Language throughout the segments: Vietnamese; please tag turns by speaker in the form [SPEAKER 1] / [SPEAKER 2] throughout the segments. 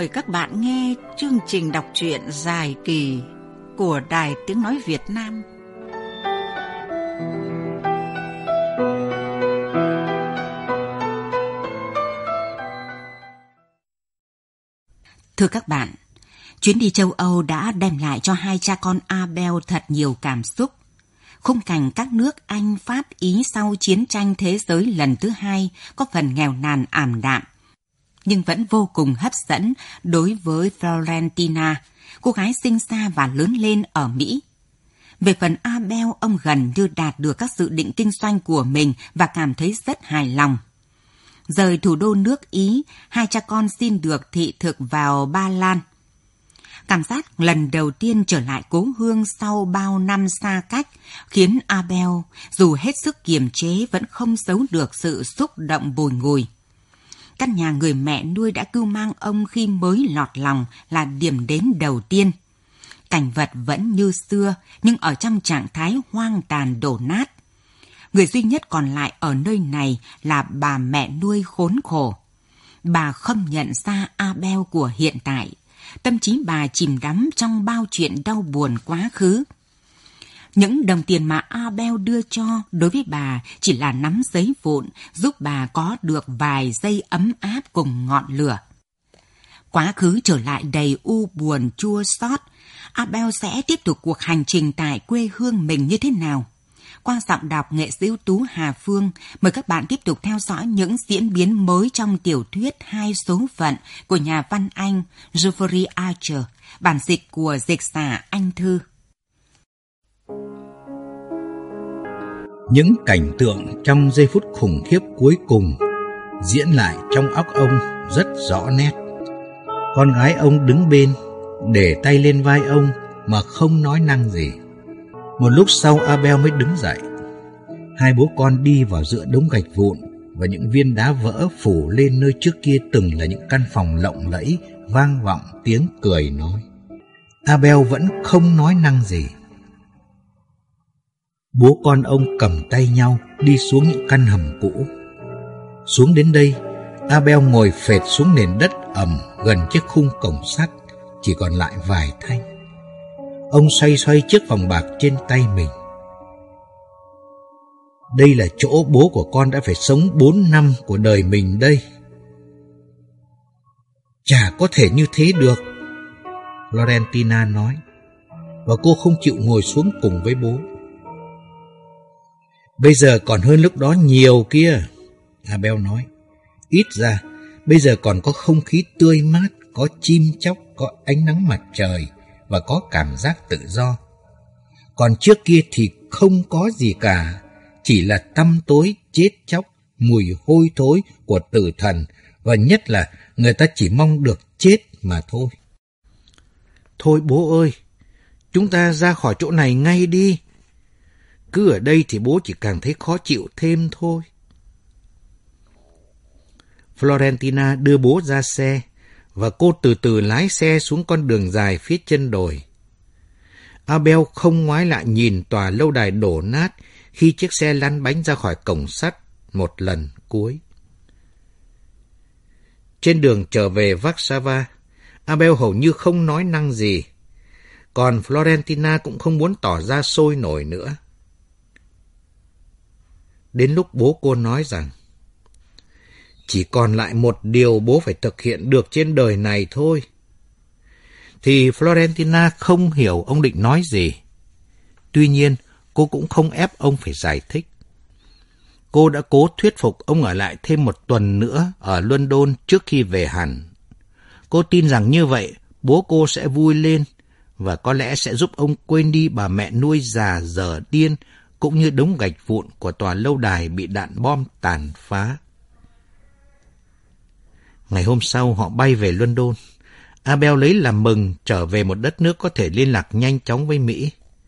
[SPEAKER 1] Mời các bạn nghe chương trình đọc truyện dài kỳ của Đài Tiếng Nói Việt Nam. Thưa các bạn, chuyến đi châu Âu đã đem lại cho hai cha con Abel thật nhiều cảm xúc. Khung cảnh các nước Anh, Pháp, Ý sau chiến tranh thế giới lần thứ hai có phần nghèo nàn ảm đạm, nhưng vẫn vô cùng hấp dẫn đối với Florentina, cô gái sinh ra và lớn lên ở Mỹ. Về phần Abel, ông gần như đạt được các dự định kinh doanh của mình và cảm thấy rất hài lòng. Rời thủ đô nước Ý, hai cha con xin được thị thực vào Ba Lan. Cảm giác lần đầu tiên trở lại cố hương sau bao năm xa cách khiến Abel, dù hết sức kiềm chế, vẫn không giấu được sự xúc động bồi hồi. Căn nhà người mẹ nuôi đã cưu mang ông khi mới lọt lòng là điểm đến đầu tiên. Cảnh vật vẫn như xưa, nhưng ở trong trạng thái hoang tàn đổ nát. Người duy nhất còn lại ở nơi này là bà mẹ nuôi khốn khổ. Bà không nhận ra Abel của hiện tại. Tâm trí bà chìm đắm trong bao chuyện đau buồn quá khứ. Những đồng tiền mà Abel đưa cho đối với bà chỉ là nắm giấy vụn giúp bà có được vài giây ấm áp cùng ngọn lửa. Quá khứ trở lại đầy u buồn chua xót, Abel sẽ tiếp tục cuộc hành trình tại quê hương mình như thế nào? Qua giọng đọc nghệ sĩ ưu tú Hà Phương, mời các bạn tiếp tục theo dõi những diễn biến mới trong tiểu thuyết Hai số phận của nhà văn Anh Geoffrey Archer, bản dịch của dịch giả Anh Thư.
[SPEAKER 2] Những cảnh tượng trong giây phút khủng khiếp cuối cùng diễn lại trong óc ông rất rõ nét. Con gái ông đứng bên, để tay lên vai ông mà không nói năng gì. Một lúc sau Abel mới đứng dậy. Hai bố con đi vào giữa đống gạch vụn và những viên đá vỡ phủ lên nơi trước kia từng là những căn phòng lộng lẫy, vang vọng tiếng cười nói. Abel vẫn không nói năng gì. Bố con ông cầm tay nhau đi xuống những căn hầm cũ. Xuống đến đây, Abel ngồi phệt xuống nền đất ẩm gần chiếc khung cổng sắt, chỉ còn lại vài thanh. Ông xoay xoay chiếc vòng bạc trên tay mình. Đây là chỗ bố của con đã phải sống 4 năm của đời mình đây. Chả có thể như thế được, Florentina nói, và cô không chịu ngồi xuống cùng với bố. Bây giờ còn hơn lúc đó nhiều kia, Abel nói. Ít ra, bây giờ còn có không khí tươi mát, có chim chóc, có ánh nắng mặt trời và có cảm giác tự do. Còn trước kia thì không có gì cả, chỉ là tăm tối, chết chóc, mùi hôi thối của tử thần, và nhất là người ta chỉ mong được chết mà thôi. Thôi bố ơi, chúng ta ra khỏi chỗ này ngay đi. Cứ ở đây thì bố chỉ càng thấy khó chịu thêm thôi. Florentina đưa bố ra xe, và cô từ từ lái xe xuống con đường dài phía chân đồi. Abel không ngoái lại nhìn tòa lâu đài đổ nát khi chiếc xe lăn bánh ra khỏi cổng sắt một lần cuối. Trên đường trở về Warsaw, Abel hầu như không nói năng gì, còn Florentina cũng không muốn tỏ ra sôi nổi nữa. Đến lúc bố cô nói rằng chỉ còn lại một điều bố phải thực hiện được trên đời này thôi, thì Florentina không hiểu ông định nói gì. Tuy nhiên, cô cũng không ép ông phải giải thích. Cô đã cố thuyết phục ông ở lại thêm 1 tuần nữa ở London trước khi về hẳn. Cô tin rằng như vậy, bố cô sẽ vui lên và có lẽ sẽ giúp ông quên đi bà mẹ nuôi già dở điên cũng như đống gạch vụn của tòa lâu đài bị đạn bom tàn phá. Ngày hôm sau họ bay về London. Abel lấy làm mừng trở về một đất nước có thể liên lạc nhanh chóng với Mỹ.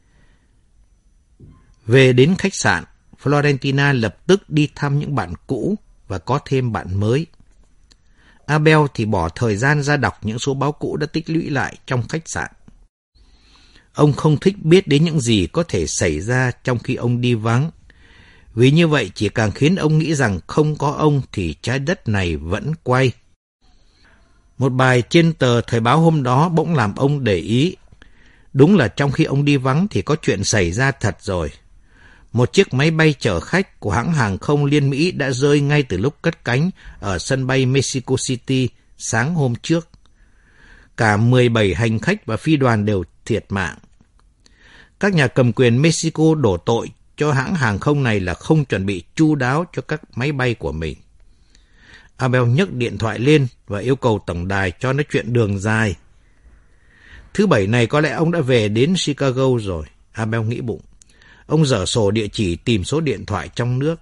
[SPEAKER 2] Về đến khách sạn, Florentina lập tức đi thăm những bạn cũ và có thêm bạn mới. Abel thì bỏ thời gian ra đọc những số báo cũ đã tích lũy lại trong khách sạn. Ông không thích biết đến những gì có thể xảy ra trong khi ông đi vắng, vì như vậy chỉ càng khiến ông nghĩ rằng không có ông thì trái đất này vẫn quay. Một bài trên tờ Thời báo hôm đó bỗng làm ông để ý. Đúng là trong khi ông đi vắng thì có chuyện xảy ra thật rồi. Một chiếc máy bay chở khách của hãng hàng không Liên Mỹ đã rơi ngay từ lúc cất cánh ở sân bay Mexico City sáng hôm trước. Cả 17 hành khách và phi đoàn đều thiệt mạng. Các nhà cầm quyền Mexico đổ tội cho hãng hàng không này là không chuẩn bị chu đáo cho các máy bay của mình. Abel nhấc điện thoại lên và yêu cầu tổng đài cho nói chuyện đường dài. Thứ Bảy này có lẽ ông đã về đến Chicago rồi, Abel nghĩ bụng. Ông dở sổ địa chỉ tìm số điện thoại trong nước.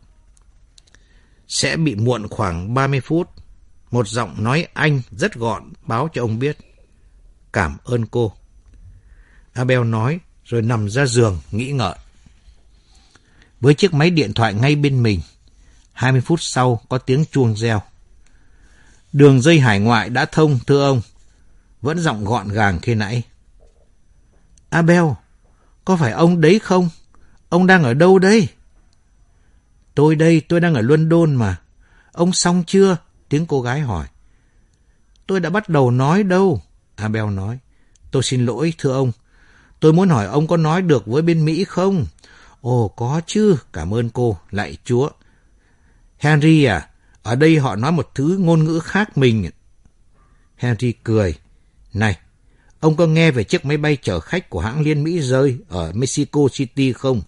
[SPEAKER 2] Sẽ bị muộn khoảng 30 phút. Một giọng nói Anh rất gọn báo cho ông biết. Cảm ơn cô. Abel nói rồi nằm ra giường nghĩ ngợi. Với chiếc máy điện thoại ngay bên mình, 20 phút sau có tiếng chuông reo. Đường dây hải ngoại đã thông, thưa ông. Vẫn giọng gọn gàng khi nãy. Abel, có phải ông đấy không? Ông đang ở đâu đây? Tôi đây, tôi đang ở London mà. Ông xong chưa? Tiếng cô gái hỏi. Tôi đã bắt đầu nói đâu, Abel nói. Tôi xin lỗi, thưa ông. Tôi muốn hỏi ông có nói được với bên Mỹ không? Ồ, có chứ, cảm ơn cô, lạy Chúa. Henry à, ở đây họ nói một thứ ngôn ngữ khác mình. Henry cười. Này, ông có nghe về chiếc máy bay chở khách của hãng Liên Mỹ rơi ở Mexico City không?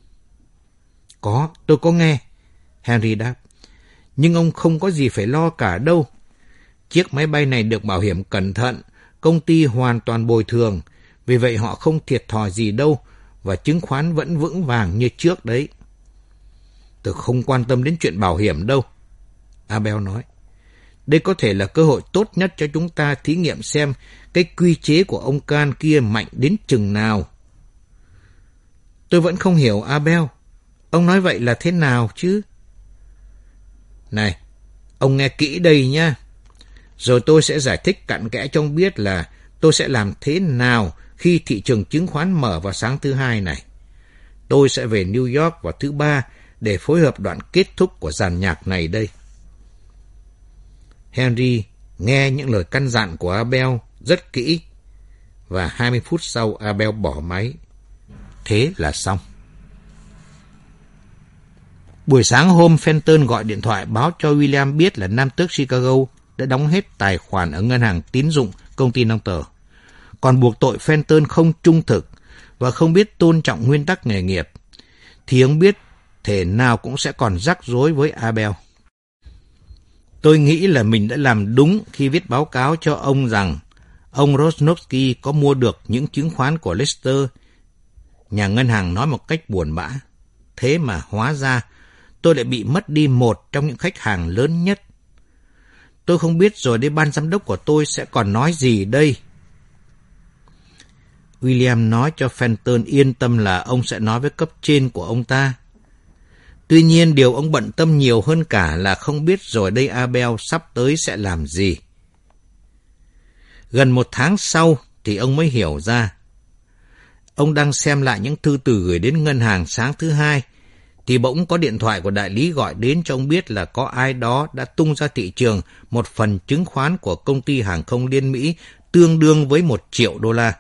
[SPEAKER 2] Có, tôi có nghe, Henry đáp. Nhưng ông không có gì phải lo cả đâu. Chiếc máy bay này được bảo hiểm cẩn thận, công ty hoàn toàn bồi thường, vì vậy họ không thiệt thòi gì đâu, và chứng khoán vẫn vững vàng như trước đấy. Tôi không quan tâm đến chuyện bảo hiểm đâu, Abel nói. Đây có thể là cơ hội tốt nhất cho chúng ta thí nghiệm xem cái quy chế của ông Can kia mạnh đến chừng nào. Tôi vẫn không hiểu, Abel. Ông nói vậy là thế nào chứ? Này, ông nghe kỹ đây nha. Rồi tôi sẽ giải thích cặn kẽ cho ông biết là tôi sẽ làm thế nào khi thị trường chứng khoán mở vào sáng thứ Hai này. Tôi sẽ về New York vào thứ Ba để phối hợp đoạn kết thúc của dàn nhạc này đây. Henry nghe những lời căn dặn của Abel rất kỹ, và 20 phút sau Abel bỏ máy. Thế là xong. Buổi sáng hôm, Fenton gọi điện thoại báo cho William biết là nam tước Chicago đã đóng hết tài khoản ở ngân hàng tín dụng công ty nông tờ, còn buộc tội Fenton không trung thực và không biết tôn trọng nguyên tắc nghề nghiệp, thì ông biết thể nào cũng sẽ còn rắc rối với Abel. Tôi nghĩ là mình đã làm đúng khi viết báo cáo cho ông rằng ông Rosnowski có mua được những chứng khoán của Lester. Nhà ngân hàng nói một cách buồn bã. Thế mà hóa ra tôi lại bị mất đi một trong những khách hàng lớn nhất. Tôi không biết rồi đây ban giám đốc của tôi sẽ còn nói gì đây. William nói cho Fenton yên tâm là ông sẽ nói với cấp trên của ông ta. Tuy nhiên điều ông bận tâm nhiều hơn cả là không biết rồi đây Abel sắp tới sẽ làm gì. Gần 1 tháng sau thì ông mới hiểu ra. Ông đang xem lại những thư từ gửi đến ngân hàng sáng thứ Hai, thì bỗng có điện thoại của đại lý gọi đến cho ông biết là có ai đó đã tung ra thị trường một phần chứng khoán của công ty hàng không Liên Mỹ tương đương với $1 triệu.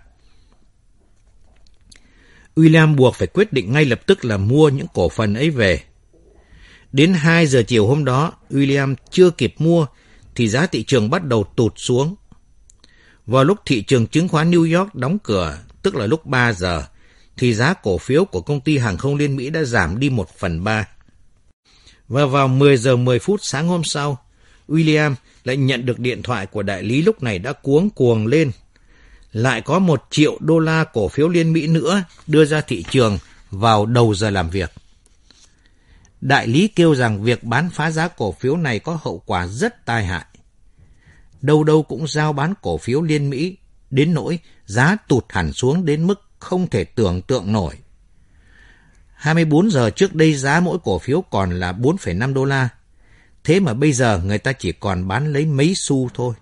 [SPEAKER 2] William buộc phải quyết định ngay lập tức là mua những cổ phần ấy về. Đến 2 giờ chiều hôm đó, William chưa kịp mua thì giá thị trường bắt đầu tụt xuống. Vào lúc thị trường chứng khoán New York đóng cửa, tức là lúc 3 giờ, thì giá cổ phiếu của công ty hàng không Liên Mỹ đã giảm đi 1/3. Và vào 10 giờ 10 phút sáng hôm sau, William lại nhận được điện thoại của đại lý lúc này đã cuống cuồng lên. Lại có $1 triệu cổ phiếu Liên Mỹ nữa đưa ra thị trường vào đầu giờ làm việc. Đại lý kêu rằng việc bán phá giá cổ phiếu này có hậu quả rất tai hại. Đâu đâu cũng giao bán cổ phiếu Liên Mỹ, đến nỗi giá tụt hẳn xuống đến mức không thể tưởng tượng nổi. 24 giờ trước đây giá mỗi cổ phiếu còn là $4,5. Thế mà bây giờ người ta chỉ còn bán lấy mấy xu thôi.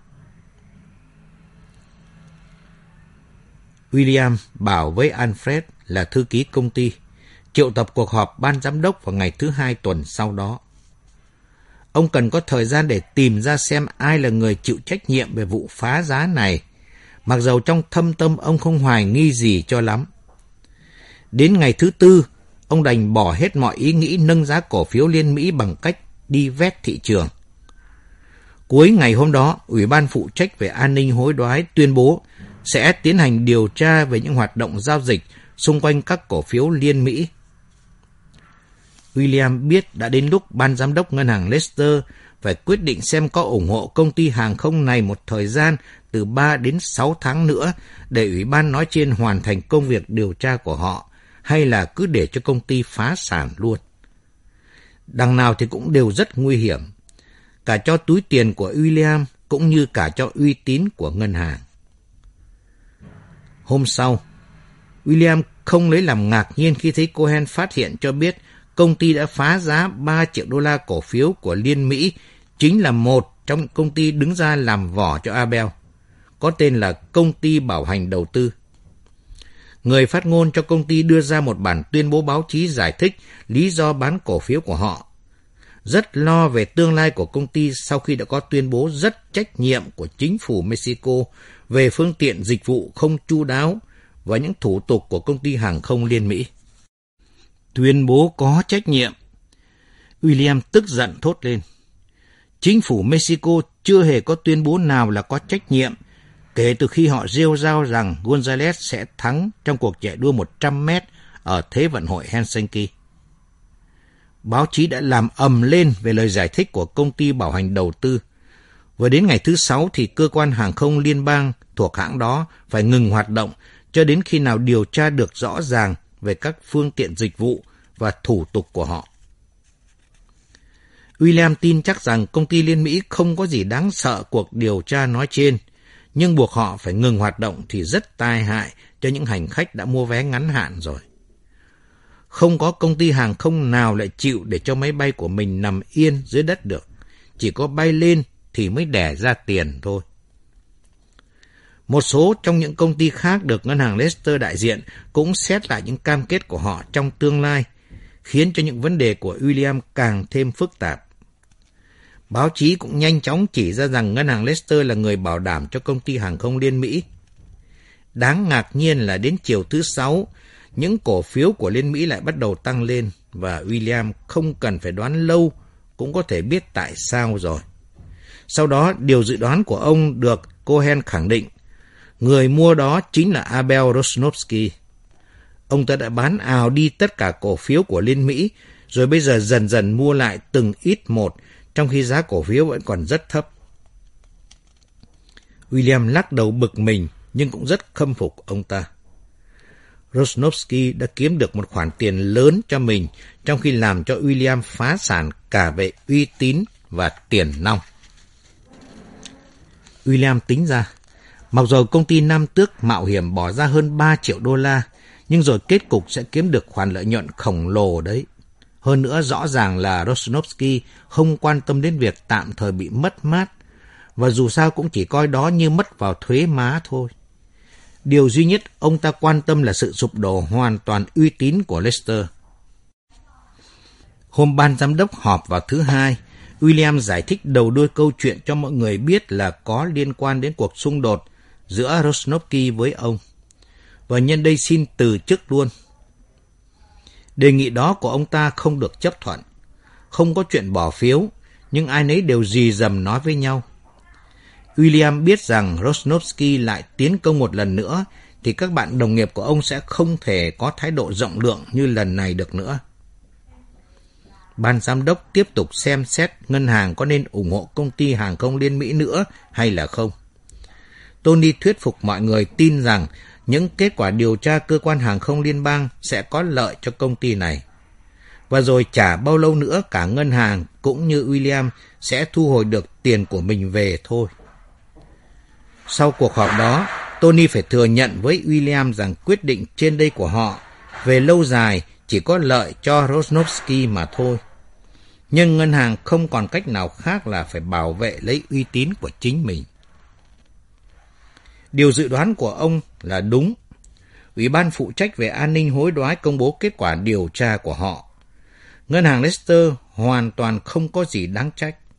[SPEAKER 2] William bảo với Alfred là thư ký công ty triệu tập cuộc họp ban giám đốc vào ngày thứ Hai tuần sau đó. Ông cần có thời gian để tìm ra xem ai là người chịu trách nhiệm về vụ phá giá này, mặc dầu trong thâm tâm ông không hoài nghi gì cho lắm. Đến ngày thứ tư, ông đành bỏ hết mọi ý nghĩ nâng giá cổ phiếu Liên Mỹ bằng cách đi vét thị trường. Cuối ngày hôm đó, Ủy ban phụ trách về an ninh hối đoái tuyên bố sẽ tiến hành điều tra về những hoạt động giao dịch xung quanh các cổ phiếu Liên Mỹ. William biết đã đến lúc ban giám đốc ngân hàng Leicester phải quyết định xem có ủng hộ công ty hàng không này một thời gian từ 3 đến 6 tháng nữa để ủy ban nói trên hoàn thành công việc điều tra của họ, hay là cứ để cho công ty phá sản luôn. Đằng nào thì cũng đều rất nguy hiểm, cả cho túi tiền của William cũng như cả cho uy tín của ngân hàng. Hôm sau, William không lấy làm ngạc nhiên khi thấy Cohen phát hiện cho biết công ty đã phá giá 3 triệu đô la cổ phiếu của Liên Mỹ, chính là một trong những công ty đứng ra làm vỏ cho Abel, có tên là Công ty Bảo hành Đầu tư. Người phát ngôn cho công ty đưa ra một bản tuyên bố báo chí giải thích lý do bán cổ phiếu của họ. Rất lo về tương lai của công ty sau khi đã có tuyên bố rất trách nhiệm của chính phủ Mexico về phương tiện dịch vụ không chu đáo và những thủ tục của công ty hàng không Liên Mỹ. Tuyên bố có trách nhiệm. William tức giận thốt lên. Chính phủ Mexico chưa hề có tuyên bố nào là có trách nhiệm kể từ khi họ rêu rao rằng González sẽ thắng trong cuộc chạy đua 100 mét ở Thế vận hội Helsinki. Báo chí đã làm ầm lên về lời giải thích của công ty bảo hành đầu tư. Và đến ngày thứ 6 thì cơ quan hàng không liên bang thuộc hãng đó phải ngừng hoạt động cho đến khi nào điều tra được rõ ràng về các phương tiện dịch vụ và thủ tục của họ. William tin chắc rằng công ty Liên Mỹ không có gì đáng sợ cuộc điều tra nói trên, nhưng buộc họ phải ngừng hoạt động thì rất tai hại cho những hành khách đã mua vé ngắn hạn rồi. Không có công ty hàng không nào lại chịu để cho máy bay của mình nằm yên dưới đất được. Chỉ có bay lên thì mới đẻ ra tiền thôi. Một số trong những công ty khác được ngân hàng Leicester đại diện cũng xét lại những cam kết của họ trong tương lai, khiến cho những vấn đề của William càng thêm phức tạp. Báo chí cũng nhanh chóng chỉ ra rằng ngân hàng Leicester là người bảo đảm cho công ty hàng không Liên Mỹ. Đáng ngạc nhiên là đến chiều thứ 6, những cổ phiếu của Liên Mỹ lại bắt đầu tăng lên và William không cần phải đoán lâu cũng có thể biết tại sao rồi. Sau đó, điều dự đoán của ông được Cohen khẳng định. Người mua đó chính là Abel Rosnovsky. Ông ta đã bán ào đi tất cả cổ phiếu của Liên Mỹ, rồi bây giờ dần dần mua lại từng ít một, trong khi giá cổ phiếu vẫn còn rất thấp. William lắc đầu bực mình, nhưng cũng rất khâm phục ông ta. Rosnovsky đã kiếm được một khoản tiền lớn cho mình, trong khi làm cho William phá sản cả về uy tín và tiền nong. William tính ra, mặc dù công ty Nam Tước mạo hiểm bỏ ra hơn 3 triệu đô la, nhưng rồi kết cục sẽ kiếm được khoản lợi nhuận khổng lồ đấy. Hơn nữa rõ ràng là Rosnovsky không quan tâm đến việc tạm thời bị mất mát, và dù sao cũng chỉ coi đó như mất vào thuế má thôi. Điều duy nhất ông ta quan tâm là sự sụp đổ hoàn toàn uy tín của Leicester. Hôm ban giám đốc họp vào thứ Hai, William giải thích đầu đuôi câu chuyện cho mọi người biết là có liên quan đến cuộc xung đột giữa Rosnovsky với ông, và nhân đây xin từ chức luôn. Đề nghị đó của ông ta không được chấp thuận. Không có chuyện bỏ phiếu, nhưng ai nấy đều rì rầm nói với nhau. William biết rằng Rosnovsky lại tiến công một lần nữa, thì các bạn đồng nghiệp của ông sẽ không thể có thái độ rộng lượng như lần này được nữa. Ban giám đốc tiếp tục xem xét ngân hàng có nên ủng hộ công ty hàng không Liên Mỹ nữa hay là không. Tony thuyết phục mọi người tin rằng những kết quả điều tra cơ quan hàng không liên bang sẽ có lợi cho công ty này. Và rồi chả bao lâu nữa cả ngân hàng cũng như William sẽ thu hồi được tiền của mình về thôi. Sau cuộc họp đó, Tony phải thừa nhận với William rằng quyết định trên đây của họ về lâu dài chỉ có lợi cho Rosnovsky mà thôi. Nhưng ngân hàng không còn cách nào khác là phải bảo vệ lấy uy tín của chính mình. Điều dự đoán của ông là đúng. Ủy ban phụ trách về an ninh hối đoái công bố kết quả điều tra của họ. Ngân hàng Leicester hoàn toàn không có gì đáng trách.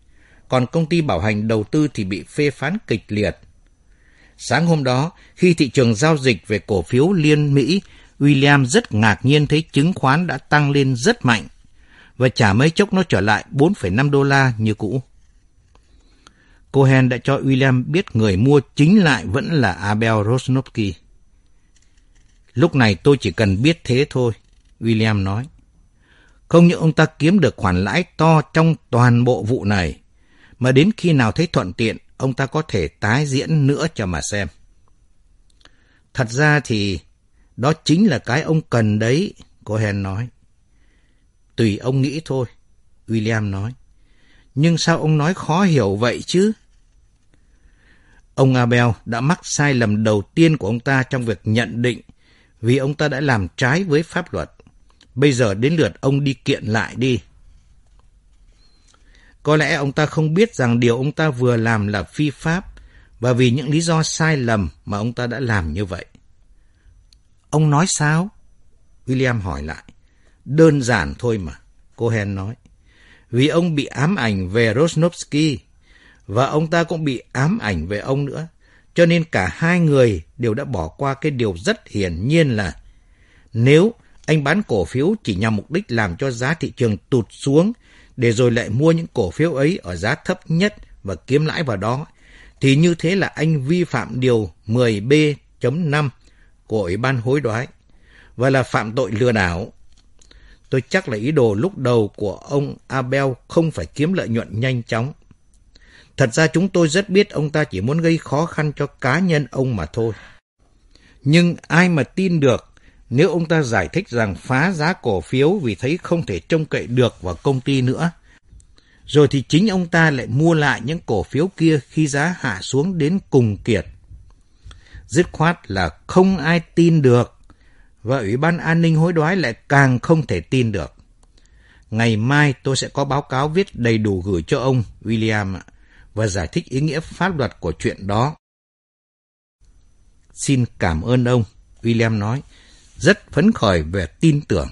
[SPEAKER 2] còn công ty bảo hành đầu tư thì bị phê phán kịch liệt. Sáng hôm đó, khi thị trường giao dịch về cổ phiếu Liên Mỹ, William rất ngạc nhiên thấy chứng khoán đã tăng lên rất mạnh, và chả mấy chốc nó trở lại 4,5 đô la như cũ. Cohen đã cho William biết người mua chính lại vẫn là Abel Rosnowski. Lúc này tôi chỉ cần biết thế thôi, William nói. Không những ông ta kiếm được khoản lãi to trong toàn bộ vụ này, mà đến khi nào thấy thuận tiện, ông ta có thể tái diễn nữa cho mà xem. Thật ra thì đó chính là cái ông cần đấy, Cohen nói. Tùy ông nghĩ thôi, William nói. Nhưng sao ông nói khó hiểu vậy chứ? Ông Abel đã mắc sai lầm đầu tiên của ông ta trong việc nhận định vì ông ta đã làm trái với pháp luật. Bây giờ đến lượt ông đi kiện lại đi. Có lẽ ông ta không biết rằng điều ông ta vừa làm là phi pháp và vì những lý do sai lầm mà ông ta đã làm như vậy. Ông nói sao? William hỏi lại. Đơn giản thôi mà, Cohen nói. Vì ông bị ám ảnh về Rosnowski và ông ta cũng bị ám ảnh về ông nữa. Cho nên cả hai người đều đã bỏ qua cái điều rất hiển nhiên là nếu anh bán cổ phiếu chỉ nhằm mục đích làm cho giá thị trường tụt xuống để rồi lại mua những cổ phiếu ấy ở giá thấp nhất và kiếm lãi vào đó, thì như thế là anh vi phạm điều 10B.5 của Ủy ban hối đoái và là phạm tội lừa đảo. Tôi chắc là ý đồ lúc đầu của ông Abel không phải kiếm lợi nhuận nhanh chóng. Thật ra chúng tôi rất biết ông ta chỉ muốn gây khó khăn cho cá nhân ông mà thôi. Nhưng ai mà tin được nếu ông ta giải thích rằng phá giá cổ phiếu vì thấy không thể trông cậy được vào công ty nữa. Rồi thì chính ông ta lại mua lại những cổ phiếu kia khi giá hạ xuống đến cùng kiệt. Dứt khoát là không ai tin được, và Ủy ban An ninh hối đoái lại càng không thể tin được. Ngày mai tôi sẽ có báo cáo viết đầy đủ gửi cho ông, William, và giải thích ý nghĩa pháp luật của chuyện đó. Xin cảm ơn ông, William nói, rất phấn khởi về tin tưởng.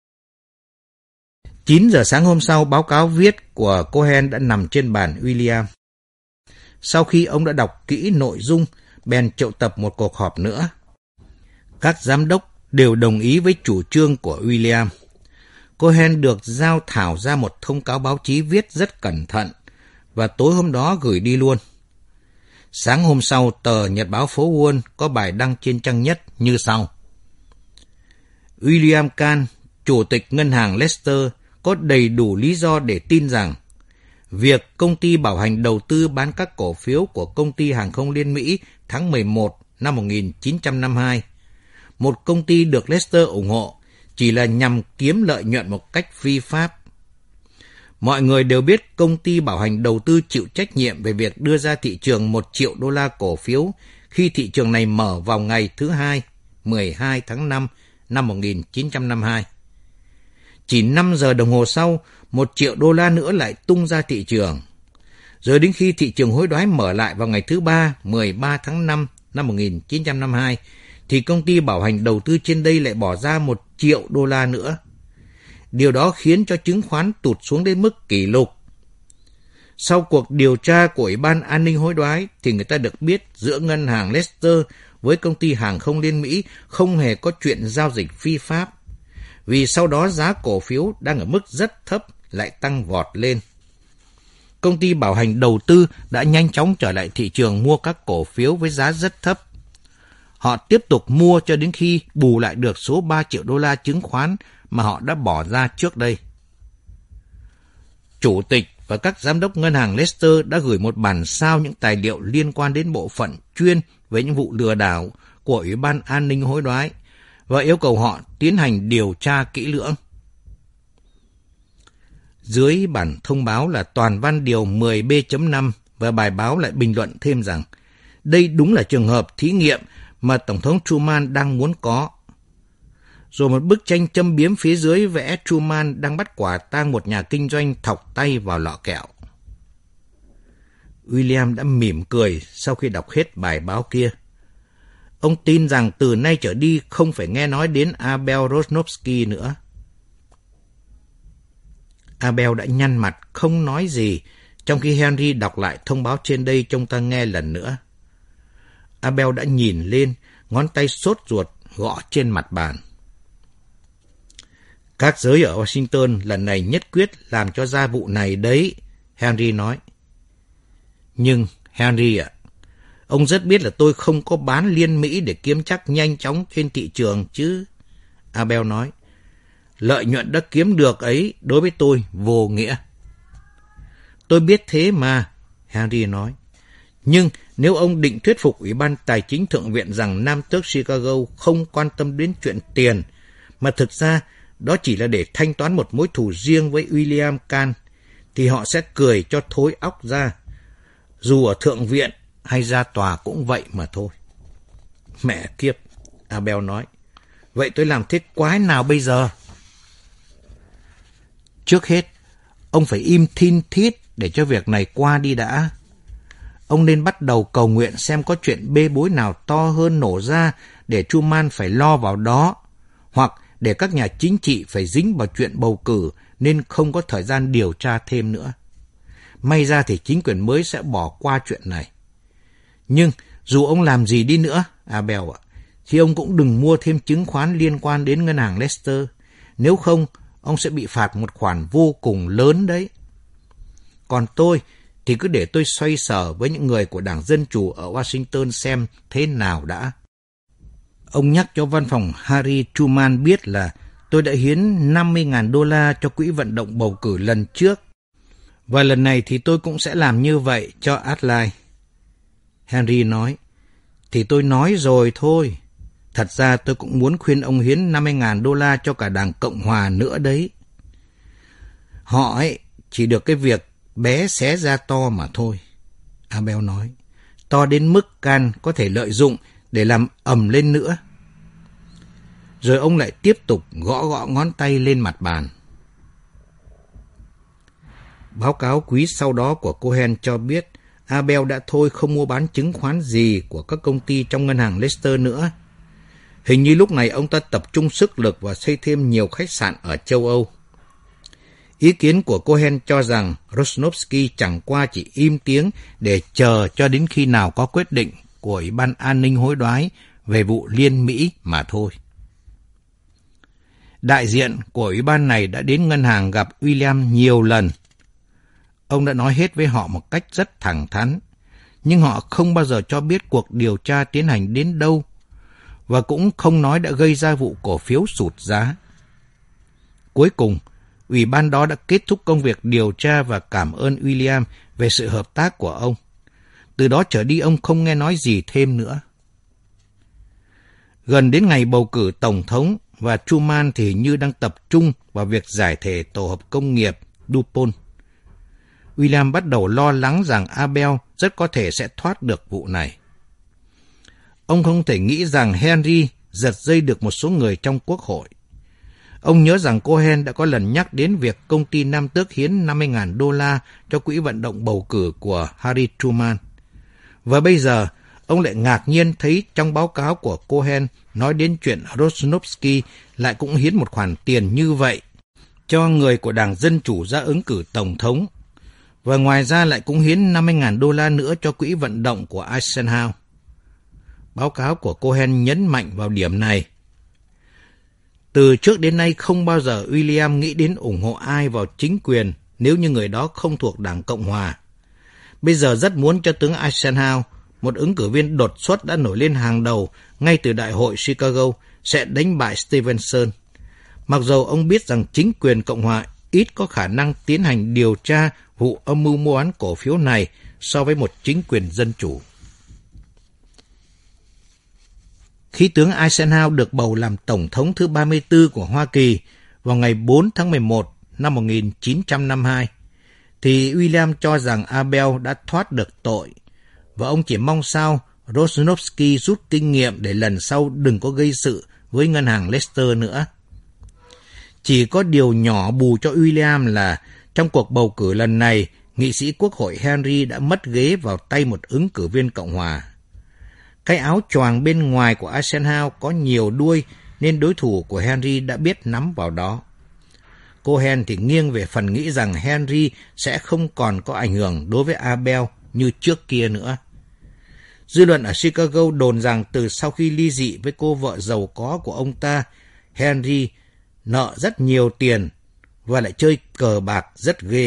[SPEAKER 2] 9 giờ sáng hôm sau, báo cáo viết của Cohen đã nằm trên bàn William. Sau khi ông đã đọc kỹ nội dung, bèn triệu tập một cuộc họp nữa. Các giám đốc đều đồng ý với chủ trương của William. Cohen được giao thảo ra một thông cáo báo chí viết rất cẩn thận, và tối hôm đó gửi đi luôn. Sáng hôm sau, tờ Nhật báo phố Wall có bài đăng trên trang nhất như sau. William Kahn, chủ tịch ngân hàng Leicester, có đầy đủ lý do để tin rằng việc công ty bảo hành đầu tư bán các cổ phiếu của công ty hàng không Liên Mỹ tháng 11 năm 1952, một công ty được Leicester ủng hộ, chỉ là nhằm kiếm lợi nhuận một cách phi pháp. Mọi người đều biết công ty bảo hành đầu tư chịu trách nhiệm về việc đưa ra thị trường 1 triệu đô la cổ phiếu khi thị trường này mở vào ngày thứ Hai, 12 tháng 5 năm 1952. Chỉ 5 giờ đồng hồ sau, 1 triệu đô la nữa lại tung ra thị trường. Rồi đến khi thị trường hối đoái mở lại vào ngày thứ Ba, 13 tháng 5 năm 1952, thì công ty bảo hành đầu tư trên đây lại bỏ ra 1 triệu đô la nữa. Điều đó khiến cho chứng khoán tụt xuống đến mức kỷ lục. Sau cuộc điều tra của Ủy ban An ninh hối đoái thì người ta được biết giữa ngân hàng Leicester với công ty hàng không Liên Mỹ không hề có chuyện giao dịch phi pháp. Vì sau đó giá cổ phiếu đang ở mức rất thấp lại tăng vọt lên. Công ty bảo hành đầu tư đã nhanh chóng trở lại thị trường mua các cổ phiếu với giá rất thấp. Họ tiếp tục mua cho đến khi bù lại được số 3 triệu đô la chứng khoán mà họ đã bỏ ra trước đây. Chủ tịch và các giám đốc ngân hàng Leicester đã gửi một bản sao những tài liệu liên quan đến bộ phận chuyên về những vụ lừa đảo của Ủy ban An ninh hối đoái và yêu cầu họ tiến hành điều tra kỹ lưỡng. Dưới bản thông báo là toàn văn điều 10B.5 và bài báo lại bình luận thêm rằng đây đúng là trường hợp thí nghiệm mà Tổng thống Truman đang muốn có. Rồi một bức tranh châm biếm phía dưới vẽ Truman đang bắt quả tang một nhà kinh doanh thọc tay vào lọ kẹo. William đã mỉm cười sau khi đọc hết bài báo kia. Ông tin rằng từ nay trở đi không phải nghe nói đến Abel Rosnowski nữa. Abel đã nhăn mặt không nói gì Trong khi Henry đọc lại thông báo trên đây cho ông ta nghe lần nữa, Abel đã nhìn lên, ngón tay sốt ruột gõ trên mặt bàn. Các giới ở Washington lần này nhất quyết làm cho ra vụ này đấy, Henry nói. Nhưng, Henry ạ, ông rất biết là tôi không có bán liên Mỹ để kiếm chắc nhanh chóng trên thị trường chứ, Abel nói. Lợi nhuận đã kiếm được ấy đối với tôi vô nghĩa. Tôi biết thế mà, Henry nói. Nhưng nếu ông định thuyết phục Ủy ban Tài chính Thượng viện rằng Nam tước Chicago không quan tâm đến chuyện tiền, mà thực ra đó chỉ là để thanh toán một mối thù riêng với William Kahn, thì họ sẽ cười cho thối óc ra. Dù ở Thượng viện hay ra tòa cũng vậy mà thôi. Mẹ kiếp, Abel nói. Vậy tôi làm thế quái nào bây giờ? Trước hết, ông phải im thin thít để cho việc này qua đi đã. Ông nên bắt đầu cầu nguyện xem có chuyện bê bối nào to hơn nổ ra để Truman phải lo vào đó, hoặc để các nhà chính trị phải dính vào chuyện bầu cử nên không có thời gian điều tra thêm nữa. May ra thì chính quyền mới sẽ bỏ qua chuyện này. Nhưng dù ông làm gì đi nữa, Abel ạ, thì ông cũng đừng mua thêm chứng khoán liên quan đến ngân hàng Lester. Nếu không, ông sẽ bị phạt một khoản vô cùng lớn đấy. Còn tôi thì cứ để tôi xoay sở với những người của Đảng Dân Chủ ở Washington xem thế nào đã. Ông nhắc cho văn phòng Harry Truman biết là tôi đã hiến $50,000 cho quỹ vận động bầu cử lần trước. Và lần này thì tôi cũng sẽ làm như vậy cho Adlai. Henry nói, thì tôi nói rồi thôi. Thật ra tôi cũng muốn khuyên ông hiến $50,000 cho cả Đảng Cộng Hòa nữa đấy. Họ ấy chỉ được cái việc bé xé ra to mà thôi, Abel nói. To đến mức Kahn có thể lợi dụng để làm ầm lên nữa. Rồi ông lại tiếp tục gõ ngón tay lên mặt bàn. Báo cáo quý sau đó của Cohen cho biết Abel đã thôi không mua bán chứng khoán gì của các công ty trong ngân hàng Lester nữa. Hình như lúc này ông ta tập trung sức lực và xây thêm nhiều khách sạn ở châu Âu. Ý kiến của Cohen cho rằng Rosnovsky chẳng qua chỉ im tiếng để chờ cho đến khi nào có quyết định của Ủy ban An ninh hối đoái về vụ liên Mỹ mà thôi. Đại diện của Ủy ban này đã đến ngân hàng gặp William nhiều lần. Ông đã nói hết với họ một cách rất thẳng thắn, nhưng họ không bao giờ cho biết cuộc điều tra tiến hành đến đâu, và cũng không nói đã gây ra vụ cổ phiếu sụt giá. Cuối cùng, Ủy ban đó đã kết thúc công việc điều tra và cảm ơn William về sự hợp tác của ông. Từ đó trở đi ông không nghe nói gì thêm nữa. Gần đến ngày bầu cử Tổng thống, và Truman thì như đang tập trung vào việc giải thể tổ hợp công nghiệp DuPont. William bắt đầu lo lắng rằng Abel rất có thể sẽ thoát được vụ này. Ông không thể nghĩ rằng Henry giật dây được một số người trong Quốc hội. Ông nhớ rằng Cohen đã có lần nhắc đến việc công ty Nam tước hiến $50,000 cho quỹ vận động bầu cử của Harry Truman. Và bây giờ, ông lại ngạc nhiên thấy trong báo cáo của Cohen nói đến chuyện Rosnovsky lại cũng hiến một khoản tiền như vậy cho người của Đảng Dân Chủ ra ứng cử Tổng thống. Và ngoài ra lại cũng hiến $50,000 nữa cho quỹ vận động của Eisenhower. Báo cáo của Cohen nhấn mạnh vào điểm này. Từ trước đến nay không bao giờ William nghĩ đến ủng hộ ai vào chính quyền nếu như người đó không thuộc Đảng Cộng Hòa. Bây giờ rất muốn cho tướng Eisenhower, một ứng cử viên đột xuất đã nổi lên hàng đầu ngay từ Đại hội Chicago, sẽ đánh bại Stevenson. Mặc dù ông biết rằng chính quyền Cộng Hòa ít có khả năng tiến hành điều tra vụ âm mưu mua bán cổ phiếu này so với một chính quyền dân chủ. Khi tướng Eisenhower được bầu làm Tổng thống thứ 34 của Hoa Kỳ vào ngày 4 tháng 11 năm 1952, thì William cho rằng Abel đã thoát được tội, và ông chỉ mong sao Rosnovsky rút kinh nghiệm để lần sau đừng có gây sự với ngân hàng Lester nữa. Chỉ có điều nhỏ bù cho William là trong cuộc bầu cử lần này, nghị sĩ Quốc hội Henry đã mất ghế vào tay một ứng cử viên Cộng Hòa. Cái áo choàng bên ngoài của Eisenhower có nhiều đuôi nên đối thủ của Henry đã biết nắm vào đó. Cohen thì nghiêng về phần nghĩ rằng Henry sẽ không còn có ảnh hưởng đối với Abel như trước kia nữa. Dư luận ở Chicago đồn rằng từ sau khi ly dị với cô vợ giàu có của ông ta, Henry nợ rất nhiều tiền và lại chơi cờ bạc rất ghê.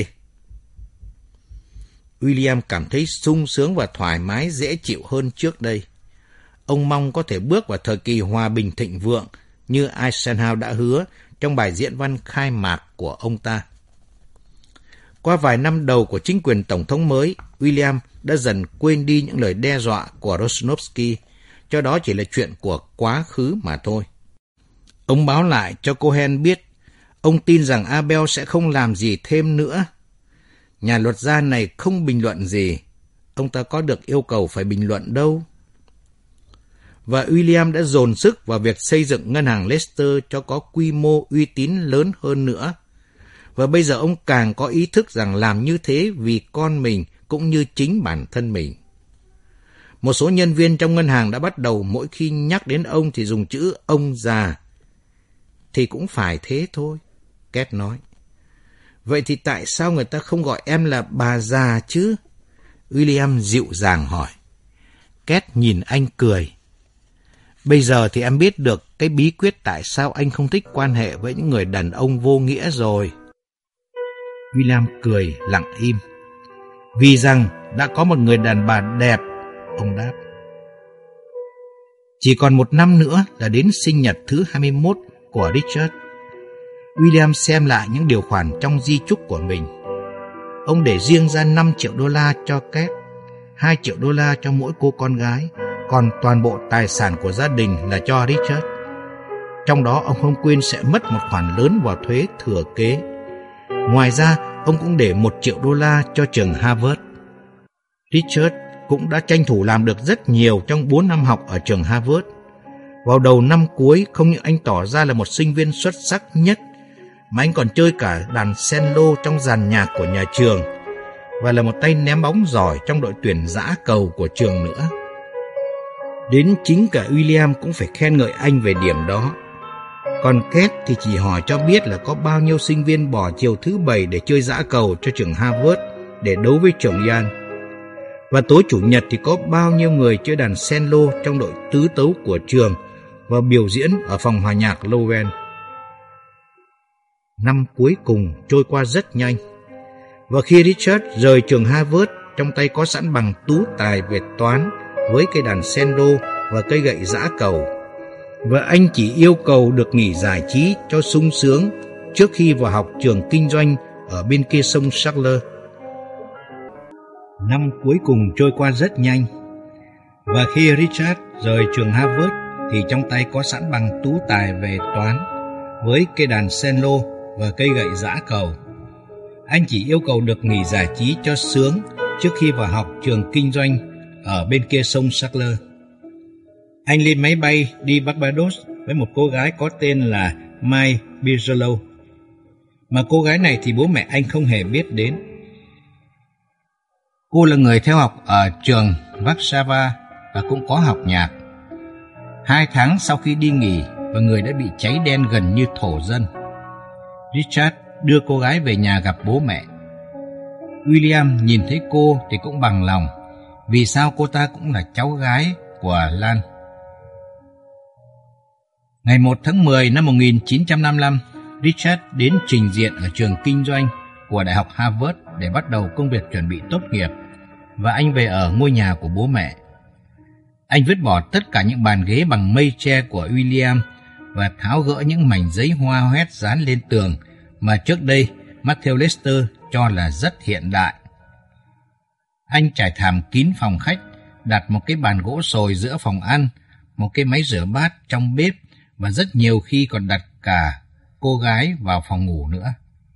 [SPEAKER 2] William cảm thấy sung sướng và thoải mái dễ chịu hơn trước đây. Ông mong có thể bước vào thời kỳ hòa bình thịnh vượng như Eisenhower đã hứa trong bài diễn văn khai mạc của ông ta. Qua vài năm đầu của chính quyền Tổng thống mới, William đã dần quên đi những lời đe dọa của Rosnovsky, cho đó chỉ là chuyện của quá khứ mà thôi. Ông báo lại cho Cohen biết, ông tin rằng Abel sẽ không làm gì thêm nữa. Nhà luật gia này không bình luận gì, ông ta có được yêu cầu phải bình luận đâu. Và William đã dồn sức vào việc xây dựng ngân hàng Leicester cho có quy mô uy tín lớn hơn nữa. Và bây giờ ông càng có ý thức rằng làm như thế vì con mình cũng như chính bản thân mình. Một số nhân viên trong ngân hàng đã bắt đầu mỗi khi nhắc đến ông thì dùng chữ ông già. Thì cũng phải thế thôi, Két nói. Vậy thì tại sao người ta không gọi em là bà già chứ? William dịu dàng hỏi. Két nhìn anh cười. Bây giờ thì em biết được cái bí quyết tại sao anh không thích quan hệ với những người đàn ông vô nghĩa rồi. William cười lặng im. Vì rằng đã có một người đàn bà đẹp, ông đáp. Chỉ còn 1 năm nữa là đến sinh nhật thứ 21 của Richard. William xem lại những điều khoản trong di chúc của mình. Ông để riêng ra $5 triệu cho Két, $2 triệu cho mỗi cô con gái, còn toàn bộ tài sản của gia đình là cho Richard. Trong đó ông không quên sẽ mất một khoản lớn vào thuế thừa kế. Ngoài ra, ông cũng để $1 triệu cho trường Harvard. Richard cũng đã tranh thủ làm được rất nhiều trong 4 năm học ở trường Harvard. Vào đầu năm cuối, không những anh tỏ ra là một sinh viên xuất sắc nhất, mà anh còn chơi cả đàn cello trong dàn nhạc của nhà trường và là một tay ném bóng giỏi trong đội tuyển dã cầu của trường nữa. Đến chính cả William cũng phải khen ngợi anh về điểm đó. Còn Két thì chỉ hỏi cho biết là có bao nhiêu sinh viên bỏ chiều thứ Bảy để chơi dã cầu cho trường Harvard để đấu với trường Yale. Và tối Chủ nhật thì có bao nhiêu người chơi đàn cello trong đội tứ tấu của trường và biểu diễn ở phòng hòa nhạc Lowell. Năm cuối cùng trôi qua rất nhanh. Và khi Richard rời trường Harvard, trong tay có sẵn bằng tú tài về toán với cây đàn cello và cây gậy dã cầu. Và anh chỉ yêu cầu được nghỉ giải trí cho sung sướng trước khi vào học trường kinh doanh ở bên kia sông Charles. Năm cuối cùng trôi qua rất nhanh. Và khi Richard rời trường Harvard thì trong tay có sẵn bằng tú tài về toán với cây đàn cello và cây gậy dã cầu. Anh chỉ yêu cầu được nghỉ giải trí cho sướng trước khi vào học trường kinh doanh ở bên kia sông Charles. Anh lên máy bay đi Barbados với một cô gái có tên là Mai Bigelow. Mà cô gái này thì bố mẹ anh không hề biết đến. Cô là người theo học ở trường Warsaw và cũng có học nhạc. 2 tháng sau khi đi nghỉ và người đã bị cháy đen gần như thổ dân, Richard đưa cô gái về nhà gặp bố mẹ. William nhìn thấy cô thì cũng bằng lòng, vì sao cô ta cũng là cháu gái của Lan. Ngày 1 tháng 10 năm 1955, Richard đến trình diện ở trường kinh doanh của Đại học Harvard để bắt đầu công việc chuẩn bị tốt nghiệp, và anh về ở ngôi nhà của bố mẹ. Anh vứt bỏ tất cả những bàn ghế bằng mây tre của William và tháo gỡ những mảnh giấy hoa hoét dán lên tường mà trước đây Matthew Lester cho là rất hiện đại. Anh trải thảm kín phòng khách, đặt một cái bàn gỗ sồi giữa phòng ăn, một cái máy rửa bát trong bếp và rất nhiều khi còn đặt cả cô gái vào phòng ngủ nữa.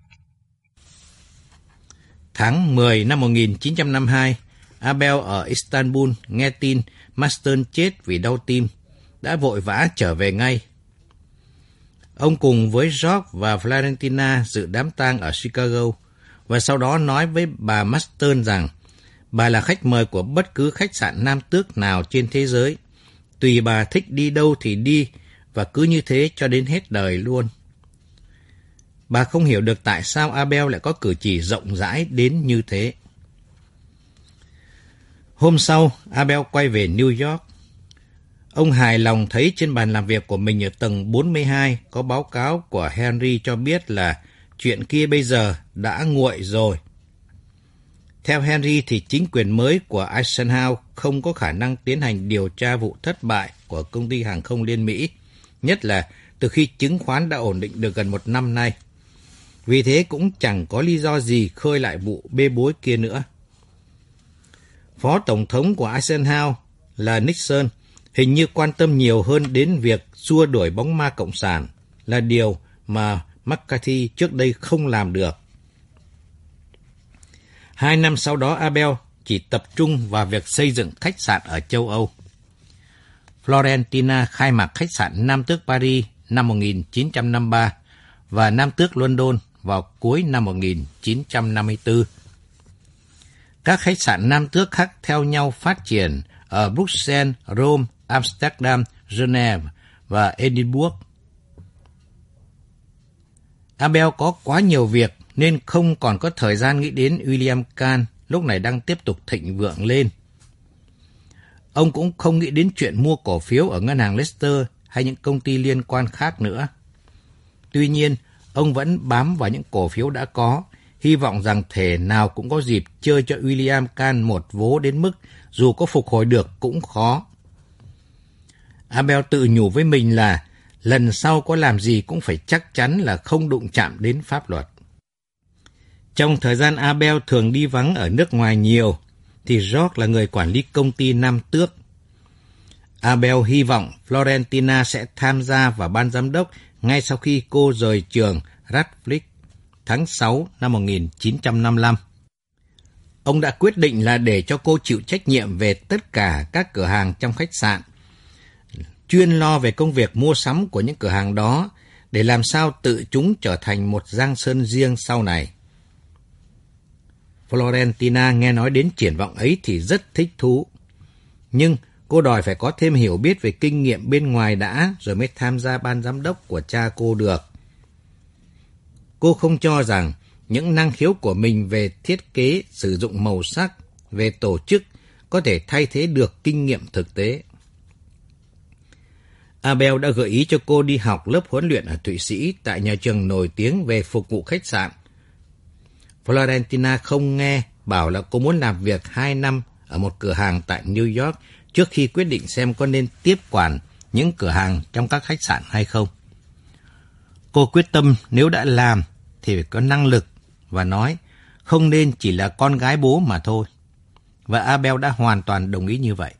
[SPEAKER 2] Tháng 10 năm 1952, Abel ở Istanbul nghe tin Marston chết vì đau tim, đã vội vã trở về ngay. Ông cùng với George và Florentina dự đám tang ở Chicago và sau đó nói với bà Marston rằng bà là khách mời của bất cứ khách sạn nam tước nào trên thế giới. Tùy bà thích đi đâu thì đi và cứ như thế cho đến hết đời luôn. Bà không hiểu được tại sao Abel lại có cử chỉ rộng rãi đến như thế. Hôm sau, Abel quay về New York. Ông hài lòng thấy trên bàn làm việc của mình ở tầng 42 có báo cáo của Henry cho biết là chuyện kia bây giờ đã nguội rồi. Theo Henry thì chính quyền mới của Eisenhower không có khả năng tiến hành điều tra vụ thất bại của công ty hàng không Liên Mỹ, nhất là từ khi chứng khoán đã ổn định được gần một năm nay. Vì thế cũng chẳng có lý do gì khơi lại vụ bê bối kia nữa. Phó Tổng thống của Eisenhower là Nixon hình như quan tâm nhiều hơn đến việc xua đuổi bóng ma cộng sản, là điều mà McCarthy trước đây không làm được. 2 năm sau đó, Abel chỉ tập trung vào việc xây dựng khách sạn ở châu Âu. Florentina khai mạc khách sạn Nam Tước Paris năm 1953 và Nam Tước London vào cuối năm 1954. Các khách sạn Nam Tước khác theo nhau phát triển ở Bruxelles, Rome, Amsterdam, Geneva và Edinburgh. Abel có quá nhiều việc nên không còn có thời gian nghĩ đến William Kahn, lúc này đang tiếp tục thịnh vượng lên. Ông cũng không nghĩ đến chuyện mua cổ phiếu ở ngân hàng Leicester hay những công ty liên quan khác nữa. Tuy nhiên, ông vẫn bám vào những cổ phiếu đã có, hy vọng rằng thể nào cũng có dịp chơi cho William Kahn một vố đến mức dù có phục hồi được cũng khó. Abel tự nhủ với mình là lần sau có làm gì cũng phải chắc chắn là không đụng chạm đến pháp luật. Trong thời gian Abel thường đi vắng ở nước ngoài nhiều, thì George là người quản lý công ty Nam Tước. Abel hy vọng Florentina sẽ tham gia vào ban giám đốc ngay sau khi cô rời trường Radcliffe tháng 6 năm 1955. Ông đã quyết định là để cho cô chịu trách nhiệm về tất cả các cửa hàng trong khách sạn, chuyên lo về công việc mua sắm của những cửa hàng đó để làm sao tự chúng trở thành một giang sơn riêng sau này. Florentina nghe nói đến triển vọng ấy thì rất thích thú. Nhưng cô đòi phải có thêm hiểu biết về kinh nghiệm bên ngoài đã rồi mới tham gia ban giám đốc của cha cô được. Cô không cho rằng những năng khiếu của mình về thiết kế, sử dụng màu sắc, về tổ chức có thể thay thế được kinh nghiệm thực tế. Abel đã gợi ý cho cô đi học lớp huấn luyện ở Thụy Sĩ tại nhà trường nổi tiếng về phục vụ khách sạn. Florentina không nghe, bảo là cô muốn làm việc 2 năm ở một cửa hàng tại New York trước khi quyết định xem có nên tiếp quản những cửa hàng trong các khách sạn hay không. Cô quyết tâm nếu đã làm thì phải có năng lực và nói không nên chỉ là con gái bố mà thôi. Và Abel đã hoàn toàn đồng ý như vậy.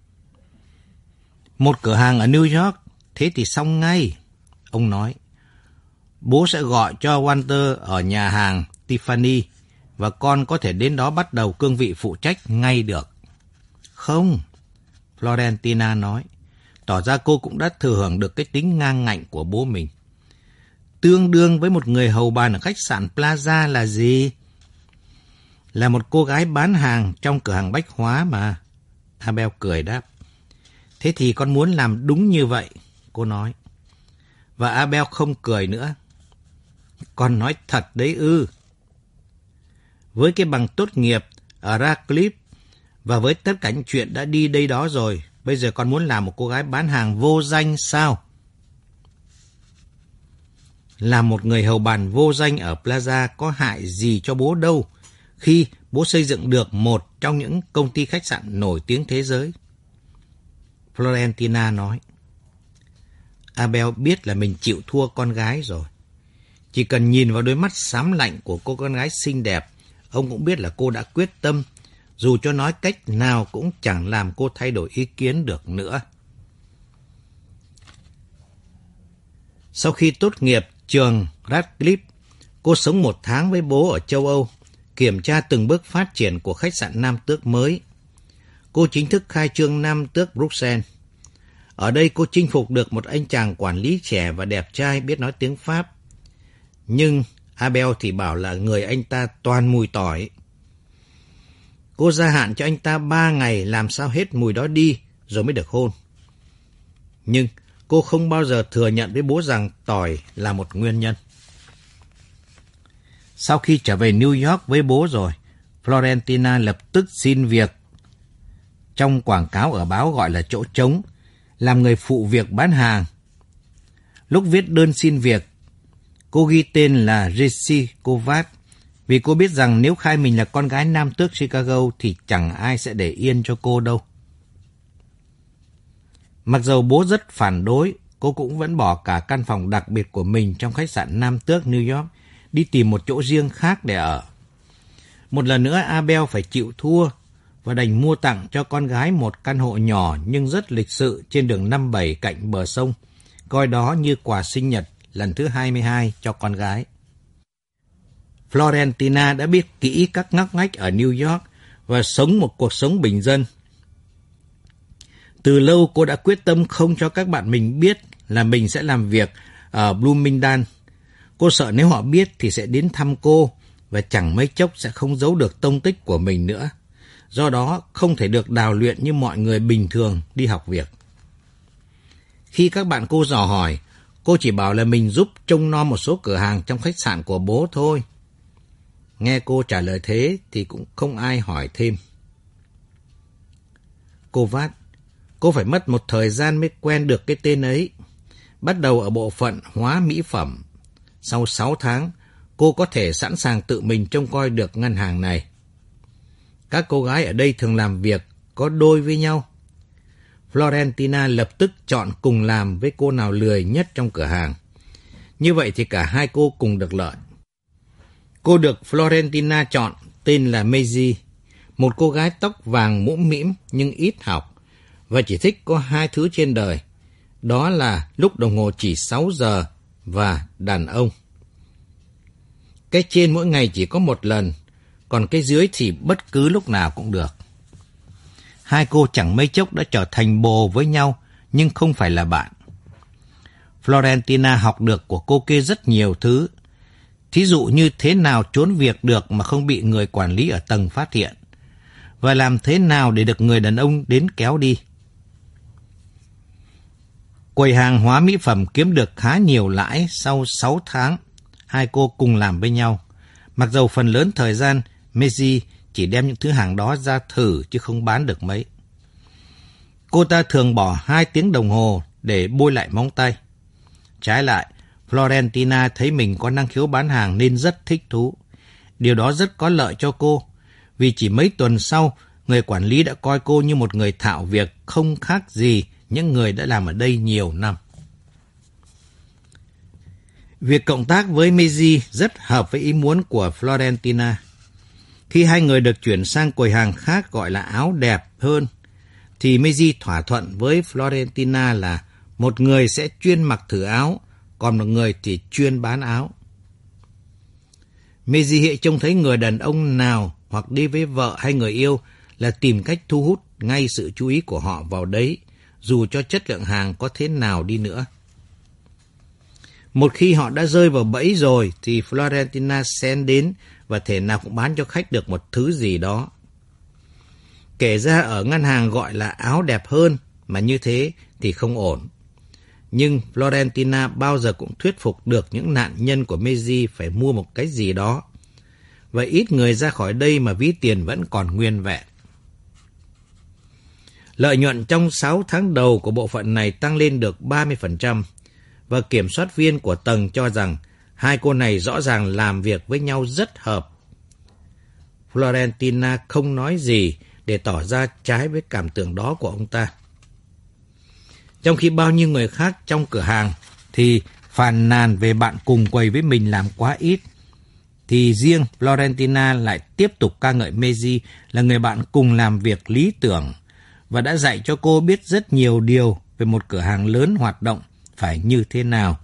[SPEAKER 2] Một cửa hàng ở New York, thế thì xong ngay. Ông nói, bố sẽ gọi cho Walter ở nhà hàng Tiffany và con có thể đến đó bắt đầu cương vị phụ trách ngay được. Không, Florentina nói, tỏ ra cô cũng đã thừa hưởng được cái tính ngang ngạnh của bố mình. Tương đương với một người hầu bàn ở khách sạn Plaza là gì? Là một cô gái bán hàng trong cửa hàng bách hóa mà. Abel cười đáp. Thế thì con muốn làm đúng như vậy, cô nói. Và Abel không cười nữa. Con nói thật đấy ư. Với cái bằng tốt nghiệp ở Radcliffe và với tất cả những chuyện đã đi đây đó rồi, bây giờ con muốn làm một cô gái bán hàng vô danh sao? Làm một người hầu bàn vô danh ở Plaza có hại gì cho bố đâu, khi bố xây dựng được một trong những công ty khách sạn nổi tiếng thế giới. Florentina nói. Abel biết là mình chịu thua con gái rồi. Chỉ cần nhìn vào đôi mắt xám lạnh của cô con gái xinh đẹp, ông cũng biết là cô đã quyết tâm, dù cho nói cách nào cũng chẳng làm cô thay đổi ý kiến được nữa. Sau khi tốt nghiệp trường Radcliffe, cô sống 1 tháng với bố ở châu Âu, kiểm tra từng bước phát triển của khách sạn Nam Tước mới. Cô chính thức khai trương Nam Tước Bruxelles. Ở đây cô chinh phục được một anh chàng quản lý trẻ và đẹp trai biết nói tiếng Pháp. Nhưng Abel thì bảo là người anh ta toàn mùi tỏi. Cô gia hạn cho anh ta 3 ngày làm sao hết mùi đó đi rồi mới được hôn. Nhưng cô không bao giờ thừa nhận với bố rằng tỏi là một nguyên nhân. Sau khi trở về New York với bố rồi, Florentina lập tức xin việc trong quảng cáo ở báo gọi là chỗ trống, làm người phụ việc bán hàng. Lúc viết đơn xin việc, cô ghi tên là Jessie Kovacs vì cô biết rằng nếu khai mình là con gái nam tước Chicago thì chẳng ai sẽ để yên cho cô đâu. Mặc dầu bố rất phản đối, cô cũng vẫn bỏ cả căn phòng đặc biệt của mình trong khách sạn nam tước New York, đi tìm một chỗ riêng khác để ở. Một lần nữa Abel phải chịu thua và đành mua tặng cho con gái một căn hộ nhỏ nhưng rất lịch sự trên đường 57 cạnh bờ sông, coi đó như quà sinh nhật lần thứ 22 cho con gái. Florentina đã biết kỹ các ngóc ngách ở New York và sống một cuộc sống bình dân. Từ lâu cô đã quyết tâm không cho các bạn mình biết là mình sẽ làm việc ở Bloomingdale. Cô sợ nếu họ biết thì sẽ đến thăm cô và chẳng mấy chốc sẽ không giấu được tông tích của mình nữa. Do đó không thể được đào luyện như mọi người bình thường đi học việc. Khi các bạn cô dò hỏi, cô chỉ bảo là mình giúp trông nom một số cửa hàng trong khách sạn của bố thôi. Nghe cô trả lời thế thì cũng không ai hỏi thêm. Kovacs, cô phải mất một thời gian mới quen được cái tên ấy. Bắt đầu ở bộ phận hóa mỹ phẩm. Sau 6 tháng, cô có thể sẵn sàng tự mình trông coi được ngân hàng này. Các cô gái ở đây thường làm việc có đôi với nhau. Florentina lập tức chọn cùng làm với cô nào lười nhất trong cửa hàng. Như vậy thì cả hai cô cùng được lợi. Cô được Florentina chọn tên là Maisie, một cô gái tóc vàng mũm mĩm nhưng ít học và chỉ thích có 2 thứ trên đời. Đó là lúc đồng hồ chỉ 6 giờ và đàn ông. Cái trên mỗi ngày chỉ có một lần, còn cái dưới thì bất cứ lúc nào cũng được. Hai cô chẳng mấy chốc đã trở thành bồ với nhau, nhưng không phải là bạn. Florentina học được của cô kia rất nhiều thứ. Thí dụ như thế nào trốn việc được mà không bị người quản lý ở tầng phát hiện, và làm thế nào để được người đàn ông đến kéo đi. Quầy hàng hóa mỹ phẩm kiếm được khá nhiều lãi sau 6 tháng. Hai cô cùng làm với nhau. Mặc dầu phần lớn thời gian, Maisie chỉ đem những thứ hàng đó ra thử chứ không bán được mấy. Cô ta thường bỏ 2 tiếng đồng hồ để bôi lại móng tay. Trái lại, Florentina thấy mình có năng khiếu bán hàng nên rất thích thú. Điều đó rất có lợi cho cô, vì chỉ mấy tuần sau, người quản lý đã coi cô như một người thạo việc không khác gì những người đã làm ở đây nhiều năm. Việc cộng tác với Maisie rất hợp với ý muốn của Florentina. Khi hai người được chuyển sang quầy hàng khác gọi là áo đẹp hơn, thì Maisie thỏa thuận với Florentina là một người sẽ chuyên mặc thử áo, còn một người thì chuyên bán áo. Maisie hệ trông thấy người đàn ông nào hoặc đi với vợ hay người yêu là tìm cách thu hút ngay sự chú ý của họ vào đấy, dù cho chất lượng hàng có thế nào đi nữa. Một khi họ đã rơi vào bẫy rồi thì Florentina xen đến và thể nào cũng bán cho khách được một thứ gì đó. Kể ra ở ngân hàng gọi là áo đẹp hơn, mà như thế thì không ổn. Nhưng Florentina bao giờ cũng thuyết phục được những nạn nhân của Maisie phải mua một cái gì đó. Và ít người ra khỏi đây mà ví tiền vẫn còn nguyên vẹn. Lợi nhuận trong 6 tháng đầu của bộ phận này tăng lên được 30%, và kiểm soát viên của tầng cho rằng hai cô này rõ ràng làm việc với nhau rất hợp. Florentina không nói gì để tỏ ra trái với cảm tưởng đó của ông ta. Trong khi bao nhiêu người khác trong cửa hàng thì phàn nàn về bạn cùng quầy với mình làm quá ít, thì riêng Florentina lại tiếp tục ca ngợi Maisie là người bạn cùng làm việc lý tưởng và đã dạy cho cô biết rất nhiều điều về một cửa hàng lớn hoạt động phải như thế nào.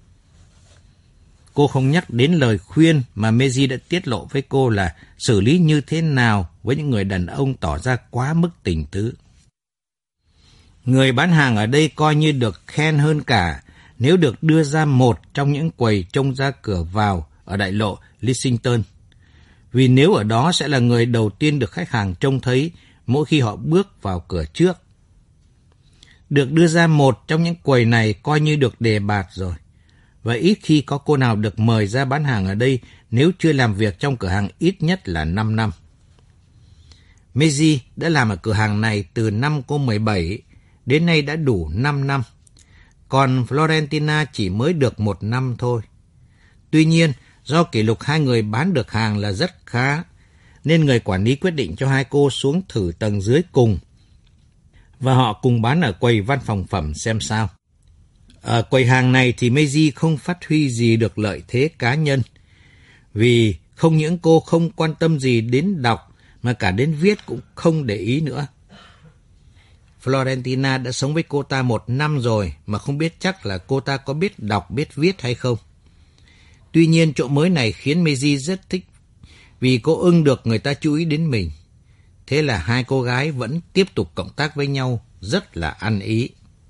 [SPEAKER 2] Cô không nhắc đến lời khuyên mà Maisie đã tiết lộ với cô là xử lý như thế nào với những người đàn ông tỏ ra quá mức tình tứ. Người bán hàng ở đây coi như được khen hơn cả nếu được đưa ra một trong những quầy trông ra cửa vào ở đại lộ Lexington. Vì nếu ở đó sẽ là người đầu tiên được khách hàng trông thấy mỗi khi họ bước vào cửa trước. Được đưa ra một trong những quầy này coi như được đề bạt rồi. Và ít khi có cô nào được mời ra bán hàng ở đây nếu chưa làm việc trong cửa hàng ít nhất là 5 năm. Meiji đã làm ở cửa hàng này từ năm cô 17, đến nay đã đủ 5 năm. Còn Florentina chỉ mới được 1 năm thôi. Tuy nhiên, do kỷ lục hai người bán được hàng là rất khá, nên người quản lý quyết định cho hai cô xuống thử tầng dưới cùng. Và họ cùng bán ở quầy văn phòng phẩm xem sao. Ở quầy hàng này thì Meiji không phát huy gì được lợi thế cá nhân. Vì không những cô không quan tâm gì đến đọc, mà cả đến viết cũng không để ý nữa. Florentina đã sống với cô ta 1 năm rồi mà không biết chắc là cô ta có biết đọc, biết viết hay không. Tuy nhiên chỗ mới này khiến Meiji rất thích vì cô ưng được người ta chú ý đến mình. Thế là hai cô gái vẫn tiếp tục cộng tác với nhau rất là ăn ý.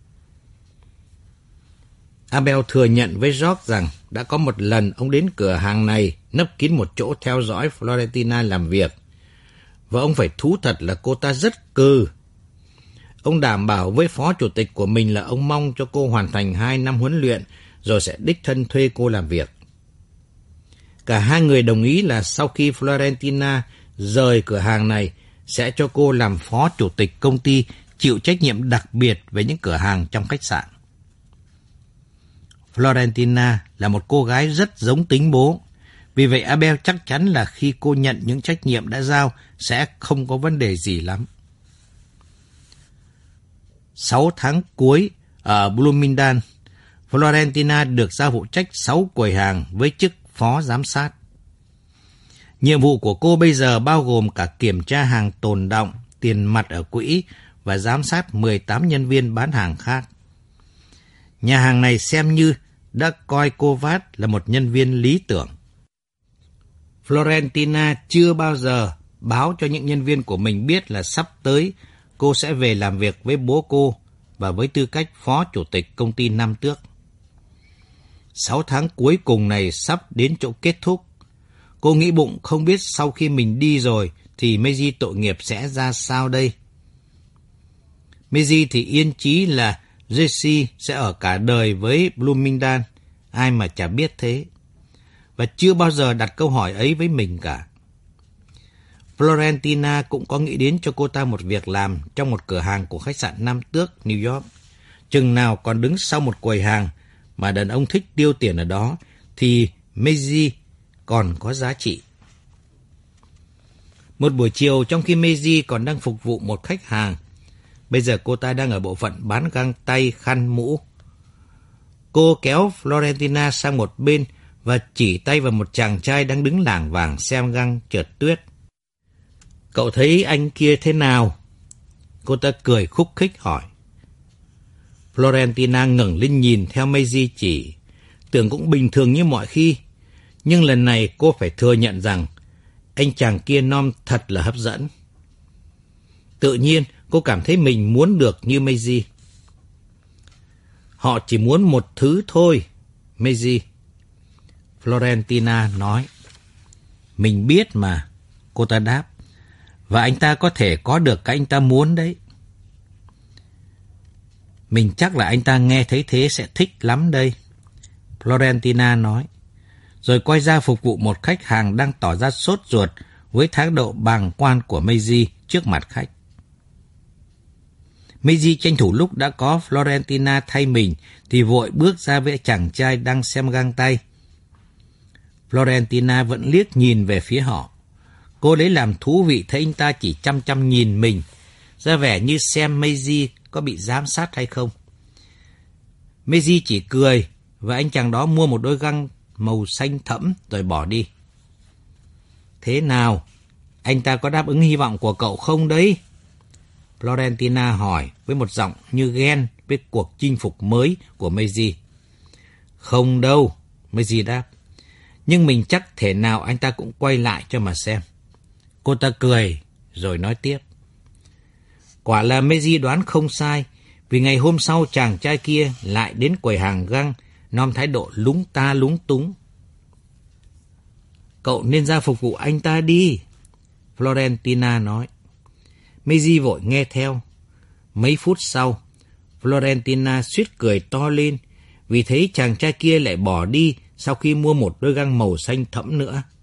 [SPEAKER 2] Abel thừa nhận với George rằng đã có một lần ông đến cửa hàng này nấp kín một chỗ theo dõi Florentina làm việc. Và ông phải thú thật là cô ta rất cừ. Ông đảm bảo với phó chủ tịch của mình là ông mong cho cô hoàn thành 2 năm huấn luyện rồi sẽ đích thân thuê cô làm việc. Cả hai người đồng ý là sau khi Florentina rời cửa hàng này sẽ cho cô làm phó chủ tịch công ty chịu trách nhiệm đặc biệt về những cửa hàng trong khách sạn. Florentina là một cô gái rất giống tính bố. Vì vậy Abel chắc chắn là khi cô nhận những trách nhiệm đã giao sẽ không có vấn đề gì lắm. 6 tháng cuối ở Bloomingdale, Florentina được giao phụ trách 6 quầy hàng với chức phó giám sát. Nhiệm vụ của cô bây giờ bao gồm cả kiểm tra hàng tồn đọng, tiền mặt ở quỹ và giám sát 18 nhân viên bán hàng khác. Nhà hàng này xem như đã coi cô Vát là một nhân viên lý tưởng. Florentina chưa bao giờ báo cho những nhân viên của mình biết là sắp tới cô sẽ về làm việc với bố cô và với tư cách phó chủ tịch công ty năm tước. 6 tháng cuối cùng này sắp đến chỗ kết thúc. Cô nghĩ bụng không biết sau khi mình đi rồi thì Meiji tội nghiệp sẽ ra sao đây. Meiji thì yên chí là Jesse sẽ ở cả đời với Bloomingdale, ai mà chả biết thế. Và chưa bao giờ đặt câu hỏi ấy với mình cả. Florentina cũng có nghĩ đến cho cô ta một việc làm trong một cửa hàng của khách sạn Nam Tước, New York. Chừng nào còn đứng sau một quầy hàng mà đàn ông thích tiêu tiền ở đó, thì Meiji còn có giá trị. Một buổi chiều trong khi Meiji còn đang phục vụ một khách hàng, bây giờ cô ta đang ở bộ phận bán găng tay, khăn, mũ. Cô kéo Florentina sang một bên và chỉ tay vào một chàng trai đang đứng lảng vảng xem găng trượt tuyết. Cậu thấy anh kia thế nào? Cô ta cười khúc khích hỏi. Florentina ngẩng lên nhìn theo Meiji chỉ, tưởng cũng bình thường như mọi khi. Nhưng lần này cô phải thừa nhận rằng anh chàng kia nom thật là hấp dẫn. Tự nhiên cô cảm thấy mình muốn được như Meiji. Họ chỉ muốn một thứ thôi, Meiji. Florentina nói. Mình biết mà, cô ta đáp. Và anh ta có thể có được cái anh ta muốn đấy. Mình chắc là anh ta nghe thấy thế sẽ thích lắm đây, Florentina nói. Rồi quay ra phục vụ một khách hàng đang tỏ ra sốt ruột với thái độ bàng quan của Meiji trước mặt khách. Meiji tranh thủ lúc đã có Florentina thay mình thì vội bước ra với chàng trai đang xem găng tay. Florentina vẫn liếc nhìn về phía họ. Cô lấy làm thú vị thấy anh ta chỉ chăm chăm nhìn mình, ra vẻ như xem Meiji có bị giám sát hay không. Meiji chỉ cười và anh chàng đó mua một đôi găng màu xanh thẫm rồi bỏ đi. Thế nào? Anh ta có đáp ứng hy vọng của cậu không đấy? Florentina hỏi với một giọng như ghen với cuộc chinh phục mới của Meiji. Không đâu, Meiji đáp. Nhưng mình chắc thể nào anh ta cũng quay lại cho mà xem. Cô ta cười rồi nói tiếp. Quả là Meiji đoán không sai, vì ngày hôm sau chàng trai kia lại đến quầy hàng găng, nom thái độ lúng ta lúng túng. Cậu nên ra phục vụ anh ta đi, Florentina nói. Meiji vội nghe theo. Mấy phút sau, Florentina suýt cười to lên vì thấy chàng trai kia lại bỏ đi sau khi mua một đôi găng màu xanh thẫm nữa.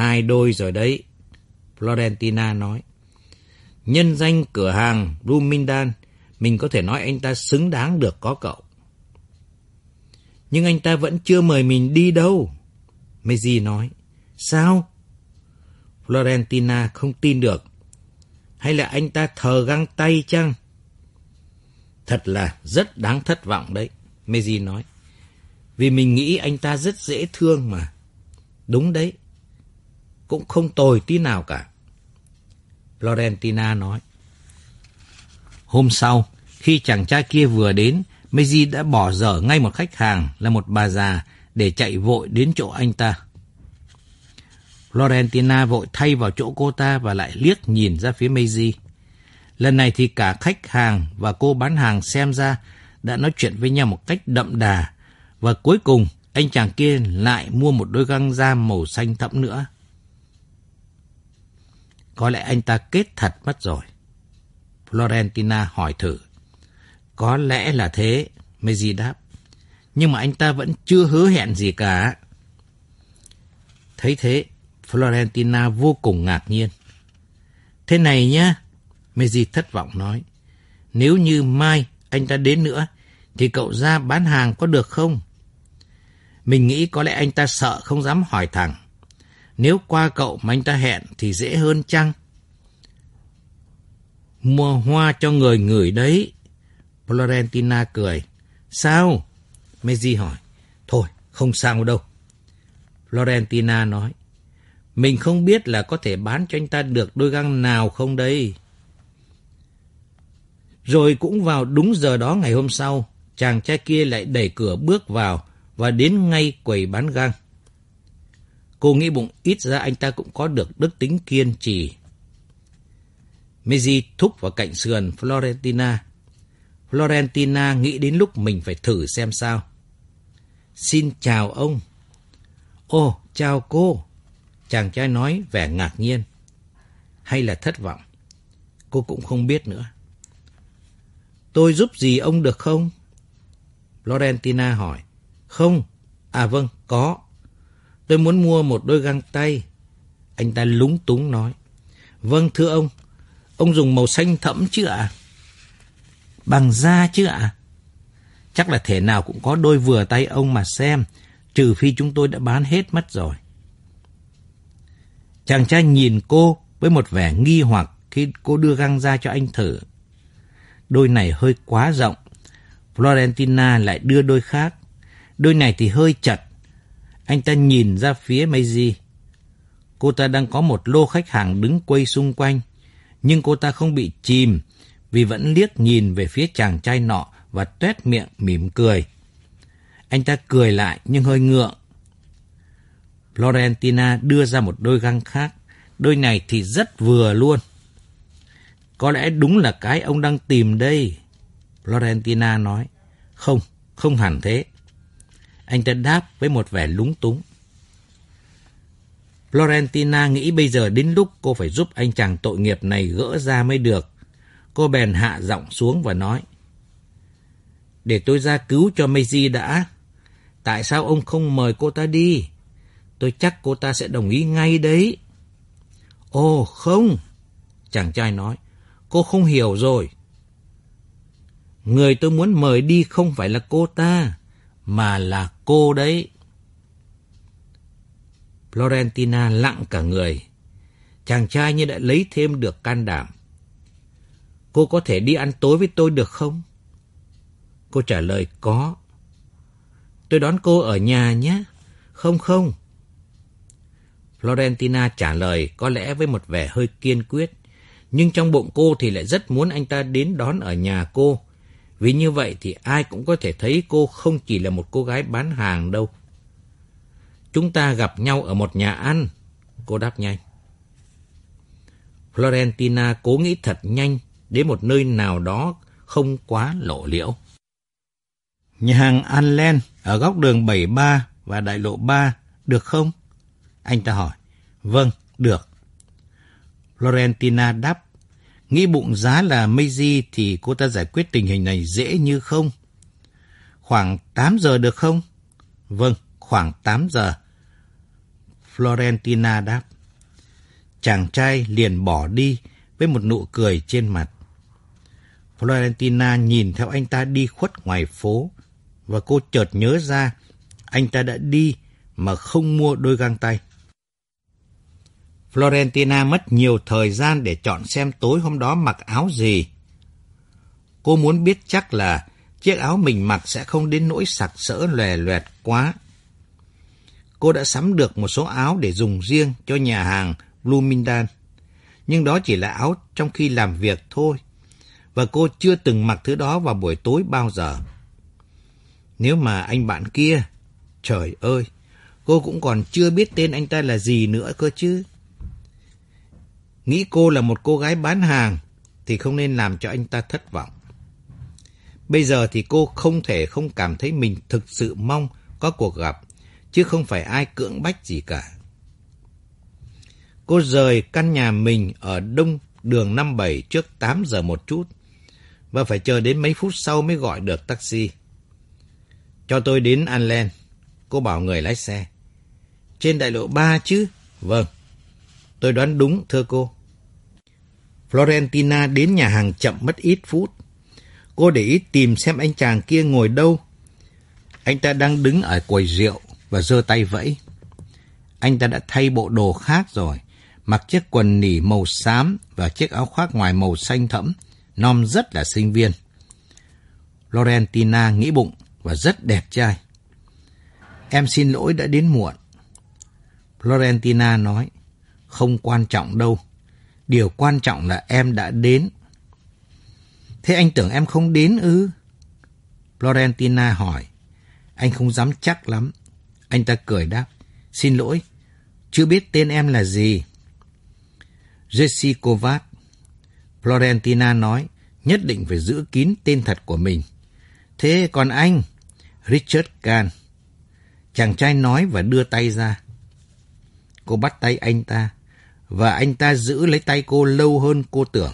[SPEAKER 2] 2 đôi rồi đấy, Florentina nói. Nhân danh cửa hàng Bloomingdale, mình có thể nói anh ta xứng đáng được có cậu. Nhưng anh ta vẫn chưa mời mình đi đâu, Maisie nói. Sao? Florentina không tin được. Hay là anh ta thờ găng tay chăng? Thật là rất đáng thất vọng đấy, Maisie nói. Vì mình nghĩ anh ta rất dễ thương mà. Đúng đấy, cũng không tồi tí nào cả, Florentina nói. Hôm sau, khi chàng trai kia vừa đến, Maisie đã bỏ dở ngay một khách hàng là một bà già để chạy vội đến chỗ anh ta. Florentina vội thay vào chỗ cô ta và lại liếc nhìn ra phía Maisie. Lần này thì cả khách hàng và cô bán hàng xem ra đã nói chuyện với nhau một cách đậm đà, và cuối cùng anh chàng kia lại mua một đôi găng da màu xanh thẫm nữa. Có lẽ anh ta kết thật mất rồi, Florentina hỏi thử. Có lẽ là thế, Maisie đáp. Nhưng mà anh ta vẫn chưa hứa hẹn gì cả. Thấy thế, Florentina vô cùng ngạc nhiên. Thế này nhá, Maisie thất vọng nói. Nếu như mai anh ta đến nữa, thì cậu ra bán hàng có được không? Mình nghĩ có lẽ anh ta sợ không dám hỏi thẳng. Nếu qua cậu mà anh ta hẹn thì dễ hơn chăng? Mua hoa cho người ngửi đấy, Florentina cười. Sao? Maisie hỏi. Thôi, không sao đâu, Florentina nói. Mình không biết là có thể bán cho anh ta được đôi găng nào không đây. Rồi cũng vào đúng giờ đó ngày hôm sau, chàng trai kia lại đẩy cửa bước vào và đến ngay quầy bán găng. Cô nghĩ bụng ít ra anh ta cũng có được đức tính kiên trì. Maisie thúc vào cạnh sườn Florentina. Florentina nghĩ đến lúc mình phải thử xem sao. Xin chào ông. Ồ, chào cô, chàng trai nói vẻ ngạc nhiên. Hay là thất vọng? Cô cũng không biết nữa. Tôi giúp gì ông được không? Florentina hỏi. Không. À vâng, có. Tôi muốn mua một đôi găng tay. Anh ta lúng túng nói. Vâng thưa ông dùng màu xanh thẫm chứ ạ? Bằng da chứ ạ? Chắc là thể nào cũng có đôi vừa tay ông mà xem, trừ phi chúng tôi đã bán hết mất rồi. Chàng trai nhìn cô với một vẻ nghi hoặc khi cô đưa găng ra cho anh thử. Đôi này hơi quá rộng. Florentina lại đưa đôi khác. Đôi này thì hơi chật. Anh ta nhìn ra phía Maisie. Cô ta đang có một lô khách hàng đứng quay xung quanh, nhưng cô ta không bị chìm vì vẫn liếc nhìn về phía chàng trai nọ và tuét miệng mỉm cười. Anh ta cười lại nhưng hơi ngượng. Florentina đưa ra một đôi găng khác. Đôi này thì rất vừa luôn. Có lẽ đúng là cái ông đang tìm đây, Florentina nói. Không hẳn thế, anh ta đáp với một vẻ lúng túng. Florentina nghĩ bây giờ đến lúc cô phải giúp anh chàng tội nghiệp này gỡ ra mới được. Cô bèn hạ giọng xuống và nói. Để tôi ra cứu cho Maisie đã. Tại sao ông không mời cô ta đi? Tôi chắc cô ta sẽ đồng ý ngay đấy. Ồ không, chàng trai nói. Cô không hiểu rồi. Người tôi muốn mời đi không phải là cô ta, mà là cô đấy. Florentina lặng cả người. Chàng trai như đã lấy thêm được can đảm. Cô có thể đi ăn tối với tôi được không? Cô trả lời có. Tôi đón cô ở nhà nhé. Không. Florentina trả lời có lẽ với một vẻ hơi kiên quyết. Nhưng trong bụng cô thì lại rất muốn anh ta đến đón ở nhà cô. Vì như vậy thì ai cũng có thể thấy cô không chỉ là một cô gái bán hàng đâu. Chúng ta gặp nhau ở một nhà ăn, cô đáp nhanh. Florentina cố nghĩ thật nhanh đến một nơi nào đó không quá lộ liễu. Nhà hàng Allen ở góc đường 73 và đại lộ 3, được không? Anh ta hỏi. Vâng, được. Florentina đáp. Nghĩ bụng giá là Maisie thì cô ta giải quyết tình hình này dễ như không. Khoảng 8 giờ được không? Vâng, khoảng 8 giờ. Florentina đáp. chàng trai liền bỏ đi với một nụ cười trên mặt. Florentina nhìn theo anh ta đi khuất ngoài phố, và cô chợt nhớ ra anh ta đã đi mà không mua đôi găng tay. Florentina mất nhiều thời gian để chọn xem tối hôm đó mặc áo gì. Cô muốn biết chắc là chiếc áo mình mặc sẽ không đến nỗi sặc sỡ lòe loẹt quá. Cô đã sắm được một số áo để dùng riêng cho nhà hàng Bloomingdale, nhưng đó chỉ là áo trong khi làm việc thôi, và cô chưa từng mặc thứ đó vào buổi tối bao giờ. Nếu mà anh bạn kia, trời ơi, cô cũng còn chưa biết tên anh ta là gì nữa cơ chứ. Nghĩ cô là một cô gái bán hàng thì không nên làm cho anh ta thất vọng. Bây giờ thì cô không thể không cảm thấy mình thực sự mong có cuộc gặp, chứ không phải ai cưỡng bách gì cả. Cô rời căn nhà mình ở đông đường 57 trước 8 giờ một chút, và phải chờ đến mấy phút sau mới gọi được taxi. Cho tôi đến Allen, cô bảo người lái xe. Trên đại lộ 3 chứ? Vâng, tôi đoán đúng thưa cô. Florentina đến nhà hàng chậm mất ít phút. Cô để ý tìm xem anh chàng kia ngồi đâu. Anh ta đang đứng ở quầy rượu và giơ tay vẫy. Anh ta đã thay bộ đồ khác rồi, mặc chiếc quần nỉ màu xám và chiếc áo khoác ngoài màu xanh thẫm, nom rất là sinh viên. Florentina nghĩ bụng và rất đẹp trai. Em xin lỗi đã đến muộn. Florentina nói, không quan trọng đâu. Điều quan trọng là em đã đến. Thế anh tưởng em không đến ư? Florentina hỏi. Anh không dám chắc lắm. Anh ta cười đáp, xin lỗi, chưa biết tên em là gì. Jessie Kovacs. Florentina nói, nhất định phải giữ kín tên thật của mình. Thế còn anh? Richard Kahn. Chàng trai nói và đưa tay ra. Cô bắt tay anh ta, và anh ta giữ lấy tay cô lâu hơn cô tưởng.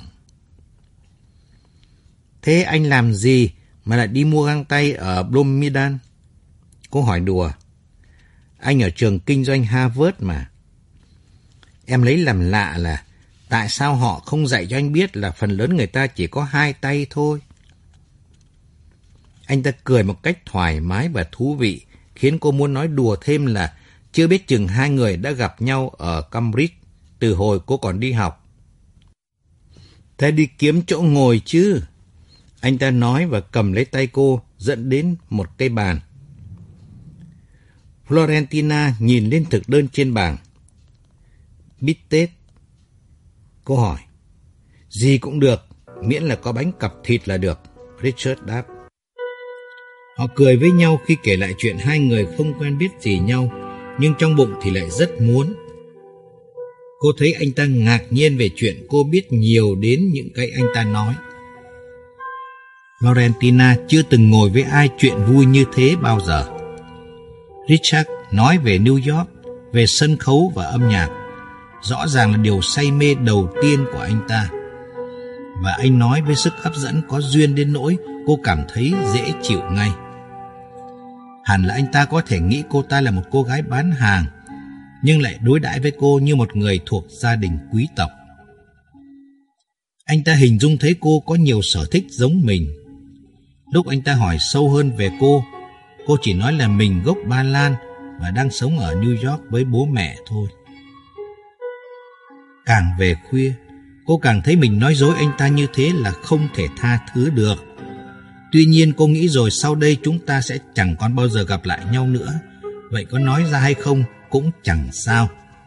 [SPEAKER 2] Thế anh làm gì mà lại đi mua găng tay ở Bloomingdale? Cô hỏi đùa. Anh ở trường kinh doanh Harvard mà. Em lấy làm lạ là tại sao họ không dạy cho anh biết là phần lớn người ta chỉ có 2 tay thôi. Anh ta cười một cách thoải mái và thú vị, khiến cô muốn nói đùa thêm là chưa biết chừng hai người đã gặp nhau ở Cambridge từ hồi cô còn đi học. Thế đi kiếm chỗ ngồi chứ? Anh ta nói và cầm lấy tay cô dẫn đến một cây bàn. Florentina nhìn lên thực đơn trên bảng. Bít tết. Cô hỏi. Gì cũng được, miễn là có bánh cặp thịt là được, Richard đáp. Họ cười với nhau khi kể lại chuyện hai người không quen biết gì nhau, nhưng trong bụng thì lại rất muốn. Cô thấy anh ta ngạc nhiên về chuyện cô biết nhiều đến những cái anh ta nói. Florentina chưa từng ngồi với ai chuyện vui như thế bao giờ. Richard nói về New York, về sân khấu và âm nhạc. Rõ ràng là điều say mê đầu tiên của anh ta. Và anh nói với sức hấp dẫn có duyên đến nỗi cô cảm thấy dễ chịu ngay. Hẳn là anh ta có thể nghĩ cô ta là một cô gái bán hàng, nhưng lại đối đãi với cô như một người thuộc gia đình quý tộc. Anh ta hình dung thấy cô có nhiều sở thích giống mình. Lúc anh ta hỏi sâu hơn về cô chỉ nói là mình gốc Ba Lan và đang sống ở New York với bố mẹ thôi. Càng về khuya, cô càng thấy mình nói dối anh ta như thế là không thể tha thứ được. Tuy nhiên cô nghĩ rồi sau đây chúng ta sẽ chẳng còn bao giờ gặp lại nhau nữa. Vậy có nói ra hay không cũng chẳng sao.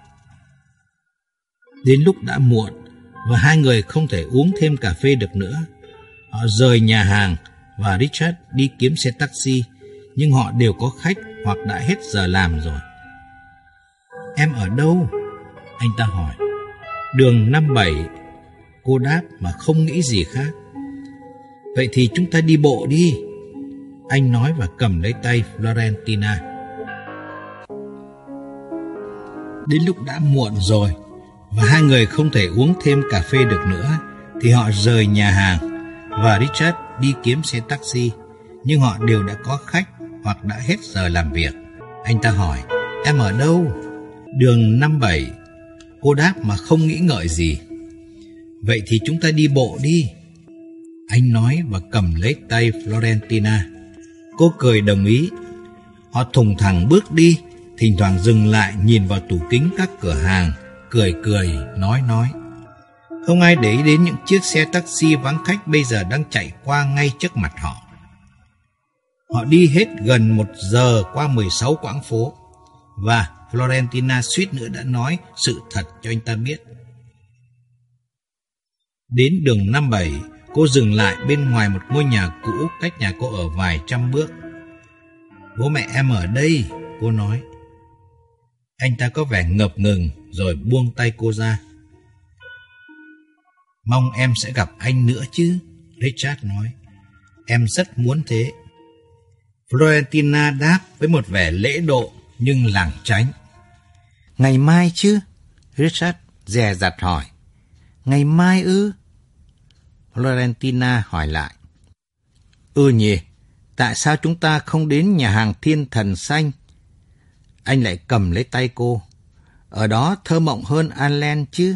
[SPEAKER 2] Đến lúc đã muộn và hai người không thể uống thêm cà phê được nữa. Họ rời nhà hàng và Richard đi kiếm xe taxi, nhưng họ đều có khách hoặc đã hết giờ làm rồi. Em ở đâu? Anh ta hỏi. Đường 57. Cô đáp mà không nghĩ gì khác. Vậy thì chúng ta đi bộ đi. Anh nói và cầm lấy tay Florentina. Đến lúc đã muộn rồi và hai người không thể uống thêm cà phê được nữa thì họ rời nhà hàng và Richard đi kiếm xe taxi, nhưng họ đều đã có khách hoặc đã hết giờ làm việc. Anh ta hỏi, em ở đâu? Đường 57. Cô đáp mà không nghĩ ngợi gì. Vậy thì chúng ta đi bộ đi. Anh nói và cầm lấy tay Florentina. Cô cười đồng ý. Họ thùng thẳng bước đi, thỉnh thoảng dừng lại nhìn vào tủ kính các cửa hàng, cười cười, nói. Không ai để ý đến những chiếc xe taxi vắng khách bây giờ đang chạy qua ngay trước mặt họ. Họ đi hết gần 1 giờ qua 16 quãng phố, và Florentina suýt nữa đã nói sự thật cho anh ta biết. Đến đường 57, cô dừng lại bên ngoài một ngôi nhà cũ cách nhà cô ở vài trăm bước. Bố mẹ em ở đây, cô nói. Anh ta có vẻ ngập ngừng rồi buông tay cô ra. Mong em sẽ gặp anh nữa chứ, Richard nói. Em rất muốn thế. Florentina đáp với một vẻ lễ độ nhưng lảng tránh. Ngày mai chứ? Richard dè dặt hỏi. Ngày mai ư? Florentina hỏi lại. Nhỉ, tại sao chúng ta không đến nhà hàng Thiên Thần Xanh? Anh lại cầm lấy tay cô. Ở đó thơ mộng hơn Allen chứ?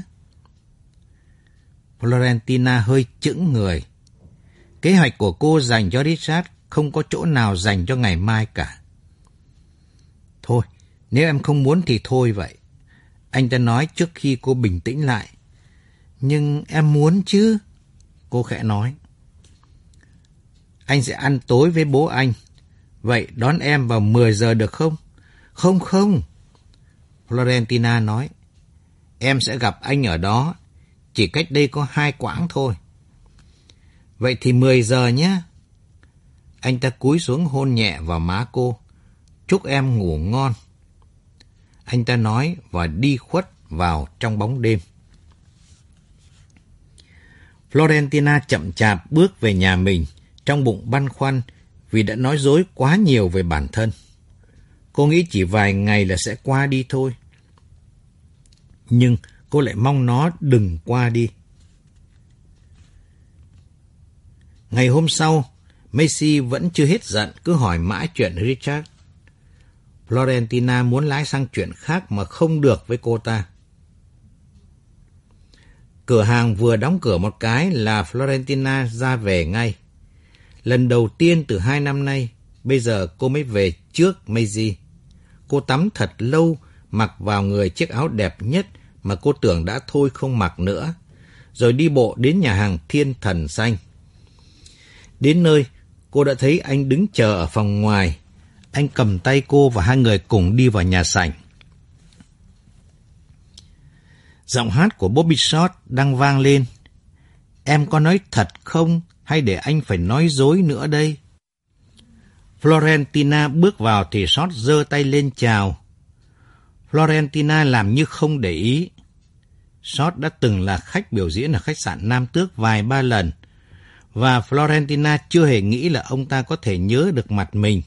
[SPEAKER 2] Florentina hơi chững người. Kế hoạch của cô dành cho Richard không có chỗ nào dành cho ngày mai cả. Thôi, nếu em không muốn thì thôi vậy. Anh ta nói trước khi cô bình tĩnh lại. Nhưng em muốn chứ, cô khẽ nói. Anh sẽ ăn tối với bố anh. Vậy đón em vào 10 giờ được không? Không. Florentina nói. Em sẽ gặp anh ở đó. Chỉ cách đây có 2 quãng thôi. Vậy thì 10 giờ nhé. Anh ta cúi xuống hôn nhẹ vào má cô. Chúc em ngủ ngon. Anh ta nói và đi khuất vào trong bóng đêm. Florentina chậm chạp bước về nhà mình, trong bụng băn khoăn vì đã nói dối quá nhiều về bản thân. Cô nghĩ chỉ vài ngày là sẽ qua đi thôi. Nhưng cô lại mong nó đừng qua đi. Ngày hôm sau, Macy vẫn chưa hết giận, cứ hỏi mãi chuyện Richard. Florentina muốn lái sang chuyện khác mà không được với cô ta. Cửa hàng vừa đóng cửa một cái là Florentina ra về ngay. Lần đầu tiên từ 2 năm nay, bây giờ cô mới về trước Macy. Cô tắm thật lâu, mặc vào người chiếc áo đẹp nhất mà cô tưởng đã thôi không mặc nữa, rồi đi bộ đến nhà hàng Thiên Thần Xanh. Đến nơi, cô đã thấy anh đứng chờ ở phòng ngoài. Anh cầm tay cô và hai người cùng đi vào nhà sảnh. Giọng hát của Bobby Short đang vang lên. Em có nói thật không, hay để anh phải nói dối nữa đây? Florentina bước vào thì Short giơ tay lên chào. Florentina làm như không để ý. Short đã từng là khách biểu diễn ở khách sạn Nam Tước vài ba lần, và Florentina chưa hề nghĩ là ông ta có thể nhớ được mặt mình.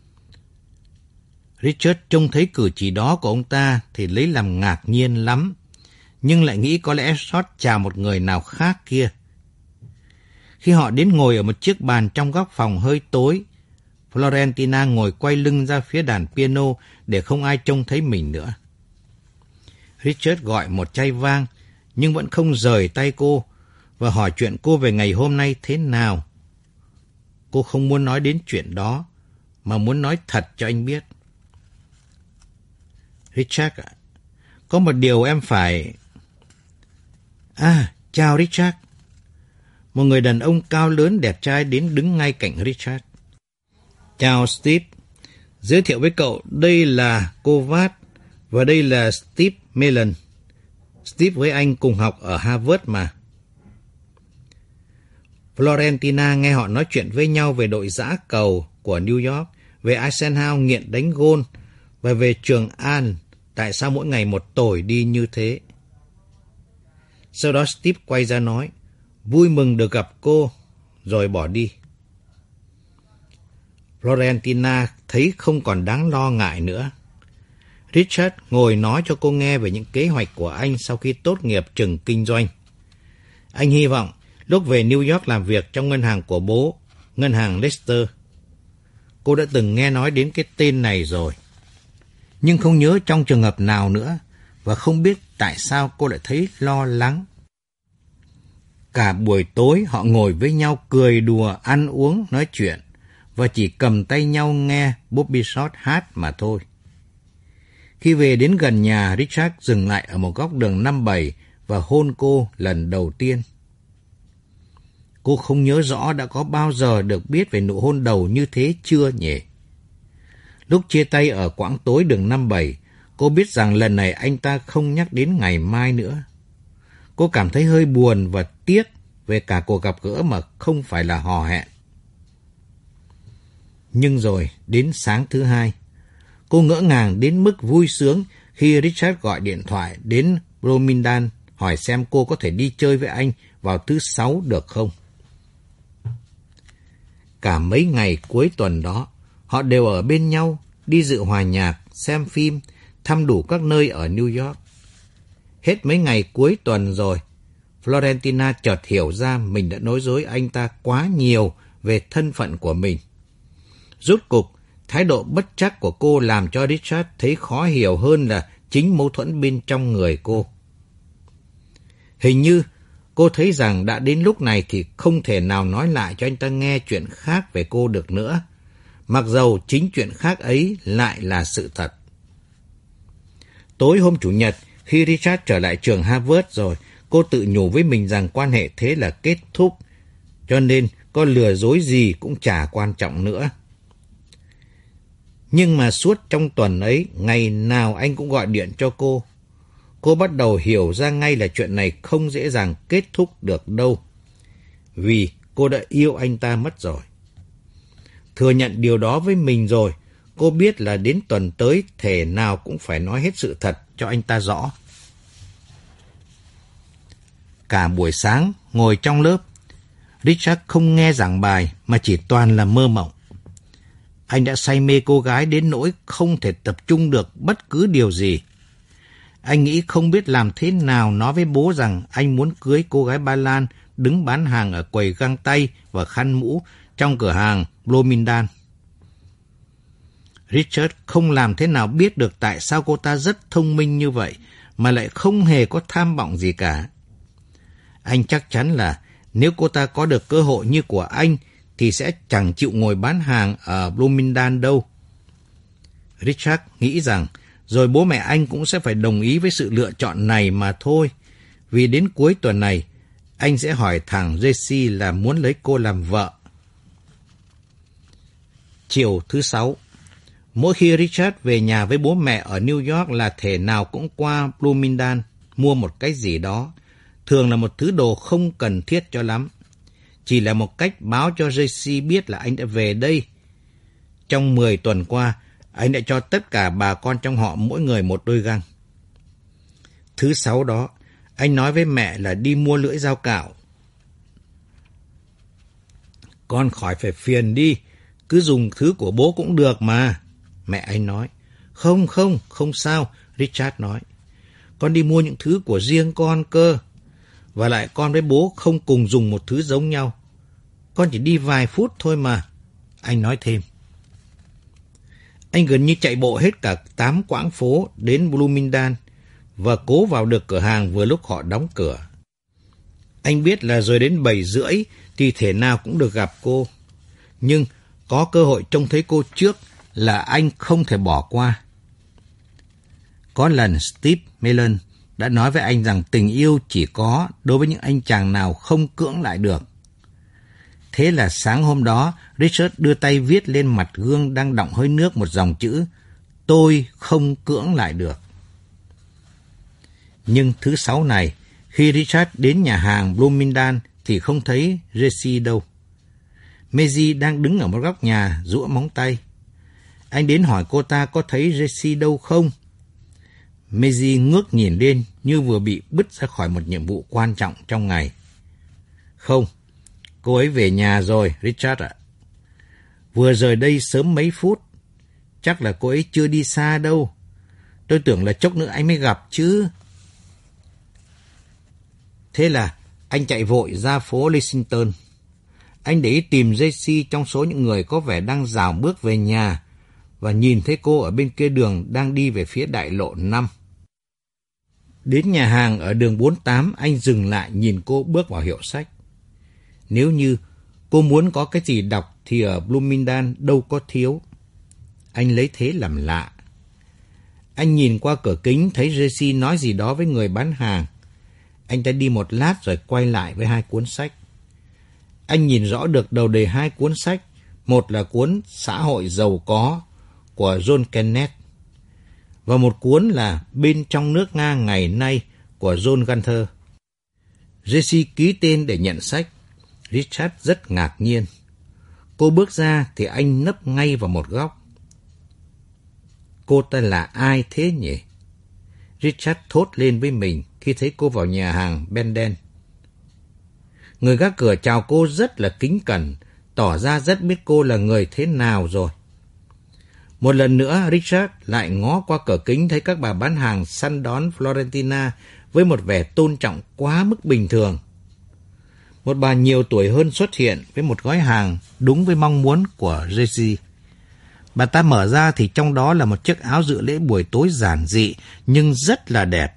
[SPEAKER 2] Richard trông thấy cử chỉ đó của ông ta thì lấy làm ngạc nhiên lắm, nhưng lại nghĩ có lẽ Short chào một người nào khác kia. Khi họ đến ngồi ở một chiếc bàn trong góc phòng hơi tối, Florentina ngồi quay lưng ra phía đàn piano để không ai trông thấy mình nữa. Richard gọi một chai vang, nhưng vẫn không rời tay cô, và hỏi chuyện cô về ngày hôm nay thế nào. Cô không muốn nói đến chuyện đó, mà muốn nói thật cho anh biết. Richard ạ, có một điều em phải... Chào Richard. Một người đàn ông cao lớn đẹp trai đến đứng ngay cạnh Richard. Chào Steve. Giới thiệu với cậu, đây là cô Vát và đây là Steve Mellon. Steve với anh cùng học ở Harvard mà. Florentina nghe họ nói chuyện với nhau về đội giã cầu của New York, về Eisenhower nghiện đánh gôn và về Trường An, tại sao mỗi ngày một tồi đi như thế. Sau đó Steve quay ra nói, vui mừng được gặp cô, rồi bỏ đi. Florentina thấy không còn đáng lo ngại nữa. Richard ngồi nói cho cô nghe về những kế hoạch của anh sau khi tốt nghiệp trường kinh doanh. Anh hy vọng lúc về New York làm việc trong ngân hàng của bố, ngân hàng Lester. Cô đã từng nghe nói đến cái tên này rồi, nhưng không nhớ trong trường hợp nào nữa, và không biết tại sao cô lại thấy lo lắng. Cả buổi tối họ ngồi với nhau cười đùa, ăn uống, nói chuyện và chỉ cầm tay nhau nghe Bobby Short hát mà thôi. Khi về đến gần nhà, Richard dừng lại ở một góc đường 57 và hôn cô lần đầu tiên. Cô không nhớ rõ đã có bao giờ được biết về nụ hôn đầu như thế chưa nhỉ? Lúc chia tay ở quãng tối đường 57, cô biết rằng lần này anh ta không nhắc đến ngày mai nữa. Cô cảm thấy hơi buồn và tiếc về cả cuộc gặp gỡ mà không phải là hò hẹn. Nhưng rồi, đến sáng thứ hai, cô ngỡ ngàng đến mức vui sướng khi Richard gọi điện thoại đến Bloomingdale hỏi xem cô có thể đi chơi với anh vào thứ Sáu được không. Cả mấy ngày cuối tuần đó, họ đều ở bên nhau, đi dự hòa nhạc, xem phim, thăm đủ các nơi ở New York. Hết mấy ngày cuối tuần rồi, Florentina chợt hiểu ra mình đã nói dối anh ta quá nhiều về thân phận của mình. Rốt cuộc, thái độ bất trắc của cô làm cho Richard thấy khó hiểu hơn là chính mâu thuẫn bên trong người cô. Hình như cô thấy rằng đã đến lúc này thì không thể nào nói lại cho anh ta nghe chuyện khác về cô được nữa, mặc dầu chính chuyện khác ấy lại là sự thật. Tối hôm Chủ nhật, khi Richard trở lại trường Harvard rồi, cô tự nhủ với mình rằng quan hệ thế là kết thúc, cho nên có lừa dối gì cũng chả quan trọng nữa. Nhưng mà suốt trong tuần ấy, ngày nào anh cũng gọi điện cho cô. Cô bắt đầu hiểu ra ngay là chuyện này không dễ dàng kết thúc được đâu, vì cô đã yêu anh ta mất rồi. Thừa nhận điều đó với mình rồi, cô biết là đến tuần tới thể nào cũng phải nói hết sự thật cho anh ta rõ. Cả buổi sáng, ngồi trong lớp, Richard không nghe giảng bài mà chỉ toàn là mơ mộng. Anh đã say mê cô gái đến nỗi không thể tập trung được bất cứ điều gì. Anh nghĩ không biết làm thế nào nói với bố rằng anh muốn cưới cô gái Ba Lan đứng bán hàng ở quầy găng tay và khăn mũ trong cửa hàng Bloomingdale. Richard không làm thế nào biết được tại sao cô ta rất thông minh như vậy mà lại không hề có tham vọng gì cả. Anh chắc chắn là nếu cô ta có được cơ hội như của anh thì sẽ chẳng chịu ngồi bán hàng ở Bloomingdale đâu. Richard nghĩ rằng rồi bố mẹ anh cũng sẽ phải đồng ý với sự lựa chọn này mà thôi, vì đến cuối tuần này anh sẽ hỏi thằng Jesse là muốn lấy cô làm vợ. Chiều thứ Sáu, mỗi khi Richard về nhà với bố mẹ ở New York là thể nào cũng qua Bloomingdale mua một cái gì đó, thường là một thứ đồ không cần thiết cho lắm. Chỉ là một cách báo cho JC biết là anh đã về đây. Trong 10 tuần qua, anh đã cho tất cả bà con trong họ mỗi người một đôi găng. Thứ Sáu đó, anh nói với mẹ là đi mua lưỡi dao cạo. Con khỏi phải phiền đi, cứ dùng thứ của bố cũng được mà, mẹ anh nói. Không sao, Richard nói. Con đi mua những thứ của riêng con cơ. Và lại con với bố không cùng dùng một thứ giống nhau. Con chỉ đi vài phút thôi mà, anh nói thêm. Anh gần như chạy bộ hết cả 8 quãng phố đến Bloomingdale và cố vào được cửa hàng vừa lúc họ đóng cửa. Anh biết là rồi đến 7:30 thì thể nào cũng được gặp cô. Nhưng có cơ hội trông thấy cô trước là anh không thể bỏ qua. Có lần Steve Mellon đã nói với anh rằng tình yêu chỉ có đối với những anh chàng nào không cưỡng lại được. Thế là sáng hôm đó, Richard đưa tay viết lên mặt gương đang đọng hơi nước một dòng chữ: tôi không cưỡng lại được. Nhưng thứ Sáu này, khi Richard đến nhà hàng Bloomingdale thì không thấy Jessie đâu. Maisie đang đứng ở một góc nhà giũa móng tay. Anh đến hỏi cô ta có thấy Jessie đâu không. Maisie ngước nhìn lên như vừa bị bứt ra khỏi một nhiệm vụ quan trọng trong ngày. Không, cô ấy về nhà rồi, Richard ạ. Vừa rời đây sớm mấy phút. Chắc là cô ấy chưa đi xa đâu. Tôi tưởng là chốc nữa anh mới gặp chứ. Thế là anh chạy vội ra phố Lexington. Anh để ý tìm Jessie trong số những người có vẻ đang rảo bước về nhà và nhìn thấy cô ở bên kia đường đang đi về phía đại lộ 5. Đến nhà hàng ở đường 48, anh dừng lại nhìn cô bước vào hiệu sách. Nếu như cô muốn có cái gì đọc thì ở Bloomingdale đâu có thiếu. Anh lấy thế làm lạ. Anh nhìn qua cửa kính thấy Jessie nói gì đó với người bán hàng. Anh ta đi một lát rồi quay lại với 2 cuốn sách. Anh nhìn rõ được đầu đề 2 cuốn sách. Một là cuốn Xã hội giàu có của John Kenneth và một cuốn là Bên trong nước Nga ngày nay của John Gunther. Jessie ký tên để nhận sách. Richard rất ngạc nhiên. Cô bước ra thì anh nấp ngay vào một góc. Cô ta là ai thế nhỉ? Richard thốt lên với mình khi thấy cô vào nhà hàng Benden. Người gác cửa chào cô rất là kính cẩn, tỏ ra rất biết cô là người thế nào rồi. Một lần nữa, Richard lại ngó qua cửa kính thấy các bà bán hàng săn đón Florentina với một vẻ tôn trọng quá mức bình thường. Một bà nhiều tuổi hơn xuất hiện với một gói hàng đúng với mong muốn của Jessie. Bà ta mở ra thì trong đó là một chiếc áo dự lễ buổi tối giản dị nhưng rất là đẹp.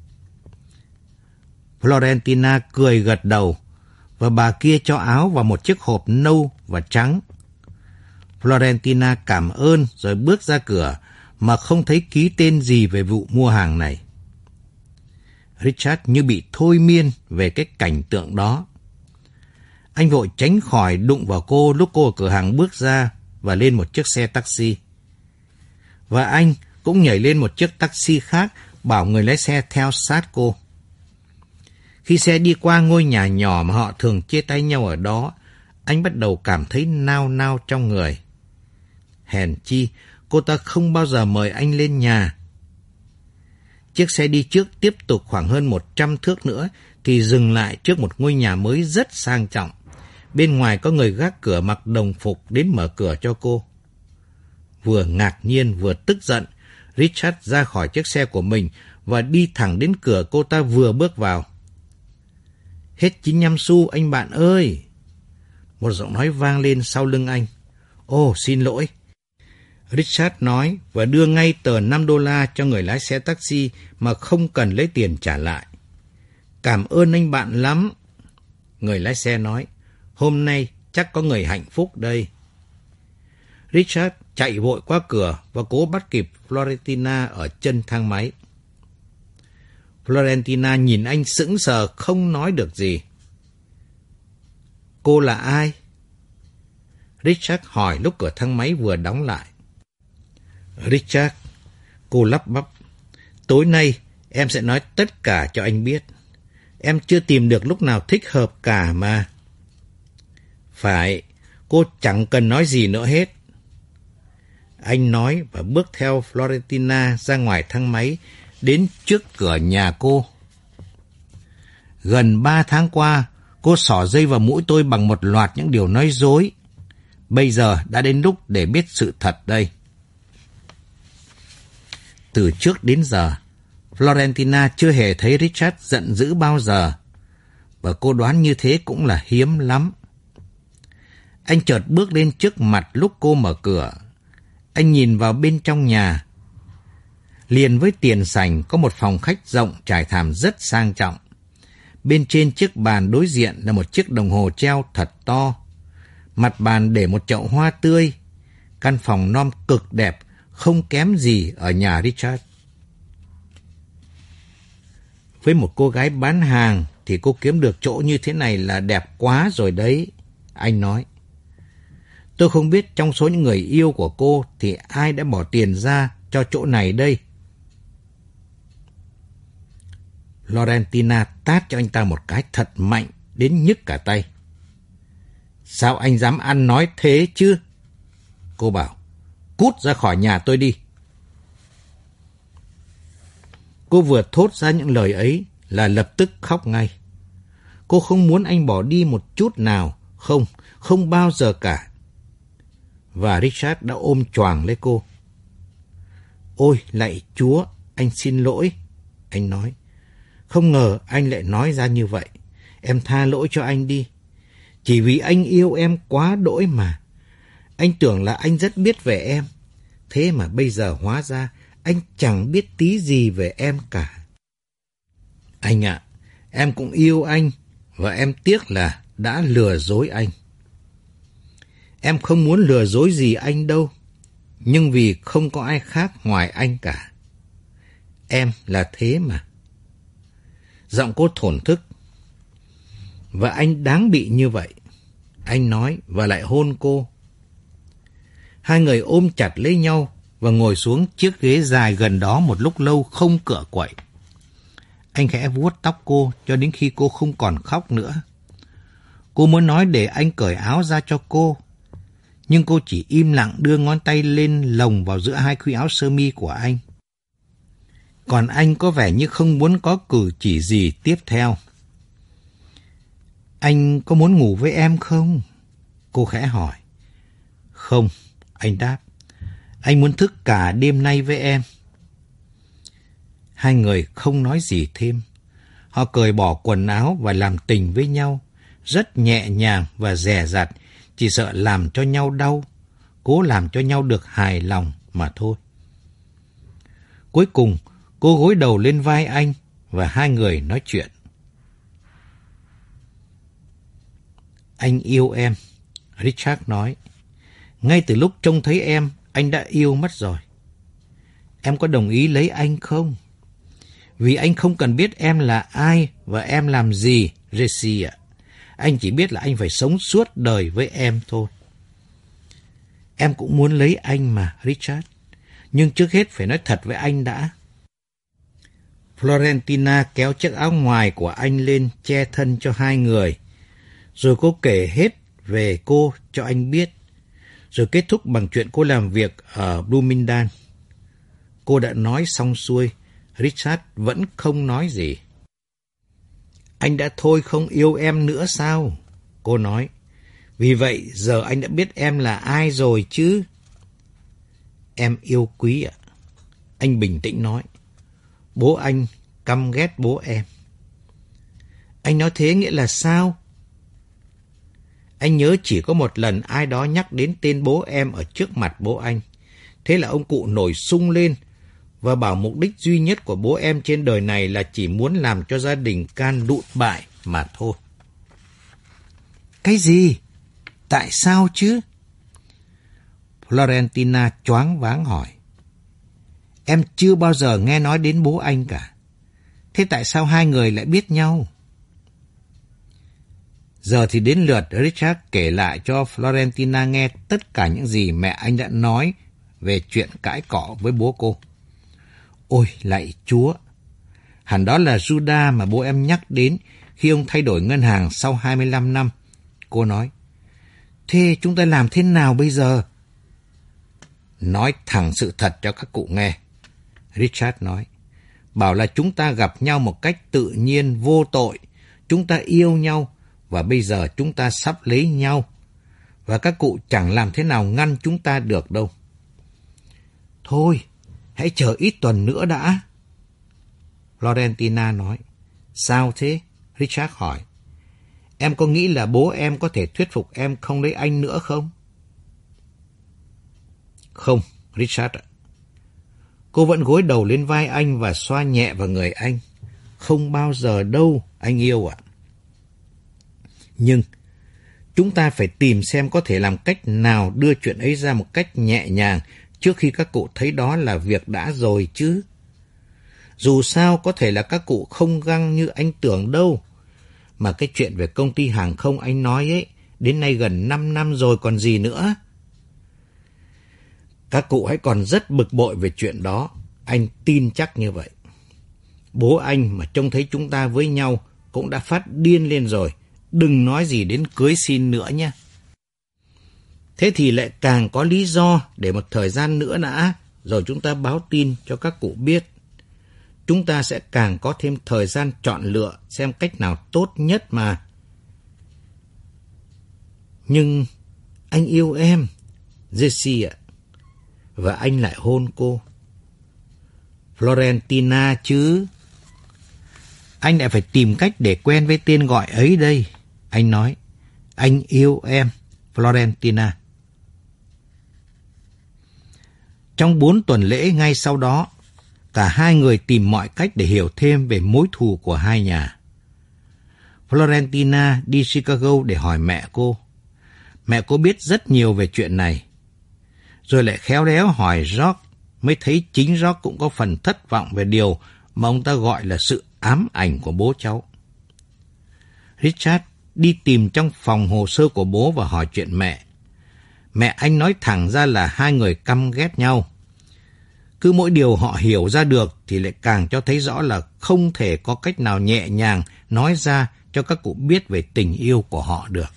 [SPEAKER 2] Florentina cười gật đầu và bà kia cho áo vào một chiếc hộp nâu và trắng. Florentina cảm ơn rồi bước ra cửa mà không thấy ký tên gì về vụ mua hàng này. Richard như bị thôi miên về cái cảnh tượng đó. Anh vội tránh khỏi đụng vào cô lúc cô ở cửa hàng bước ra và lên một chiếc xe taxi. Và anh cũng nhảy lên một chiếc taxi khác bảo người lái xe theo sát cô. Khi xe đi qua ngôi nhà nhỏ mà họ thường chia tay nhau ở đó, anh bắt đầu cảm thấy nao nao trong người. Hèn chi, cô ta không bao giờ mời anh lên nhà. Chiếc xe đi trước tiếp tục khoảng hơn 100 thước nữa thì dừng lại trước một ngôi nhà mới rất sang trọng. Bên ngoài có người gác cửa mặc đồng phục đến mở cửa cho cô. Vừa ngạc nhiên vừa tức giận, Richard ra khỏi chiếc xe của mình và đi thẳng đến cửa cô ta vừa bước vào. Hết 95 xu anh bạn ơi! Một giọng nói vang lên sau lưng anh. Ồ, xin lỗi. Richard nói và đưa ngay tờ $5 cho người lái xe taxi mà không cần lấy tiền trả lại. Cảm ơn anh bạn lắm. Người lái xe nói, hôm nay chắc có người hạnh phúc đây. Richard chạy vội qua cửa và cố bắt kịp Florentina ở chân thang máy. Florentina nhìn anh sững sờ không nói được gì. Cô là ai? Richard hỏi lúc cửa thang máy vừa đóng lại. Richard, cô lắp bắp. Tối nay em sẽ nói tất cả cho anh biết. Em chưa tìm được lúc nào thích hợp cả mà. Phải, cô chẳng cần nói gì nữa hết. Anh nói và bước theo Florentina ra ngoài thang máy đến trước cửa nhà cô. Gần 3 tháng qua, cô xỏ dây vào mũi tôi bằng một loạt những điều nói dối. Bây giờ đã đến lúc để biết sự thật đây. Từ trước đến giờ, Florentina chưa hề thấy Richard giận dữ bao giờ, và cô đoán như thế cũng là hiếm lắm. Anh chợt bước lên trước mặt lúc cô mở cửa. Anh nhìn vào bên trong nhà. Liền với tiền sảnh có một phòng khách rộng trải thảm rất sang trọng. Bên trên chiếc bàn đối diện là một chiếc đồng hồ treo thật to. Mặt bàn để một chậu hoa tươi. Căn phòng non cực đẹp, không kém gì ở nhà Richard. Với một cô gái bán hàng thì cô kiếm được chỗ như thế này là đẹp quá rồi đấy, anh nói. Tôi không biết trong số những người yêu của cô thì ai đã bỏ tiền ra cho chỗ này đây. Florentina tát cho anh ta một cái thật mạnh đến nhức cả tay. Sao anh dám ăn nói thế chứ? Cô bảo, cút ra khỏi nhà tôi đi. Cô vừa thốt ra những lời ấy là lập tức khóc ngay. Cô không muốn anh bỏ đi một chút nào, không bao giờ cả. Và Richard đã ôm choàng lấy cô. Ôi, lạy Chúa, anh xin lỗi, anh nói. Không ngờ anh lại nói ra như vậy. Em tha lỗi cho anh đi. Chỉ vì anh yêu em quá đỗi mà. Anh tưởng là anh rất biết về em. Thế mà bây giờ hóa ra anh chẳng biết tí gì về em cả. Anh ạ, em cũng yêu anh, và em tiếc là đã lừa dối anh. Em không muốn lừa dối gì anh đâu, nhưng vì không có ai khác ngoài anh cả. Em là thế mà. Giọng cô thổn thức. Và anh đáng bị như vậy, anh nói và lại hôn cô. Hai người ôm chặt lấy nhau và ngồi xuống chiếc ghế dài gần đó một lúc lâu không cựa quậy. Anh khẽ vuốt tóc cô cho đến khi cô không còn khóc nữa. Cô muốn nói để anh cởi áo ra cho cô, nhưng cô chỉ im lặng đưa ngón tay lên lồng vào giữa hai khuy áo sơ mi của anh. Còn anh có vẻ như không muốn có cử chỉ gì tiếp theo. Anh có muốn ngủ với em không? Cô khẽ hỏi. Không, anh đáp. Anh muốn thức cả đêm nay với em. Hai người không nói gì thêm. Họ cởi bỏ quần áo và làm tình với nhau, rất nhẹ nhàng và dè dặt, chỉ sợ làm cho nhau đau, cố làm cho nhau được hài lòng mà thôi. Cuối cùng, cô gối đầu lên vai anh và hai người nói chuyện. Anh yêu em, Richard nói. Ngay từ lúc trông thấy em, anh đã yêu mất rồi. Em có đồng ý lấy anh không? Vì anh không cần biết em là ai và em làm gì, Jessie ạ. Anh chỉ biết là anh phải sống suốt đời với em thôi. Em cũng muốn lấy anh mà, Richard. Nhưng trước hết phải nói thật với anh đã. Florentina kéo chiếc áo ngoài của anh lên che thân cho hai người. Rồi cô kể hết về cô cho anh biết. Rồi kết thúc bằng chuyện cô làm việc ở Bloomingdale. Cô đã nói xong xuôi, Richard vẫn không nói gì. Anh đã thôi không yêu em nữa sao? Cô nói. Vì vậy giờ anh đã biết em là ai rồi chứ? Em yêu Quý ạ. Anh bình tĩnh nói. Bố anh căm ghét bố em. Anh nói thế nghĩa là sao? Anh nhớ chỉ có một lần ai đó nhắc đến tên bố em ở trước mặt bố anh. Thế là ông cụ nổi sung lên và bảo mục đích duy nhất của bố em trên đời này là chỉ muốn làm cho gia đình Can đụn bại mà thôi. Cái gì? Tại sao chứ? Florentina choáng váng hỏi. Em chưa bao giờ nghe nói đến bố anh cả. Thế tại sao hai người lại biết nhau? Giờ thì đến lượt Richard kể lại cho Florentina nghe tất cả những gì mẹ anh đã nói về chuyện cãi cọ với bố cô. Ôi, lạy Chúa! Hẳn đó là Judas mà bố em nhắc đến khi ông thay đổi ngân hàng sau 25 năm. Cô nói, thế chúng ta làm thế nào bây giờ? Nói thẳng sự thật cho các cụ nghe. Richard nói, bảo là chúng ta gặp nhau một cách tự nhiên, vô tội. Chúng ta yêu nhau và bây giờ chúng ta sắp lấy nhau. Và các cụ chẳng làm thế nào ngăn chúng ta được đâu. Thôi, hãy chờ ít tuần nữa đã. Florentina nói. Sao thế? Richard hỏi. Em có nghĩ là bố em có thể thuyết phục em không lấy anh nữa không? Không, Richard ạ. Cô vẫn gối đầu lên vai anh và xoa nhẹ vào người anh. Không bao giờ đâu, anh yêu ạ. Nhưng chúng ta phải tìm xem có thể làm cách nào đưa chuyện ấy ra một cách nhẹ nhàng trước khi các cụ thấy đó là việc đã rồi chứ. Dù sao có thể là các cụ không găng như anh tưởng đâu. Mà cái chuyện về công ty hàng không anh nói ấy, đến nay gần 5 năm rồi còn gì nữa. Các cụ hãy còn rất bực bội về chuyện đó, anh tin chắc như vậy. Bố anh mà trông thấy chúng ta với nhau cũng đã phát điên lên rồi, đừng nói gì đến cưới xin nữa nhé. Thế thì lại càng có lý do để một thời gian nữa đã, rồi chúng ta báo tin cho các cụ biết. Chúng ta sẽ càng có thêm thời gian chọn lựa xem cách nào tốt nhất mà. Nhưng anh yêu em, Jessie ạ. Và anh lại hôn cô. Florentina chứ. Anh lại phải tìm cách để quen với tên gọi ấy đây. Anh nói, anh yêu em, Florentina. Trong 4 tuần lễ ngay sau đó, Cả hai người tìm mọi cách để hiểu thêm về mối thù của hai nhà. Florentina đi Chicago để hỏi mẹ cô. Mẹ cô biết rất nhiều về chuyện này. Rồi lại khéo léo hỏi George, mới thấy chính George cũng có phần thất vọng về điều mà ông ta gọi là sự ám ảnh của bố cháu. Richard đi tìm trong phòng hồ sơ của bố và hỏi chuyện mẹ. Mẹ anh nói thẳng ra là hai người căm ghét nhau. Cứ mỗi điều họ hiểu ra được thì lại càng cho thấy rõ là không thể có cách nào nhẹ nhàng nói ra cho các cụ biết về tình yêu của họ được.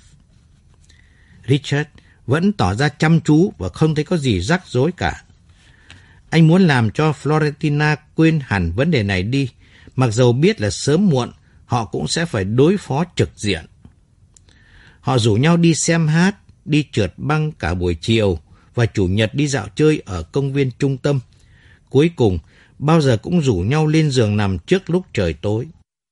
[SPEAKER 2] Richard vẫn tỏ ra chăm chú và không thấy có gì rắc rối cả. Anh muốn làm cho Florentina quên hẳn vấn đề này đi, mặc dầu biết là sớm muộn họ cũng sẽ phải đối phó trực diện. Họ rủ nhau đi xem hát, đi trượt băng cả buổi chiều và chủ nhật đi dạo chơi ở công viên trung tâm. Cuối cùng, bao giờ cũng rủ nhau lên giường nằm trước lúc trời tối.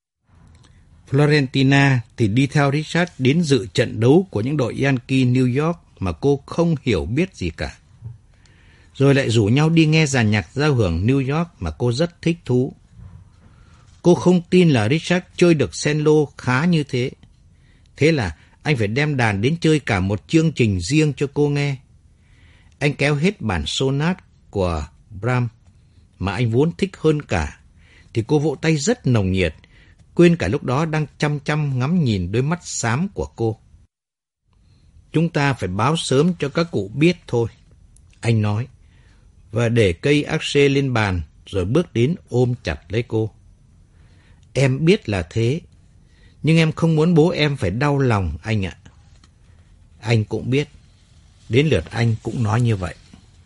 [SPEAKER 2] Florentina thì đi theo Richard đến dự trận đấu của những đội Yankee New York mà cô không hiểu biết gì cả. Rồi lại rủ nhau đi nghe dàn nhạc giao hưởng New York mà cô rất thích thú. Cô không tin là Richard chơi được cello khá như thế. Thế là anh phải đem đàn đến chơi cả một chương trình riêng cho cô nghe. Anh kéo hết bản sonat của Brahms mà anh vốn thích hơn cả, thì cô vỗ tay rất nồng nhiệt, quên cả lúc đó đang chăm chăm ngắm nhìn đôi mắt xám của cô. Chúng ta phải báo sớm cho các cụ biết thôi, anh nói, và để cây arche lên bàn rồi bước đến ôm chặt lấy cô. Em biết là thế, nhưng em không muốn bố em phải đau lòng anh ạ. Anh cũng biết, đến lượt anh cũng nói như vậy.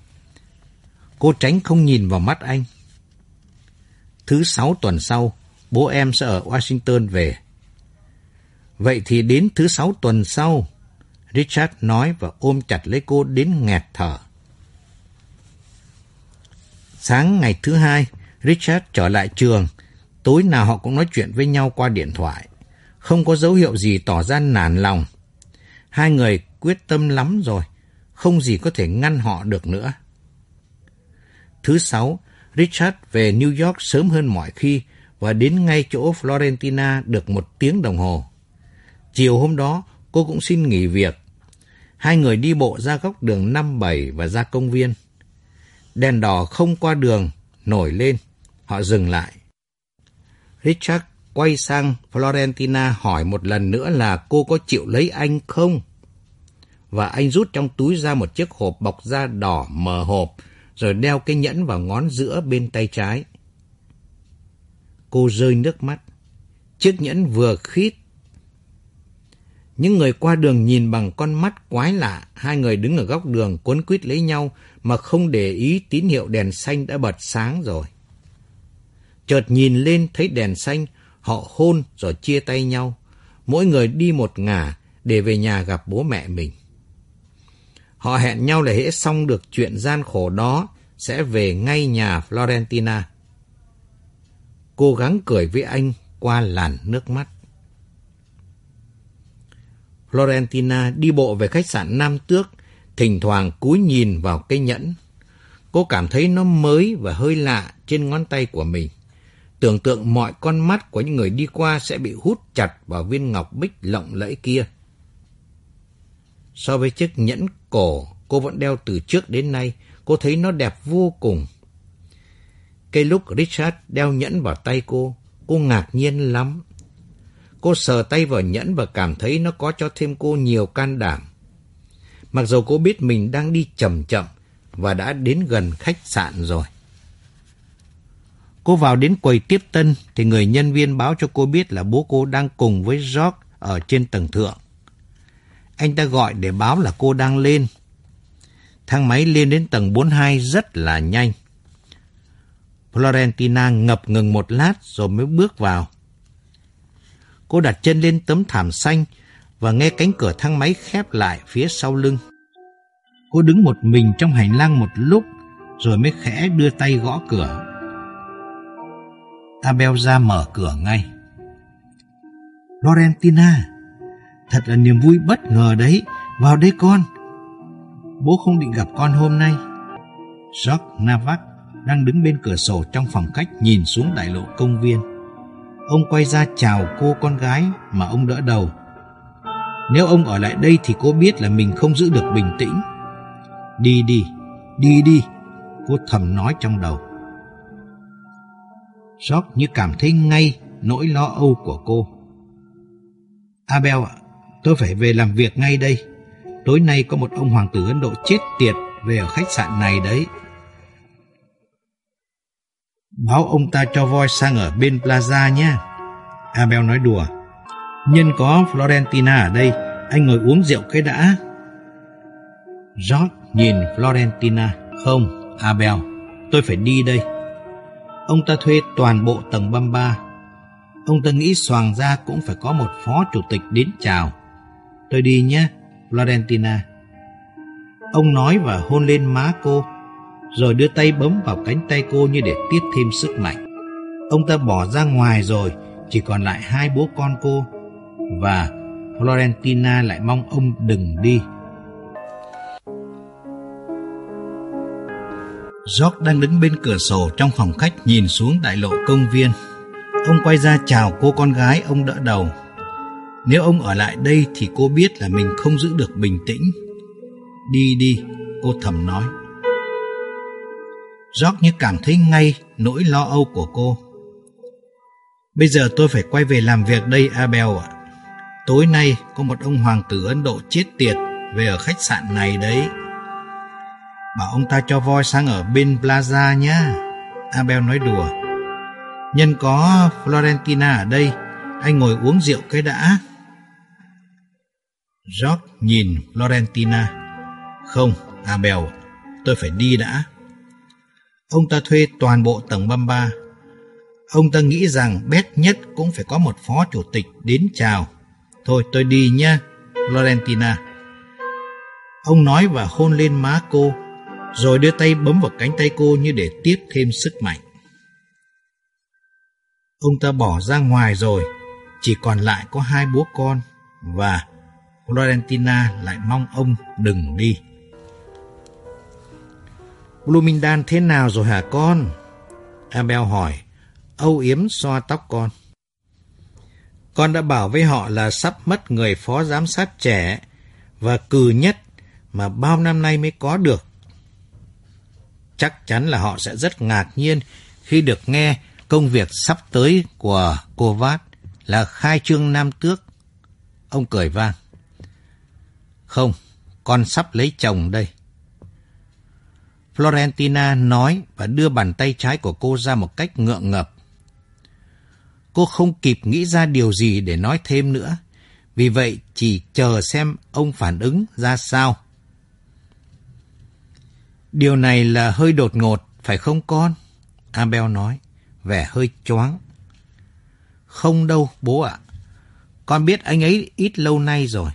[SPEAKER 2] Cô tránh không nhìn vào mắt anh. Thứ 6 tuần sau, bố em sẽ ở Washington về. Vậy thì đến thứ 6 tuần sau, Richard nói và ôm chặt lấy cô đến nghẹt thở. Sáng ngày thứ 2, Richard trở lại trường. Tối nào họ cũng nói chuyện với nhau qua điện thoại. Không có dấu hiệu gì tỏ ra nản lòng. Hai người quyết tâm lắm rồi, không gì có thể ngăn họ được nữa. Thứ 6, Richard về New York sớm hơn mọi khi và đến ngay chỗ Florentina được 1 tiếng đồng hồ. Chiều hôm đó, cô cũng xin nghỉ việc. Hai người đi bộ ra góc đường 57 và ra công viên. Đèn đỏ không qua đường nổi lên, họ dừng lại. Richard quay sang Florentina hỏi một lần nữa là cô có chịu lấy anh không? Và anh rút trong túi ra một chiếc hộp bọc da đỏ mở hộp, rồi đeo cái nhẫn vào ngón giữa bên tay trái. Cô rơi nước mắt. Chiếc nhẫn vừa khít. Những người qua đường nhìn bằng con mắt quái lạ. Hai người đứng ở góc đường quấn quýt lấy nhau mà không để ý tín hiệu đèn xanh đã bật sáng rồi. Chợt nhìn lên thấy đèn xanh, họ hôn rồi chia tay nhau. Mỗi người đi một ngả để về nhà gặp bố mẹ mình. Họ hẹn nhau là hễ xong được chuyện gian khổ đó sẽ về ngay nhà Florentina. Cô gắng cười với anh qua làn nước mắt. Florentina đi bộ về khách sạn Nam Tước, thỉnh thoảng cúi nhìn vào cây nhẫn. Cô cảm thấy nó mới và hơi lạ trên ngón tay của mình. Tưởng tượng mọi con mắt của những người đi qua sẽ bị hút chặt vào viên ngọc bích lộng lẫy kia. So với chiếc nhẫn cổ cô vẫn đeo từ trước đến nay, cô thấy nó đẹp vô cùng. Cái lúc Richard đeo nhẫn vào tay cô ngạc nhiên lắm. Cô sờ tay vào nhẫn và cảm thấy nó có cho thêm cô nhiều can đảm. Mặc dù cô biết mình đang đi chậm chậm và đã đến gần khách sạn rồi. Cô vào đến quầy tiếp tân thì người nhân viên báo cho cô biết là bố cô đang cùng với George ở trên tầng thượng. Anh ta gọi để báo là cô đang lên. Thang máy lên đến tầng 42 rất là nhanh. Florentina ngập ngừng một lát rồi mới bước vào. Cô đặt chân lên tấm thảm xanh và nghe cánh cửa thang máy khép lại phía sau lưng. Cô đứng một mình trong hành lang một lúc rồi mới khẽ đưa tay gõ cửa. Abel ra mở cửa ngay. Florentina, thật là niềm vui bất ngờ đấy. Vào đây con. Bố không định gặp con hôm nay. George Navac đang đứng bên cửa sổ trong phòng khách nhìn xuống đại lộ công viên. Ông quay ra chào cô con gái mà ông đỡ đầu. Nếu ông ở lại đây thì cô biết là mình không giữ được bình tĩnh. Đi đi, cô thầm nói trong đầu. George như cảm thấy ngay nỗi lo âu của cô. Abel ạ, tôi phải về làm việc ngay đây. Tối nay có một ông hoàng tử Ấn Độ chết tiệt về ở khách sạn này đấy. Báo ông ta cho voi sang ở bên Plaza nhé. Abel nói đùa. Nhân có Florentina ở đây, anh ngồi uống rượu cái đã. George nhìn Florentina. Không, Abel, tôi phải đi đây. Ông ta thuê toàn bộ tầng 33. Ông ta nghĩ xoàng ra cũng phải có một phó chủ tịch đến chào. Tôi đi nhé, Florentina. Ông nói và hôn lên má cô, rồi đưa tay bấm vào cánh tay cô như để tiếp thêm sức mạnh. Ông ta bỏ ra ngoài rồi, chỉ còn lại hai bố con cô, và Florentina lại mong ông đừng đi. George đang đứng bên cửa sổ trong phòng khách nhìn xuống đại lộ công viên. Ông quay ra chào cô con gái ông đỡ đầu. Nếu ông ở lại đây thì cô biết là mình không giữ được bình tĩnh. Đi đi, cô thầm nói. George như cảm thấy ngay nỗi lo âu của cô. Bây giờ tôi phải quay về làm việc đây, Abel ạ. Tối nay có một ông hoàng tử Ấn Độ chết tiệt về ở khách sạn này đấy. Bảo ông ta cho voi sang ở bên Plaza nhá. Abel nói đùa. Nhân có Florentina ở đây, anh ngồi uống rượu cái đã. George nhìn Florentina. Không, Abel, tôi phải đi đã. Ông ta thuê toàn bộ tầng 33. Ông ta nghĩ rằng bét nhất cũng phải có một phó chủ tịch đến chào. Thôi tôi đi nhé, Florentina. Ông nói và hôn lên má cô, rồi đưa tay bấm vào cánh tay cô như để tiếp thêm sức mạnh. Ông ta bỏ ra ngoài rồi, chỉ còn lại có hai bố con, và Florentina lại mong ông đừng đi. Bloomingdale thế nào rồi hả con? Abel hỏi, âu yếm xoa tóc con. Con đã bảo với họ là sắp mất người phó giám sát trẻ và cừ nhất mà bao năm nay mới có được. Chắc chắn là họ sẽ rất ngạc nhiên khi được nghe công việc sắp tới của cô Vát là khai trương nam tước. Ông cười vang. Không, con sắp lấy chồng đây. Florentina nói và đưa bàn tay trái của cô ra một cách ngượng ngập. Cô không kịp nghĩ ra điều gì để nói thêm nữa, vì vậy chỉ chờ xem ông phản ứng ra sao. Điều này là hơi đột ngột, phải không con? Abel nói, vẻ hơi choáng. Không đâu, bố ạ. Con biết anh ấy ít lâu nay rồi.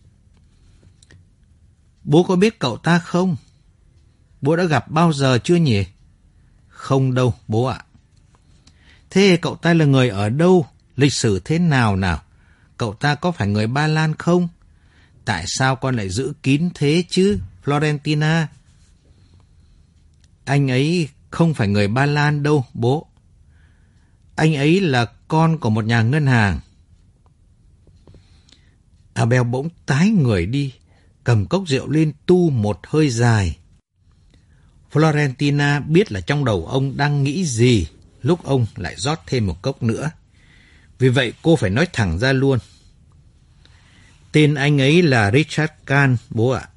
[SPEAKER 2] Bố có biết cậu ta không? Bố đã gặp bao giờ chưa nhỉ? Không đâu, bố ạ. Thế cậu ta là người ở đâu? Lịch sử thế nào nào? Cậu ta có phải người Ba Lan không? Tại sao con lại giữ kín thế chứ, Florentina? Anh ấy không phải người Ba Lan đâu, bố. Anh ấy là con của một nhà ngân hàng. Abel bỗng tái người đi, cầm cốc rượu lên tu một hơi dài. Florentina biết là trong đầu ông đang nghĩ gì lúc ông lại rót thêm một cốc nữa. Vì vậy cô phải nói thẳng ra luôn. Tên anh ấy là Richard Kahn, bố ạ.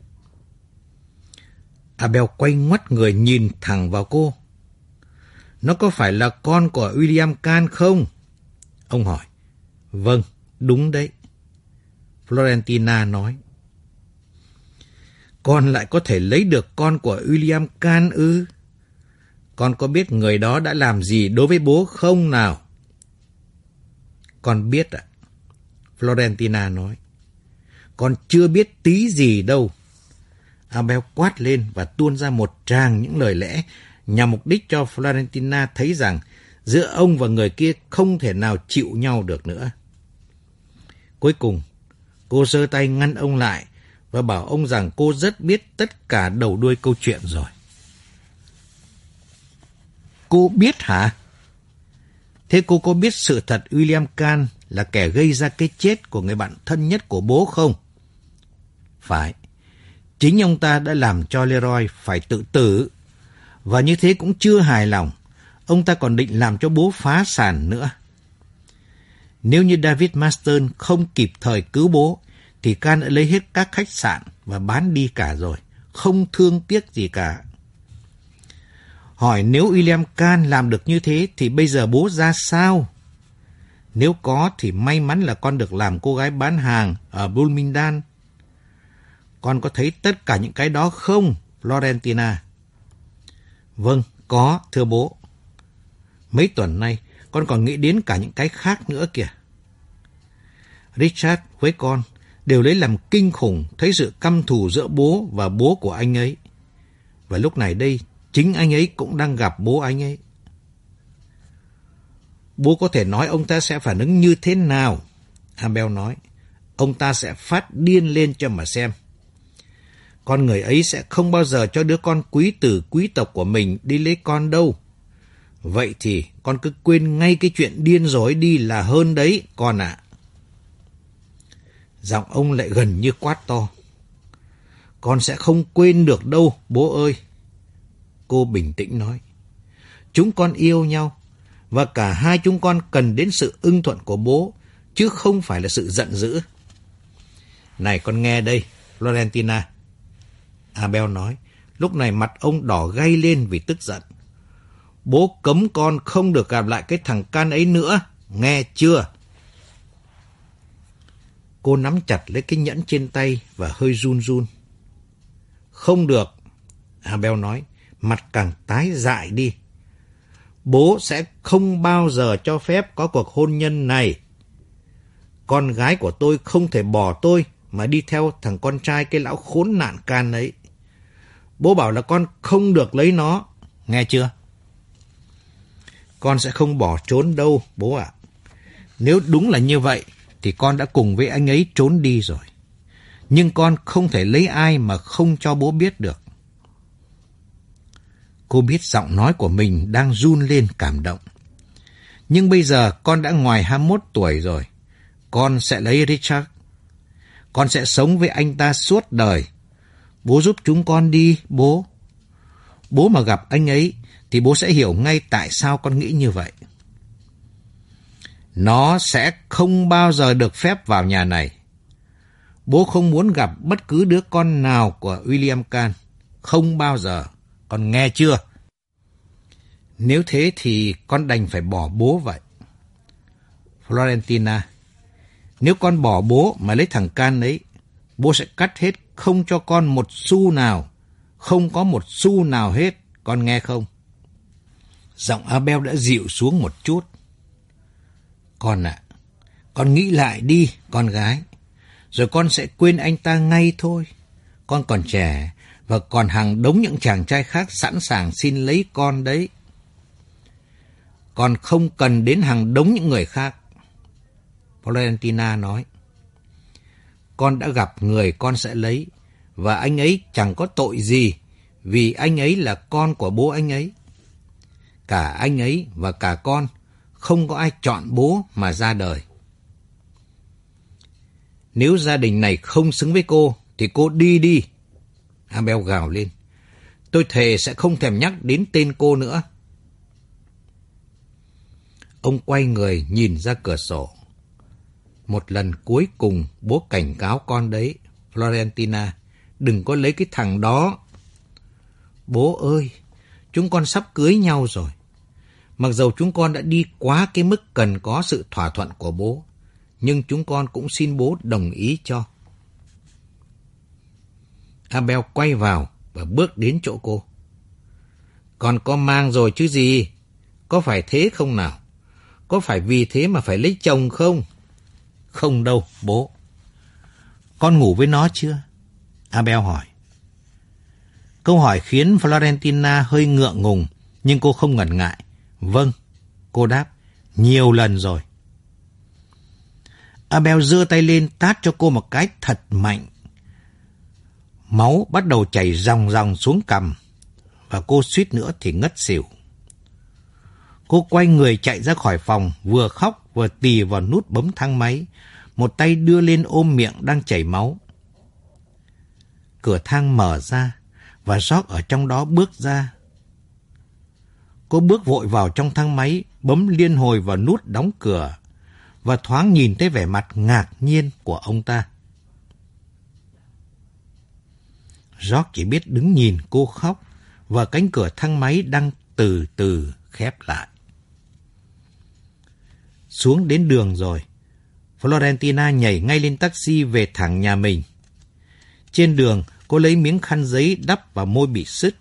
[SPEAKER 2] Abel quay ngoắt người nhìn thẳng vào cô. Nó có phải là con của William Kahn không? Ông hỏi. Vâng, đúng đấy. Florentina nói. Con lại có thể lấy được con của William Kahn ư? Con có biết người đó đã làm gì đối với bố không nào? Con biết ạ. Florentina nói. Con chưa biết tí gì đâu. Abel quát lên và tuôn ra một tràng những lời lẽ nhằm mục đích cho Florentina thấy rằng giữa ông và người kia không thể nào chịu nhau được nữa. Cuối cùng, cô giơ tay ngăn ông lại và bảo ông rằng cô rất biết tất cả đầu đuôi câu chuyện rồi. Cô biết hả? Thế cô có biết sự thật William Kahn là kẻ gây ra cái chết của người bạn thân nhất của bố không? Phải. Chính ông ta đã làm cho Leroy phải tự tử. Và như thế cũng chưa hài lòng. Ông ta còn định làm cho bố phá sản nữa. Nếu như David Marston không kịp thời cứu bố, thì Kahn đã lấy hết các khách sạn và bán đi cả rồi. Không thương tiếc gì cả. Hỏi nếu William Kahn làm được như thế thì bây giờ bố ra sao? Nếu có thì may mắn là con được làm cô gái bán hàng ở Bloomingdale. Con có thấy tất cả những cái đó không, Florentina? Vâng, có, thưa bố. Mấy tuần nay, con còn nghĩ đến cả những cái khác nữa kìa. Richard với con đều lấy làm kinh khủng thấy sự căm thù giữa bố và bố của anh ấy. Và lúc này đây, chính anh ấy cũng đang gặp bố anh ấy. Bố có thể nói ông ta sẽ phản ứng như thế nào? Abel nói, ông ta sẽ phát điên lên cho mà xem. Con người ấy sẽ không bao giờ cho đứa con quý tử quý tộc của mình đi lấy con đâu. Vậy thì con cứ quên ngay cái chuyện điên rối đi là hơn đấy, con ạ. Giọng ông lại gần như quát to. Con sẽ không quên được đâu, bố ơi. Cô bình tĩnh nói. Chúng con yêu nhau, và cả hai chúng con cần đến sự ưng thuận của bố, chứ không phải là sự giận dữ. Này con nghe đây, Florentina. Abel nói, lúc này mặt ông đỏ gay lên vì tức giận. Bố cấm con không được gặp lại cái thằng Kahn ấy nữa, nghe chưa? Cô nắm chặt lấy cái nhẫn trên tay và hơi run run. Không được, Abel nói, mặt càng tái dại đi. Bố sẽ không bao giờ cho phép có cuộc hôn nhân này. Con gái của tôi không thể bỏ tôi mà đi theo thằng con trai cái lão khốn nạn Kahn ấy. Bố bảo là con không được lấy nó, nghe chưa? Con sẽ không bỏ trốn đâu, bố ạ. Nếu đúng là như vậy, thì con đã cùng với anh ấy trốn đi rồi. Nhưng con không thể lấy ai mà không cho bố biết được. Cô biết giọng nói của mình đang run lên cảm động. Nhưng bây giờ con đã ngoài 21 tuổi rồi. Con sẽ lấy Richard. Con sẽ sống với anh ta suốt đời. Bố giúp chúng con đi, bố. Bố mà gặp anh ấy, thì bố sẽ hiểu ngay tại sao con nghĩ như vậy. Nó sẽ không bao giờ được phép vào nhà này. Bố không muốn gặp bất cứ đứa con nào của William Kahn. Không bao giờ. Con nghe chưa? Nếu thế thì con đành phải bỏ bố vậy. Florentina, nếu con bỏ bố mà lấy thằng Kahn ấy, bố sẽ cắt hết không cho con một xu nào. Không có một xu nào hết. Con nghe không? Giọng Abel đã dịu xuống một chút. Con ạ, con nghĩ lại đi, con gái. Rồi con sẽ quên anh ta ngay thôi. Con còn trẻ và còn hàng đống những chàng trai khác sẵn sàng xin lấy con đấy. Con không cần đến hàng đống những người khác. Florentina nói. Con đã gặp người con sẽ lấy, và anh ấy chẳng có tội gì, vì anh ấy là con của bố anh ấy. Cả anh ấy và cả con, không có ai chọn bố mà ra đời. Nếu gia đình này không xứng với cô, thì cô đi đi. Abel gào lên. Tôi thề sẽ không thèm nhắc đến tên cô nữa. Ông quay người nhìn ra cửa sổ. Một lần cuối cùng bố cảnh cáo con đấy, Florentina, đừng có lấy cái thằng đó. Bố ơi, chúng con sắp cưới nhau rồi. Mặc dầu chúng con đã đi quá cái mức cần có sự thỏa thuận của bố, nhưng chúng con cũng xin bố đồng ý cho. Abel quay vào và bước đến chỗ cô. Con có mang rồi chứ gì? Có phải thế không nào? Có phải vì thế mà phải lấy chồng không? Không đâu, bố. Con ngủ với nó chưa? Abel hỏi. Câu hỏi khiến Florentina hơi ngượng ngùng, nhưng cô không ngần ngại. Vâng, cô đáp, nhiều lần rồi. Abel giơ tay lên tát cho cô một cái thật mạnh. Máu bắt đầu chảy ròng ròng xuống cằm, và cô suýt nữa thì ngất xỉu. Cô quay người chạy ra khỏi phòng, vừa khóc vừa tì vào nút bấm thang máy, một tay đưa lên ôm miệng đang chảy máu. Cửa thang mở ra, và George ở trong đó bước ra. Cô bước vội vào trong thang máy, bấm liên hồi vào nút đóng cửa, và thoáng nhìn thấy vẻ mặt ngạc nhiên của ông ta. George chỉ biết đứng nhìn cô khóc, và cánh cửa thang máy đang từ từ khép lại. Xuống đến đường rồi, Florentina nhảy ngay lên taxi về thẳng nhà mình. Trên đường, cô lấy miếng khăn giấy đắp vào môi bị sứt.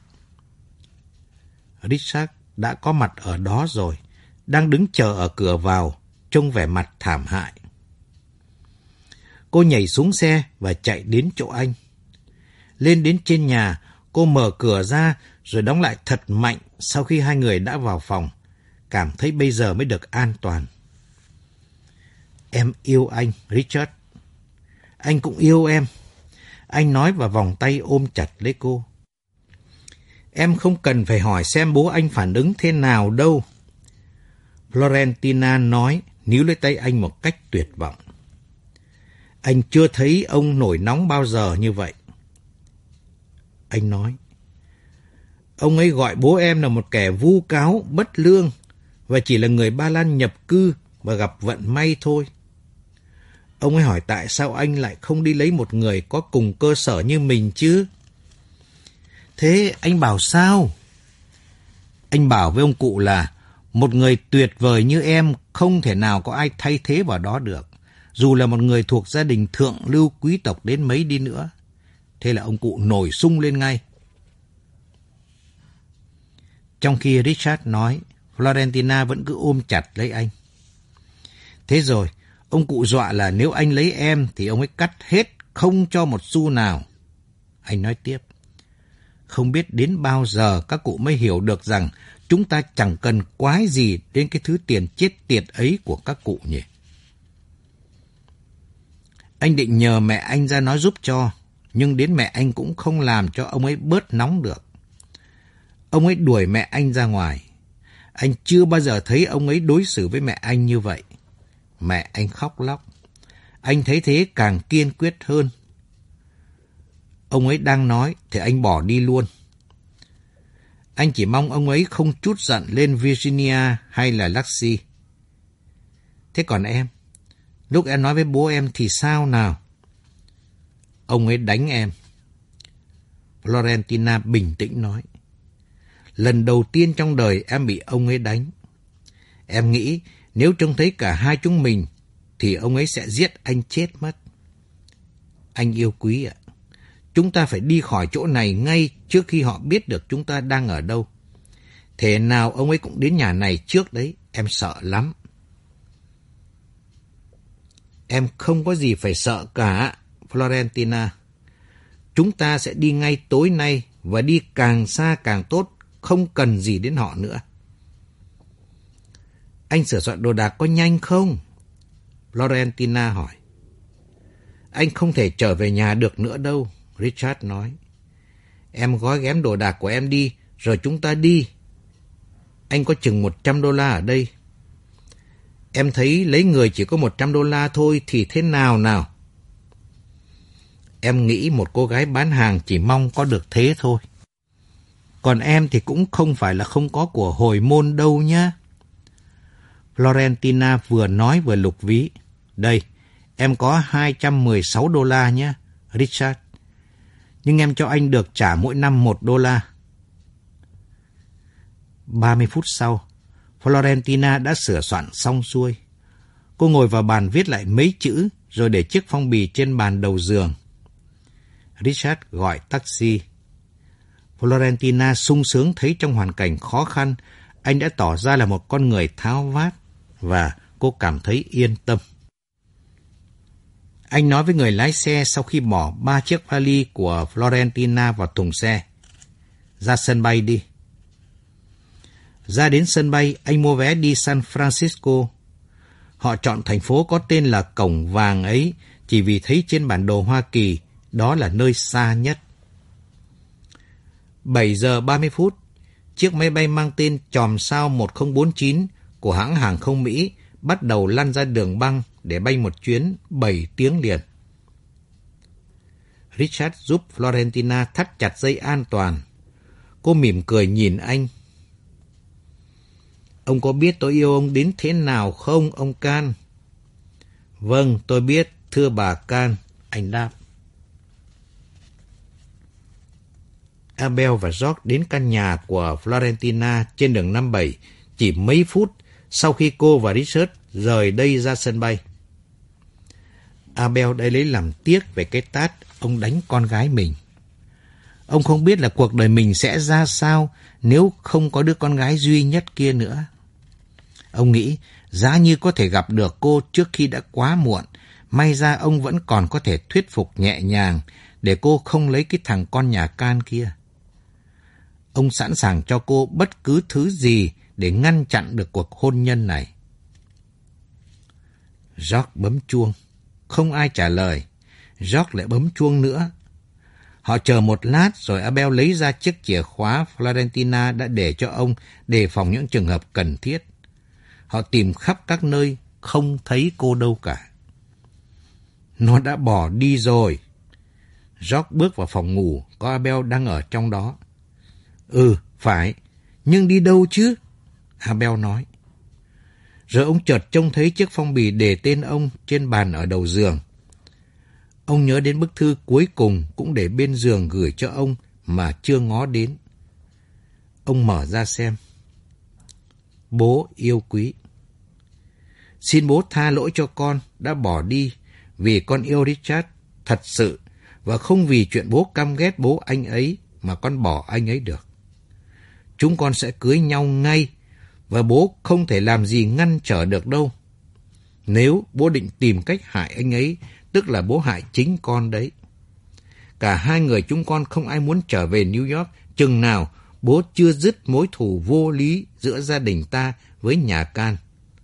[SPEAKER 2] Richard đã có mặt ở đó rồi, đang đứng chờ ở cửa vào, trông vẻ mặt thảm hại. Cô nhảy xuống xe và chạy đến chỗ anh. Lên đến trên nhà, cô mở cửa ra rồi đóng lại thật mạnh sau khi hai người đã vào phòng, cảm thấy bây giờ mới được an toàn. Em yêu anh, Richard. Anh cũng yêu em. Anh nói và vòng tay ôm chặt lấy cô. Em không cần phải hỏi xem bố anh phản ứng thế nào đâu. Florentina nói, níu lấy tay anh một cách tuyệt vọng. Anh chưa thấy ông nổi nóng bao giờ như vậy. Anh nói, ông ấy gọi bố em là một kẻ vu cáo, bất lương và chỉ là người Ba Lan nhập cư và gặp vận may thôi. Ông ấy hỏi tại sao anh lại không đi lấy một người có cùng cơ sở như mình chứ? Thế anh bảo sao? Anh bảo với ông cụ là một người tuyệt vời như em không thể nào có ai thay thế vào đó được, dù là một người thuộc gia đình thượng lưu quý tộc đến mấy đi nữa. Thế là ông cụ nổi sung lên ngay. Trong khi Richard nói, Florentina vẫn cứ ôm chặt lấy anh. Thế rồi, ông cụ dọa là nếu anh lấy em thì ông ấy cắt hết, không cho một xu nào. Anh nói tiếp, không biết đến bao giờ các cụ mới hiểu được rằng chúng ta chẳng cần quái gì đến cái thứ tiền chết tiệt ấy của các cụ nhỉ. Anh định nhờ mẹ anh ra nói giúp cho, nhưng đến mẹ anh cũng không làm cho ông ấy bớt nóng được. Ông ấy đuổi mẹ anh ra ngoài. Anh chưa bao giờ thấy ông ấy đối xử với mẹ anh như vậy. Mẹ anh khóc lóc. Anh thấy thế càng kiên quyết hơn. Ông ấy đang nói thì anh bỏ đi luôn. Anh chỉ mong ông ấy không trút giận lên Virginia hay là Lacey. Thế còn em? Lúc em nói với bố em thì sao nào? Ông ấy đánh em. Florentina bình tĩnh nói. Lần đầu tiên trong đời em bị ông ấy đánh. Em nghĩ nếu trông thấy cả hai chúng mình thì ông ấy sẽ giết anh chết mất. Anh yêu quý ạ. Chúng ta phải đi khỏi chỗ này ngay trước khi họ biết được chúng ta đang ở đâu. Thế nào ông ấy cũng đến nhà này trước đấy, em sợ lắm. Em không có gì phải sợ cả, Florentina. Chúng ta sẽ đi ngay tối nay và đi càng xa càng tốt, không cần gì đến họ nữa. Anh sửa soạn đồ đạc có nhanh không? Florentina hỏi. Anh không thể trở về nhà được nữa đâu, Richard nói. Em gói ghém đồ đạc của em đi, rồi chúng ta đi. Anh có chừng $100 ở đây. Em thấy lấy người chỉ có $100 thôi thì thế nào nào? Em nghĩ một cô gái bán hàng chỉ mong có được thế thôi. Còn em thì cũng không phải là không có của hồi môn đâu nhá. Florentina vừa nói vừa lục ví. Đây, em có $216 nhé, Richard. Nhưng em cho anh được trả mỗi năm $1. 30 phút sau, Florentina đã sửa soạn xong xuôi. Cô ngồi vào bàn viết lại mấy chữ rồi để chiếc phong bì trên bàn đầu giường. Richard gọi taxi. Florentina sung sướng thấy trong hoàn cảnh khó khăn, anh đã tỏ ra là một con người tháo vát và cô cảm thấy yên tâm. Anh nói với người lái xe sau khi bỏ 3 chiếc vali của Florentina vào thùng xe. Ra sân bay đi. Ra đến sân bay, anh mua vé đi San Francisco. Họ chọn thành phố có tên là Cổng Vàng ấy chỉ vì thấy trên bản đồ Hoa Kỳ đó là nơi xa nhất. 7 giờ 30 phút, chiếc máy bay mang tên Chòm Sao 1049 của hãng hàng không Mỹ bắt đầu lăn ra đường băng để bay một chuyến 7 tiếng liền. Richard giúp Florentina thắt chặt dây an toàn. Cô mỉm cười nhìn anh. Ông có biết tôi yêu ông đến thế nào không, ông Can? Vâng, tôi biết, thưa bà Can, anh đáp. Abel và George đến căn nhà của Florentina trên đường 57 chỉ mấy phút sau khi cô và Richard rời đây ra sân bay. Abel đã lấy làm tiếc về cái tát ông đánh con gái mình. Ông không biết là cuộc đời mình sẽ ra sao nếu không có đứa con gái duy nhất kia nữa. Ông nghĩ giá như có thể gặp được cô trước khi đã quá muộn, may ra ông vẫn còn có thể thuyết phục nhẹ nhàng để cô không lấy cái thằng con nhà Can kia. Ông sẵn sàng cho cô bất cứ thứ gì để ngăn chặn được cuộc hôn nhân này. George bấm chuông. Không ai trả lời. George lại bấm chuông nữa. Họ chờ một lát rồi Abel lấy ra chiếc chìa khóa Florentina đã để cho ông đề phòng những trường hợp cần thiết. Họ tìm khắp các nơi, không thấy cô đâu cả. Nó đã bỏ đi rồi. George bước vào phòng ngủ, có Abel đang ở trong đó. Ừ, phải, nhưng đi đâu chứ? Abel nói. Rồi ông chợt trông thấy chiếc phong bì đề tên ông trên bàn ở đầu giường. Ông nhớ đến bức thư cuối cùng cũng để bên giường gửi cho ông mà chưa ngó đến. Ông mở ra xem. Bố yêu quý. Xin bố tha lỗi cho con đã bỏ đi vì con yêu Richard thật sự và không vì chuyện bố căm ghét bố anh ấy mà con bỏ anh ấy được. Chúng con sẽ cưới nhau ngay và bố không thể làm gì ngăn trở được đâu. Nếu bố định tìm cách hại anh ấy, tức là bố hại chính con đấy. Cả hai người chúng con không ai muốn trở về New York chừng nào bố chưa dứt mối thù vô lý giữa gia đình ta với nhà Can.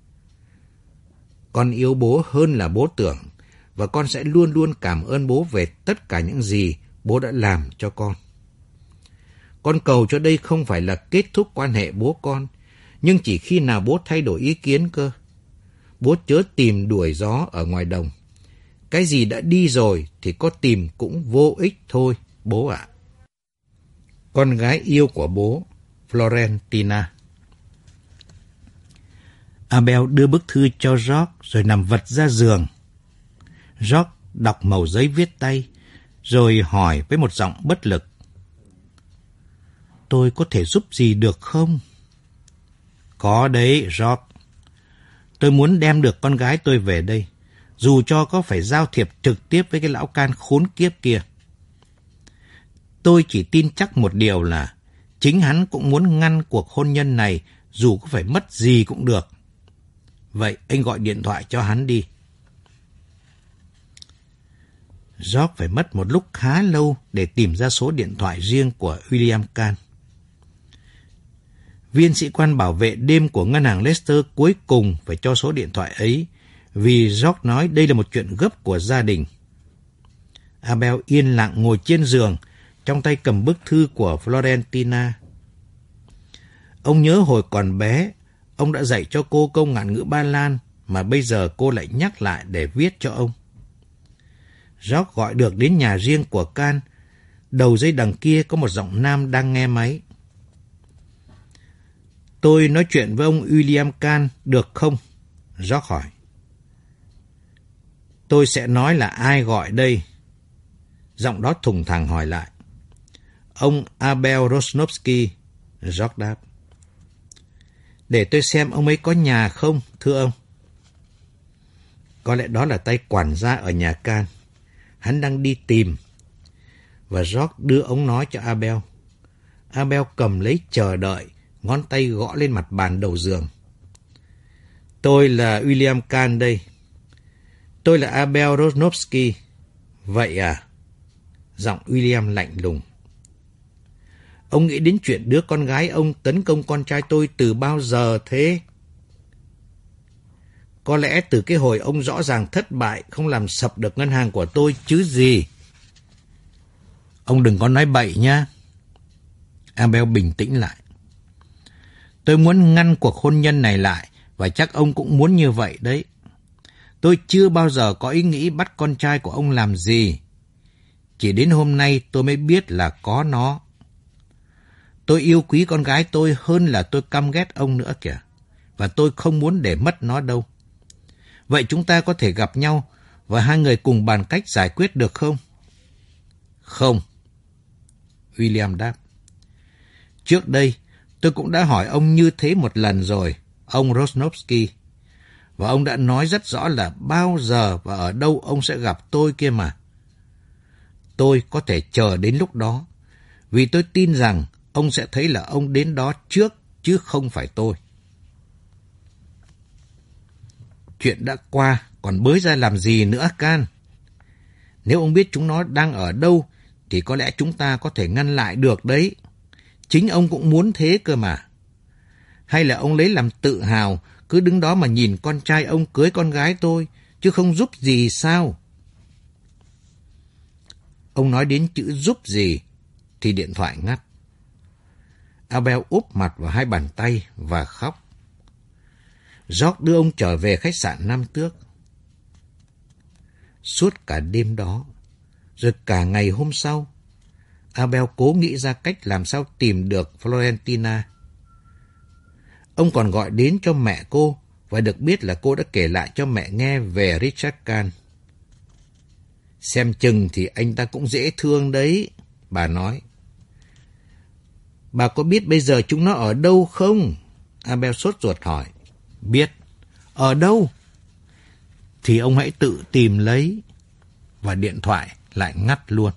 [SPEAKER 2] Con yêu bố hơn là bố tưởng và con sẽ luôn luôn cảm ơn bố về tất cả những gì bố đã làm cho con. Con cầu cho đây không phải là kết thúc quan hệ bố con, nhưng chỉ khi nào bố thay đổi ý kiến cơ. Bố chớ tìm đuổi gió ở ngoài đồng. Cái gì đã đi rồi thì có tìm cũng vô ích thôi, bố ạ. Con gái yêu của bố, Florentina. Abel đưa bức thư cho George rồi nằm vật ra giường. George đọc mẩu giấy viết tay, rồi hỏi với một giọng bất lực. Tôi có thể giúp gì được không? Có đấy, George. Tôi muốn đem được con gái tôi về đây, dù cho có phải giao thiệp trực tiếp với cái lão Can khốn kiếp kia. Tôi chỉ tin chắc một điều là chính hắn cũng muốn ngăn cuộc hôn nhân này dù có phải mất gì cũng được. Vậy anh gọi điện thoại cho hắn đi. George phải mất một lúc khá lâu để tìm ra số điện thoại riêng của William Can. Viên sĩ quan bảo vệ đêm của ngân hàng Leicester cuối cùng phải cho số điện thoại ấy vì George nói đây là một chuyện gấp của gia đình. Abel yên lặng ngồi trên giường, trong tay cầm bức thư của Florentina. Ông nhớ hồi còn bé, ông đã dạy cho cô câu ngạn ngữ Ba Lan mà bây giờ cô lại nhắc lại để viết cho ông. George gọi được đến nhà riêng của Can. Đầu dây đằng kia có một giọng nam đang nghe máy. Tôi nói chuyện với ông William Can được không? George hỏi. Tôi sẽ nói là ai gọi đây. Giọng đó thùng thẳng hỏi lại. Ông Abel Rosnovsky, George đáp. Để tôi xem ông ấy có nhà không, thưa ông. Có lẽ đó là tay quản gia ở nhà Can. Hắn đang đi tìm. Và George đưa ống nói cho Abel. Abel cầm lấy chờ đợi, ngón tay gõ lên mặt bàn đầu giường. Tôi là William Can đây. Tôi là Abel Rosnovsky. Vậy à? Giọng William lạnh lùng. Ông nghĩ đến chuyện đứa con gái ông tấn công con trai tôi từ bao giờ thế? Có lẽ từ cái hồi ông rõ ràng thất bại không làm sập được ngân hàng của tôi chứ gì. Ông đừng có nói bậy nha. Abel bình tĩnh lại. Tôi muốn ngăn cuộc hôn nhân này lại, và chắc ông cũng muốn như vậy đấy. Tôi chưa bao giờ có ý nghĩ bắt con trai của ông làm gì. Chỉ đến hôm nay tôi mới biết là có nó. Tôi yêu quý con gái tôi hơn là tôi căm ghét ông nữa kìa. Và tôi không muốn để mất nó đâu. Vậy chúng ta có thể gặp nhau và hai người cùng bàn cách giải quyết được không? Không. William đáp. Trước đây, tôi cũng đã hỏi ông như thế một lần rồi, ông Rosnovsky. Và ông đã nói rất rõ là bao giờ và ở đâu ông sẽ gặp tôi kia mà. Tôi có thể chờ đến lúc đó, vì tôi tin rằng ông sẽ thấy là ông đến đó trước, chứ không phải tôi. Chuyện đã qua, còn bới ra làm gì nữa, Can? Nếu ông biết chúng nó đang ở đâu, thì có lẽ chúng ta có thể ngăn lại được đấy. Chính ông cũng muốn thế cơ mà. Hay là ông lấy làm tự hào, cứ đứng đó mà nhìn con trai ông cưới con gái tôi, chứ không giúp gì sao? Ông nói đến chữ giúp gì, thì điện thoại ngắt. Abel úp mặt vào hai bàn tay và khóc. George đưa ông trở về khách sạn Nam Tước. Suốt cả đêm đó, rồi cả ngày hôm sau, Abel cố nghĩ ra cách làm sao tìm được Florentina. Ông còn gọi đến cho mẹ cô và được biết là cô đã kể lại cho mẹ nghe về Richard Kahn. Xem chừng thì anh ta cũng dễ thương đấy, bà nói. Bà có biết bây giờ chúng nó ở đâu không? Abel sốt ruột hỏi. Biết. Ở đâu? Thì ông hãy tự tìm lấy. Và điện thoại lại ngắt luôn.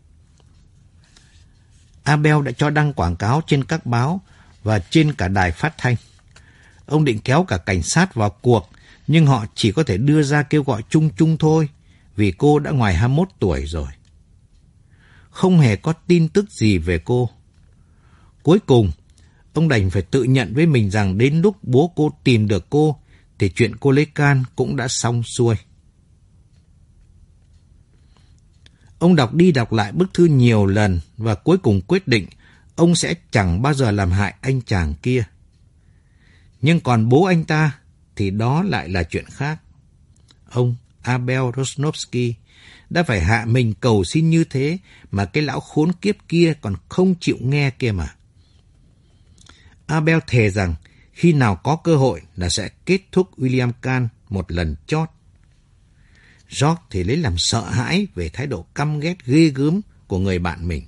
[SPEAKER 2] Abel đã cho đăng quảng cáo trên các báo và trên cả đài phát thanh. Ông định kéo cả cảnh sát vào cuộc, nhưng họ chỉ có thể đưa ra kêu gọi chung chung thôi, vì cô đã ngoài 21 tuổi rồi. Không hề có tin tức gì về cô. Cuối cùng, ông đành phải tự nhận với mình rằng đến lúc bố cô tìm được cô, thì chuyện cô lấy Kahn cũng đã xong xuôi. Ông đọc đi đọc lại bức thư nhiều lần và cuối cùng quyết định ông sẽ chẳng bao giờ làm hại anh chàng kia. Nhưng còn bố anh ta thì đó lại là chuyện khác. Ông Abel Rosnovsky đã phải hạ mình cầu xin như thế mà cái lão khốn kiếp kia còn không chịu nghe kia mà. Abel thề rằng khi nào có cơ hội là sẽ kết thúc William Kahn một lần chót. George thì lấy làm sợ hãi về thái độ căm ghét ghê gớm của người bạn mình.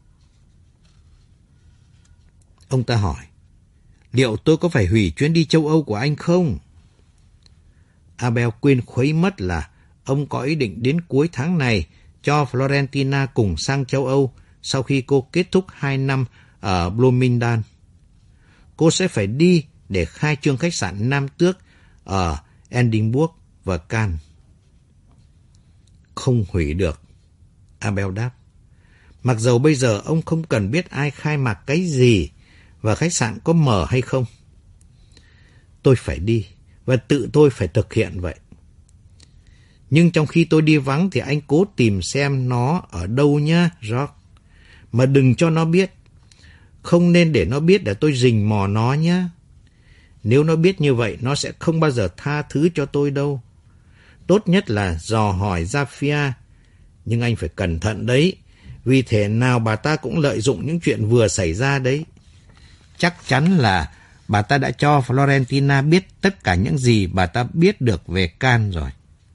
[SPEAKER 2] Ông ta hỏi, liệu tôi có phải hủy chuyến đi châu Âu của anh không? Abel quên khuấy mất là ông có ý định đến cuối tháng này cho Florentina cùng sang châu Âu sau khi cô kết thúc 2 năm ở Bloomingdale. Cô sẽ phải đi để khai trương khách sạn Nam Tước ở Edinburgh và Cannes. Không hủy được, Abel đáp. Mặc dầu bây giờ ông không cần biết ai khai mạc cái gì và khách sạn có mở hay không. Tôi phải đi và tự tôi phải thực hiện vậy. Nhưng trong khi tôi đi vắng thì anh cố tìm xem nó ở đâu nhá, George. Mà đừng cho nó biết. Không nên để nó biết để tôi rình mò nó nhá. Nếu nó biết như vậy, nó sẽ không bao giờ tha thứ cho tôi đâu. Tốt nhất là dò hỏi Zafia. Nhưng anh phải cẩn thận đấy. Vì thể nào bà ta cũng lợi dụng những chuyện vừa xảy ra đấy. Chắc chắn là bà ta đã cho Florentina biết tất cả những gì bà ta biết được về Kahn rồi.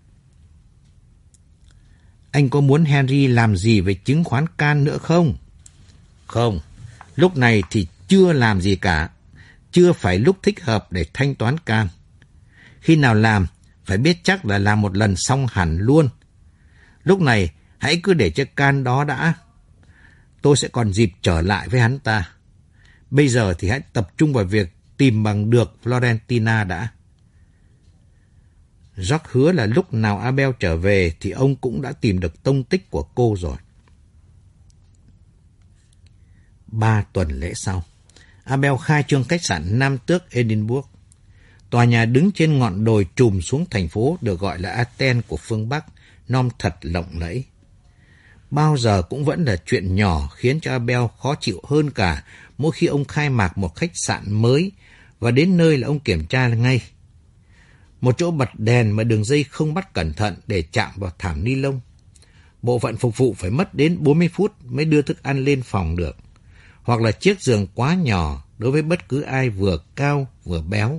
[SPEAKER 2] Anh có muốn Henry làm gì về chứng khoán Kahn nữa không? Không, lúc này thì chưa làm gì cả. Chưa phải lúc thích hợp để thanh toán Kahn. Khi nào làm, phải biết chắc là làm một lần xong hẳn luôn. Lúc này, hãy cứ để cho Kahn đó đã. Tôi sẽ còn dịp trở lại với hắn ta. Bây giờ thì hãy tập trung vào việc tìm bằng được Florentina đã. George hứa là lúc nào Abel trở về thì ông cũng đã tìm được tông tích của cô rồi. 3 tuần lễ sau, Abel khai trương khách sạn Nam Tước Edinburgh. Tòa nhà đứng trên ngọn đồi trùm xuống thành phố được gọi là Athens của phương Bắc, nom thật lộng lẫy. Bao giờ cũng vẫn là chuyện nhỏ khiến cho Abel khó chịu hơn cả mỗi khi ông khai mạc một khách sạn mới và đến nơi là ông kiểm tra ngay. Một chỗ bật đèn mà đường dây không bắt cẩn thận để chạm vào thảm ni lông. Bộ phận phục vụ phải mất đến 40 phút mới đưa thức ăn lên phòng được. Hoặc là chiếc giường quá nhỏ đối với bất cứ ai vừa cao vừa béo.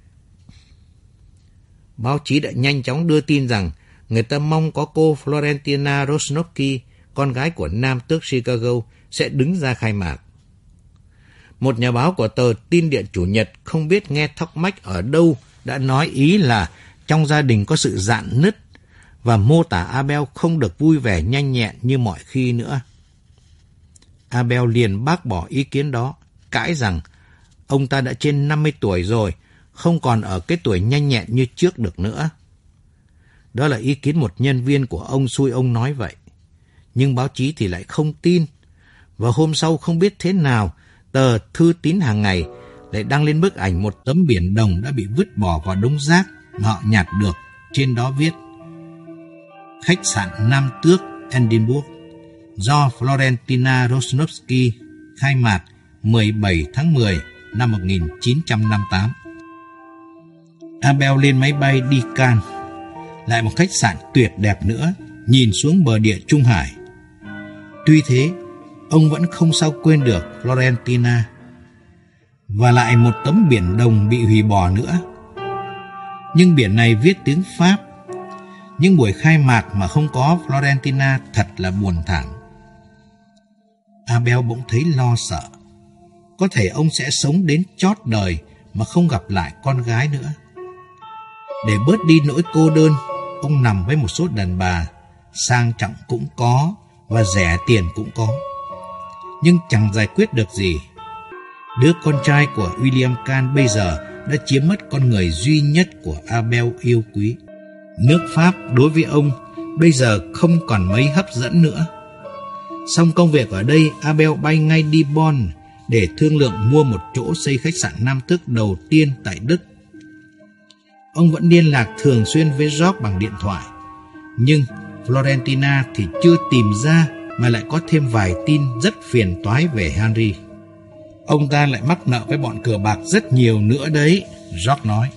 [SPEAKER 2] Báo chí đã nhanh chóng đưa tin rằng người ta mong có cô Florentina Rosnovsky, con gái của nam tước Chicago, sẽ đứng ra khai mạc. Một nhà báo của tờ Tin Điện Chủ nhật không biết nghe thóc mách ở đâu đã nói ý là trong gia đình có sự rạn nứt và mô tả Abel không được vui vẻ nhanh nhẹn như mọi khi nữa. Abel liền bác bỏ ý kiến đó, cãi rằng ông ta đã trên 50 tuổi rồi, không còn ở cái tuổi nhanh nhẹn như trước được nữa. Đó là ý kiến một nhân viên của ông xui ông nói vậy. Nhưng báo chí thì lại không tin. Và hôm sau không biết thế nào, tờ Thư Tín Hàng Ngày lại đăng lên bức ảnh một tấm biển đồng đã bị vứt bỏ vào đống rác mà họ nhặt được. Trên đó viết: khách sạn Nam Tước Edinburgh do Florentina Rosnovsky khai mạc 17 tháng 10 năm 1958. Abel lên máy bay đi Cannes, lại một khách sạn tuyệt đẹp nữa, nhìn xuống bờ địa Trung Hải. Tuy thế, ông vẫn không sao quên được Florentina. Và lại một tấm biển đồng bị hủy bỏ nữa. Nhưng biển này viết tiếng Pháp. Nhưng buổi khai mạc mà không có Florentina thật là buồn thảm. Abel bỗng thấy lo sợ. Có thể ông sẽ sống đến chót đời mà không gặp lại con gái nữa. Để bớt đi nỗi cô đơn, ông nằm với một số đàn bà, sang trọng cũng có và rẻ tiền cũng có. Nhưng chẳng giải quyết được gì. Đứa con trai của William Kahn bây giờ đã chiếm mất con người duy nhất của Abel yêu quý. Nước Pháp đối với ông bây giờ không còn mấy hấp dẫn nữa. Xong công việc ở đây, Abel bay ngay đi Bonn để thương lượng mua một chỗ xây khách sạn Nam Tước đầu tiên tại Đức. Ông vẫn liên lạc thường xuyên với George bằng điện thoại. Nhưng Florentina thì chưa tìm ra, mà lại có thêm vài tin rất phiền toái về Henry. Ông ta lại mắc nợ với bọn cờ bạc rất nhiều nữa đấy, George nói.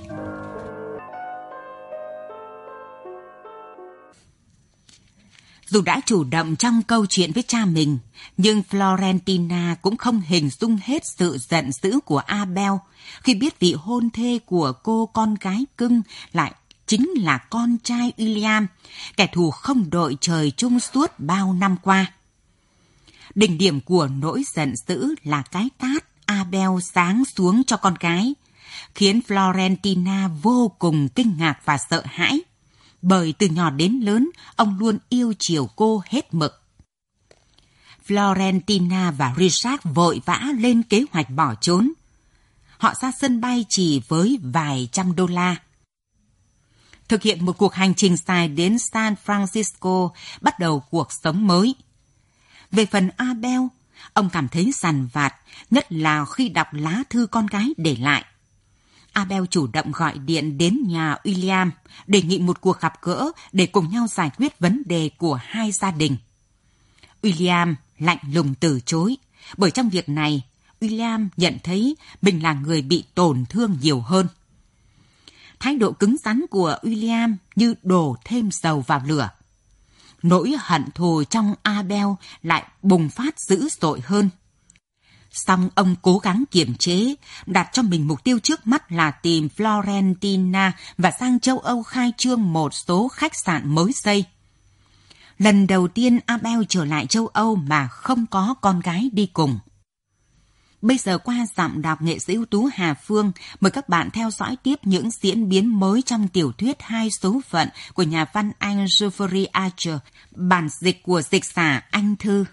[SPEAKER 1] Dù đã chủ động trong câu chuyện với cha mình, nhưng Florentina cũng không hình dung hết sự giận dữ của Abel khi biết vị hôn thê của cô con gái cưng lại chính là con trai William, kẻ thù không đội trời chung suốt bao năm qua. Đỉnh điểm của nỗi giận dữ là cái tát Abel giáng xuống cho con gái, khiến Florentina vô cùng kinh ngạc và sợ hãi. Bởi từ nhỏ đến lớn, ông luôn yêu chiều cô hết mực. Florentina và Richard vội vã lên kế hoạch bỏ trốn. Họ ra sân bay chỉ với vài trăm đô la. Thực hiện một cuộc hành trình dài đến San Francisco, bắt đầu cuộc sống mới. Về phần Abel, ông cảm thấy dằn vặt, nhất là khi đọc lá thư con gái để lại. Abel chủ động gọi điện đến nhà William, đề nghị một cuộc gặp gỡ để cùng nhau giải quyết vấn đề của hai gia đình. William lạnh lùng từ chối, bởi trong việc này, William nhận thấy mình là người bị tổn thương nhiều hơn. Thái độ cứng rắn của William như đổ thêm dầu vào lửa. Nỗi hận thù trong Abel lại bùng phát dữ dội hơn. Song ông cố gắng kiềm chế, đặt cho mình mục tiêu trước mắt là tìm Florentina và sang châu Âu khai trương một số khách sạn mới xây. Lần đầu tiên Abel trở lại châu Âu mà không có con gái đi cùng. Bây giờ qua giọng đọc nghệ sĩ ưu tú Hà Phương, mời các bạn theo dõi tiếp những diễn biến mới trong tiểu thuyết Hai số phận của nhà văn Anh Jeffrey Archer, bản dịch của dịch giả Anh Thư.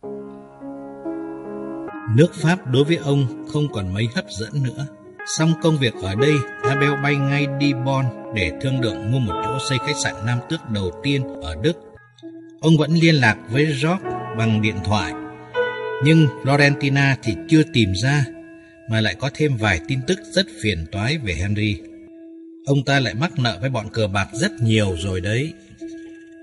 [SPEAKER 2] Nước Pháp đối với ông không còn mấy hấp dẫn nữa. Xong công việc ở đây, Abel bay ngay đi Bonn để thương lượng mua một chỗ xây khách sạn Nam Tước đầu tiên ở Đức. Ông vẫn liên lạc với George bằng điện thoại. Nhưng Florentina thì chưa tìm ra, mà lại có thêm vài tin tức rất phiền toái về Henry. Ông ta lại mắc nợ với bọn cờ bạc rất nhiều rồi đấy.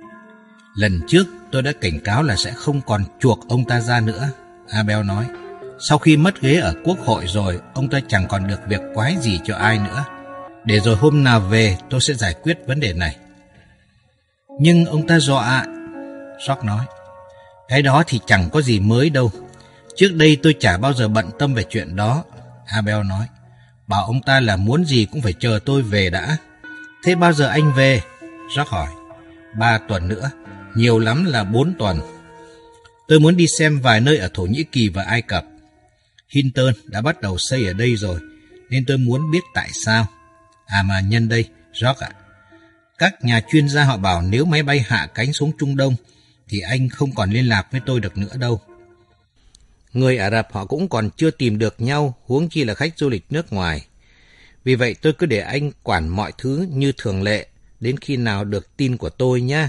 [SPEAKER 2] Lần trước tôi đã cảnh cáo là sẽ không còn chuộc ông ta ra nữa, Abel nói. Sau khi mất ghế ở quốc hội rồi, ông ta chẳng còn được việc quái gì cho ai nữa. Để rồi hôm nào về tôi sẽ giải quyết vấn đề này. Nhưng ông ta dọa. George nói. Cái đó thì chẳng có gì mới đâu. Trước đây tôi chả bao giờ bận tâm về chuyện đó. Abel nói. Bảo ông ta là muốn gì cũng phải chờ tôi về đã. Thế bao giờ anh về? George hỏi. 3 tuần nữa, nhiều lắm là 4 tuần. Tôi muốn đi xem vài nơi ở Thổ Nhĩ Kỳ và Ai Cập. Hinton đã bắt đầu xây ở đây rồi, nên tôi muốn biết tại sao. À mà nhân đây, George ạ, các nhà chuyên gia họ bảo nếu máy bay hạ cánh xuống Trung Đông, thì anh không còn liên lạc với tôi được nữa đâu. Người Ả Rập họ cũng còn chưa tìm được nhau, huống chi là khách du lịch nước ngoài. Vì vậy tôi cứ để anh quản mọi thứ như thường lệ, đến khi nào được tin của tôi nhé.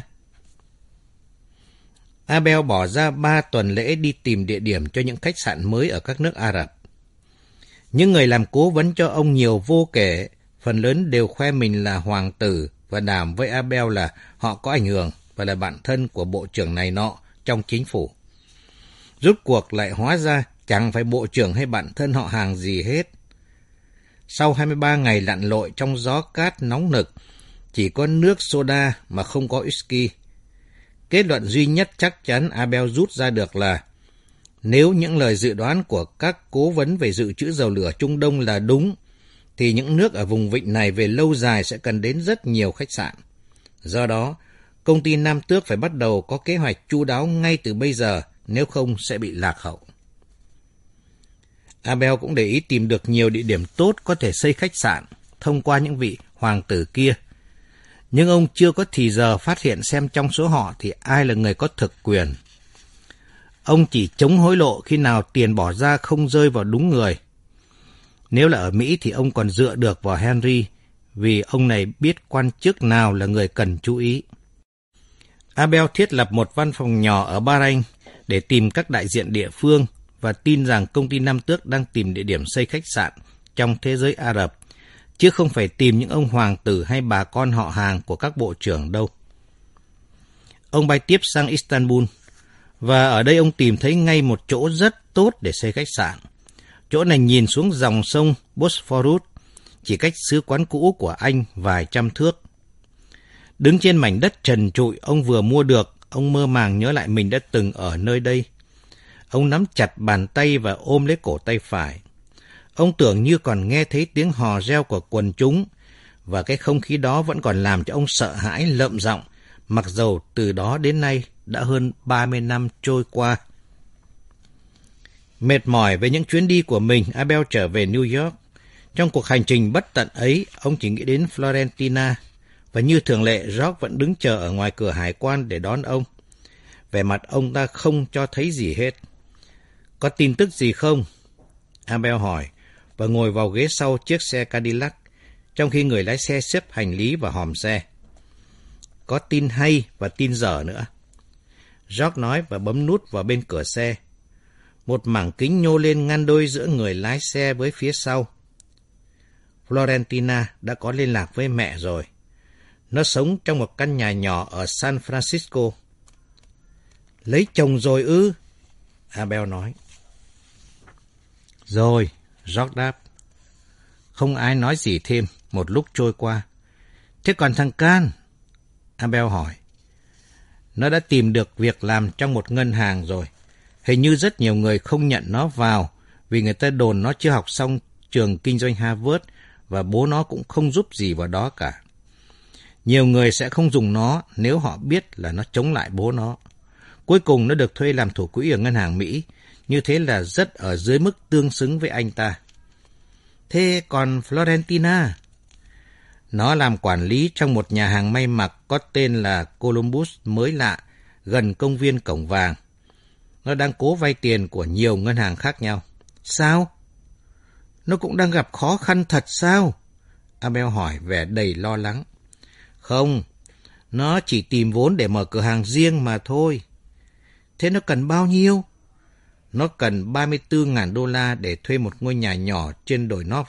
[SPEAKER 2] Abel bỏ ra 3 tuần lễ đi tìm địa điểm cho những khách sạn mới ở các nước Ả Rập. Những người làm cố vấn cho ông nhiều vô kể, phần lớn đều khoe mình là hoàng tử và đảm với Abel là họ có ảnh hưởng và là bạn thân của bộ trưởng này nọ trong chính phủ. Rút cuộc lại hóa ra chẳng phải bộ trưởng hay bạn thân họ hàng gì hết. Sau 23 ngày lặn lội trong gió cát nóng nực, chỉ có nước soda mà không có whisky. Kết luận duy nhất chắc chắn Abel rút ra được là nếu những lời dự đoán của các cố vấn về dự trữ dầu lửa Trung Đông là đúng, thì những nước ở vùng vịnh này về lâu dài sẽ cần đến rất nhiều khách sạn. Do đó, công ty Nam Tước phải bắt đầu có kế hoạch chu đáo ngay từ bây giờ, nếu không sẽ bị lạc hậu. Abel cũng để ý tìm được nhiều địa điểm tốt có thể xây khách sạn thông qua những vị hoàng tử kia. Nhưng ông chưa có thì giờ phát hiện xem trong số họ thì ai là người có thực quyền. Ông chỉ chống hối lộ khi nào tiền bỏ ra không rơi vào đúng người. Nếu là ở Mỹ thì ông còn dựa được vào Henry, vì ông này biết quan chức nào là người cần chú ý. Abel thiết lập một văn phòng nhỏ ở Bahrain để tìm các đại diện địa phương và tin rằng công ty Nam Tước đang tìm địa điểm xây khách sạn trong thế giới Ả Rập, chứ không phải tìm những ông hoàng tử hay bà con họ hàng của các bộ trưởng đâu. Ông bay tiếp sang Istanbul, và ở đây ông tìm thấy ngay một chỗ rất tốt để xây khách sạn. Chỗ này nhìn xuống dòng sông Bosphorus, chỉ cách xứ quán cũ của anh vài trăm thước. Đứng trên mảnh đất trần trụi ông vừa mua được, ông mơ màng nhớ lại mình đã từng ở nơi đây. Ông nắm chặt bàn tay và ôm lấy cổ tay phải. Ông tưởng như còn nghe thấy tiếng hò reo của quần chúng, và cái không khí đó vẫn còn làm cho ông sợ hãi lợm giọng, mặc dầu từ đó đến nay đã hơn 30 năm trôi qua. Mệt mỏi về những chuyến đi của mình, Abel trở về New York. Trong cuộc hành trình bất tận ấy, ông chỉ nghĩ đến Florentina, và như thường lệ, George vẫn đứng chờ ở ngoài cửa hải quan để đón ông. Vẻ mặt ông ta không cho thấy gì hết. Có tin tức gì không? Abel hỏi, và ngồi vào ghế sau chiếc xe Cadillac, trong khi người lái xe xếp hành lý vào hòm xe. Có tin hay và tin dở nữa. George nói và bấm nút vào bên cửa xe. Một mảng kính nhô lên ngăn đôi giữa người lái xe với phía sau. Florentina đã có liên lạc với mẹ rồi. Nó sống trong một căn nhà nhỏ ở San Francisco. Lấy chồng rồi ư? Abel nói. Rồi, George đáp. Không ai nói gì thêm, một lúc trôi qua. Thế còn thằng Can? Abel hỏi. Nó đã tìm được việc làm trong một ngân hàng rồi. Hình như rất nhiều người không nhận nó vào vì người ta đồn nó chưa học xong trường kinh doanh Harvard và bố nó cũng không giúp gì vào đó cả. Nhiều người sẽ không dùng nó nếu họ biết là nó chống lại bố nó. Cuối cùng nó được thuê làm thủ quỹ ở ngân hàng Mỹ, như thế là rất ở dưới mức tương xứng với anh ta. Thế còn Florentina? Nó làm quản lý trong một nhà hàng may mặc có tên là Columbus mới lạ, gần công viên Cổng Vàng. Nó đang cố vay tiền của nhiều ngân hàng khác nhau. Sao? Nó cũng đang gặp khó khăn thật sao? Abel hỏi vẻ đầy lo lắng. Không, nó chỉ tìm vốn để mở cửa hàng riêng mà thôi. Thế nó cần bao nhiêu? Nó cần 34.000 đô la để thuê một ngôi nhà nhỏ trên đồi North.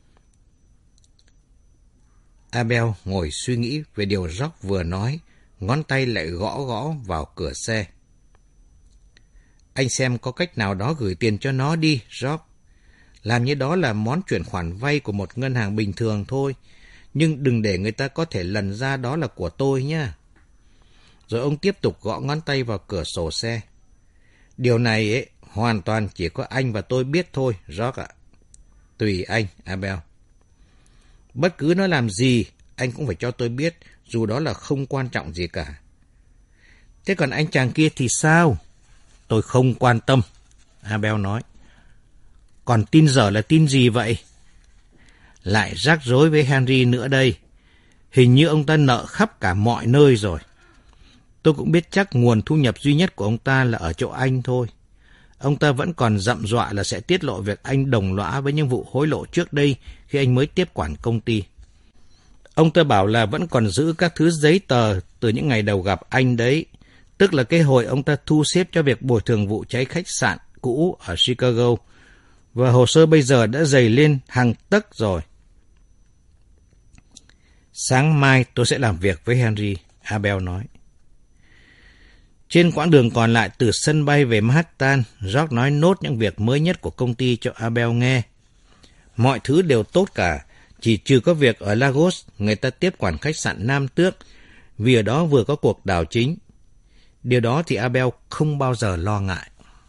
[SPEAKER 2] Abel ngồi suy nghĩ về điều George vừa nói, ngón tay lại gõ vào cửa xe. Anh xem có cách nào đó gửi tiền cho nó đi, George. Làm như đó là món chuyển khoản vay của một ngân hàng bình thường thôi. Nhưng đừng để người ta có thể lần ra đó là của tôi nhé. Rồi ông tiếp tục gõ ngón tay vào cửa sổ xe. Điều này ấy, hoàn toàn chỉ có anh và tôi biết thôi, George ạ. Tùy anh, Abel. Bất cứ nó làm gì, anh cũng phải cho tôi biết, dù đó là không quan trọng gì cả. Thế còn anh chàng kia thì sao? Tôi không quan tâm, Abel nói. Còn tin dở là tin gì vậy? Lại rắc rối với Henry nữa đây. Hình như ông ta nợ khắp cả mọi nơi rồi. Tôi cũng biết chắc nguồn thu nhập duy nhất của ông ta là ở chỗ anh thôi. Ông ta vẫn còn dặm dọa là sẽ tiết lộ việc anh đồng lõa với những vụ hối lộ trước đây khi anh mới tiếp quản công ty. Ông ta bảo là vẫn còn giữ các thứ giấy tờ từ những ngày đầu gặp anh đấy. Tức là cái hồi ông ta thu xếp cho việc bồi thường vụ cháy khách sạn cũ ở Chicago. Và hồ sơ bây giờ đã dày lên hàng tấc rồi. Sáng mai tôi sẽ làm việc với Henry, Abel nói. Trên quãng đường còn lại từ sân bay về Manhattan, George nói nốt những việc mới nhất của công ty cho Abel nghe. Mọi thứ đều tốt cả, chỉ trừ có việc ở Lagos người ta tiếp quản khách sạn Nam Tước, vì ở đó vừa có cuộc đảo chính. Điều đó thì Abel không bao giờ lo ngại.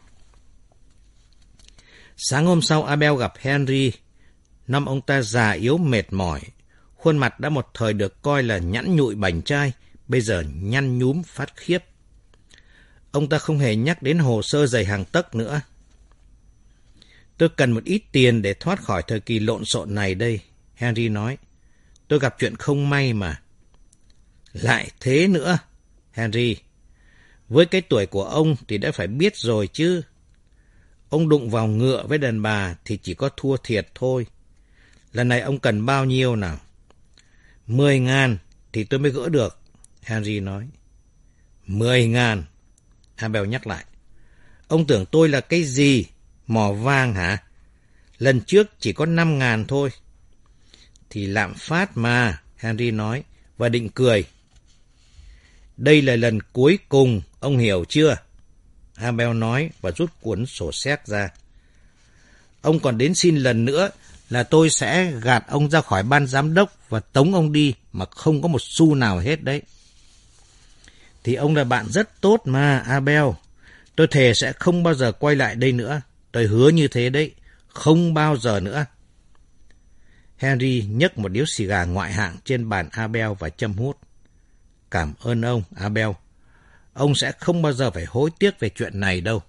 [SPEAKER 2] Sáng hôm sau Abel gặp Henry. Năm ông ta già yếu mệt mỏi, khuôn mặt đã một thời được coi là nhẵn nhụi bảnh trai, bây giờ nhăn nhúm phát khiếp. Ông ta không hề nhắc đến hồ sơ dày hàng tấc nữa. Tôi cần một ít tiền để thoát khỏi thời kỳ lộn xộn này đây, Henry nói. Tôi gặp chuyện không may mà. Lại thế nữa, Henry. Với cái tuổi của ông thì đã phải biết rồi chứ. Ông đụng vào ngựa với đàn bà thì chỉ có thua thiệt thôi. Lần này ông cần bao nhiêu nào? 10.000 thì tôi mới gỡ được, Henry nói. 10.000, Abel nhắc lại. Ông tưởng tôi là cái gì? Mỏ vàng hả? Lần trước chỉ có 5.000 thôi. Thì lạm phát mà, Henry nói, và định cười. Đây là lần cuối cùng, ông hiểu chưa? Abel nói và rút cuốn sổ séc ra. Ông còn đến xin lần nữa là tôi sẽ gạt ông ra khỏi ban giám đốc và tống ông đi mà không có một xu nào hết đấy. Thì ông là bạn rất tốt mà, Abel. Tôi thề sẽ không bao giờ quay lại đây nữa. Tôi hứa như thế đấy. Không bao giờ nữa. Henry nhấc một điếu xì gà ngoại hạng trên bàn Abel và châm hút. Cảm ơn ông, Abel. Ông sẽ không bao giờ phải hối tiếc về chuyện này đâu.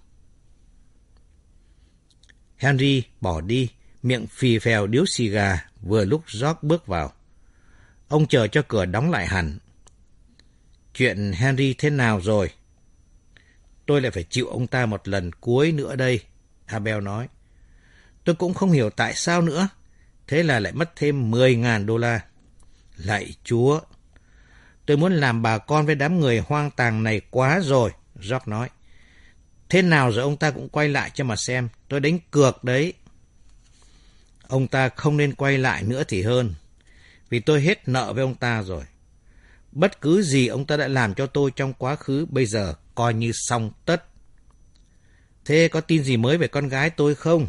[SPEAKER 2] Henry bỏ đi, miệng phì phèo điếu xì gà vừa lúc George bước vào. Ông chờ cho cửa đóng lại hẳn. Chuyện Henry thế nào rồi? Tôi lại phải chịu ông ta một lần cuối nữa đây, Abel nói. Tôi cũng không hiểu tại sao nữa. Thế là lại mất thêm 10.000 đô la. Lạy Chúa! Tôi muốn làm bà con với đám người hoang tàng này quá rồi, George nói. Thế nào rồi ông ta cũng quay lại cho mà xem. Tôi đánh cược đấy. Ông ta không nên quay lại nữa thì hơn. Vì tôi hết nợ với ông ta rồi. Bất cứ gì ông ta đã làm cho tôi trong quá khứ bây giờ coi như xong tất. Thế có tin gì mới về con gái tôi không?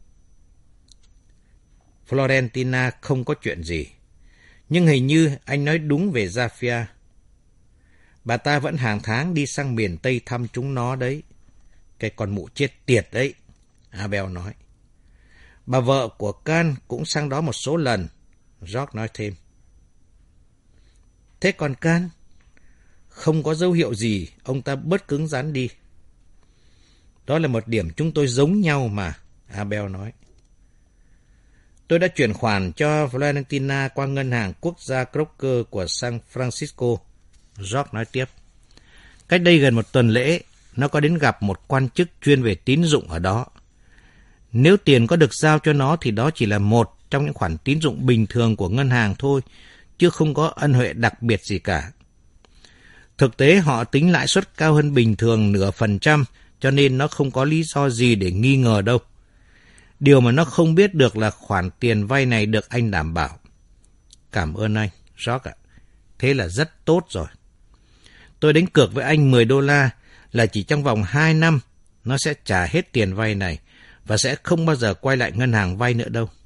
[SPEAKER 2] Florentina không có chuyện gì. Nhưng hình như anh nói đúng về Zafia. Bà ta vẫn hàng tháng đi sang miền Tây thăm chúng nó đấy. Cái con mụ chết tiệt đấy, Abel nói. Bà vợ của Can cũng sang đó một số lần, George nói thêm. Thế còn Can? Không có dấu hiệu gì, ông ta bớt cứng rắn đi. Đó là một điểm chúng tôi giống nhau mà, Abel nói. Tôi đã chuyển khoản cho Florentina qua ngân hàng quốc gia Crocker của San Francisco, George nói tiếp. Cách đây gần một tuần lễ, nó có đến gặp một quan chức chuyên về tín dụng ở đó. Nếu tiền có được giao cho nó thì đó chỉ là một trong những khoản tín dụng bình thường của ngân hàng thôi, chứ không có ân huệ đặc biệt gì cả. Thực tế họ tính lãi suất cao hơn bình thường 0,5%, cho nên nó không có lý do gì để nghi ngờ đâu. Điều mà nó không biết được là khoản tiền vay này được anh đảm bảo. Cảm ơn anh, George ạ. Thế là rất tốt rồi. Tôi đánh cược với anh 10 đô la là chỉ trong vòng 2 năm nó sẽ trả hết tiền vay này và sẽ không bao giờ quay lại ngân hàng vay nữa đâu.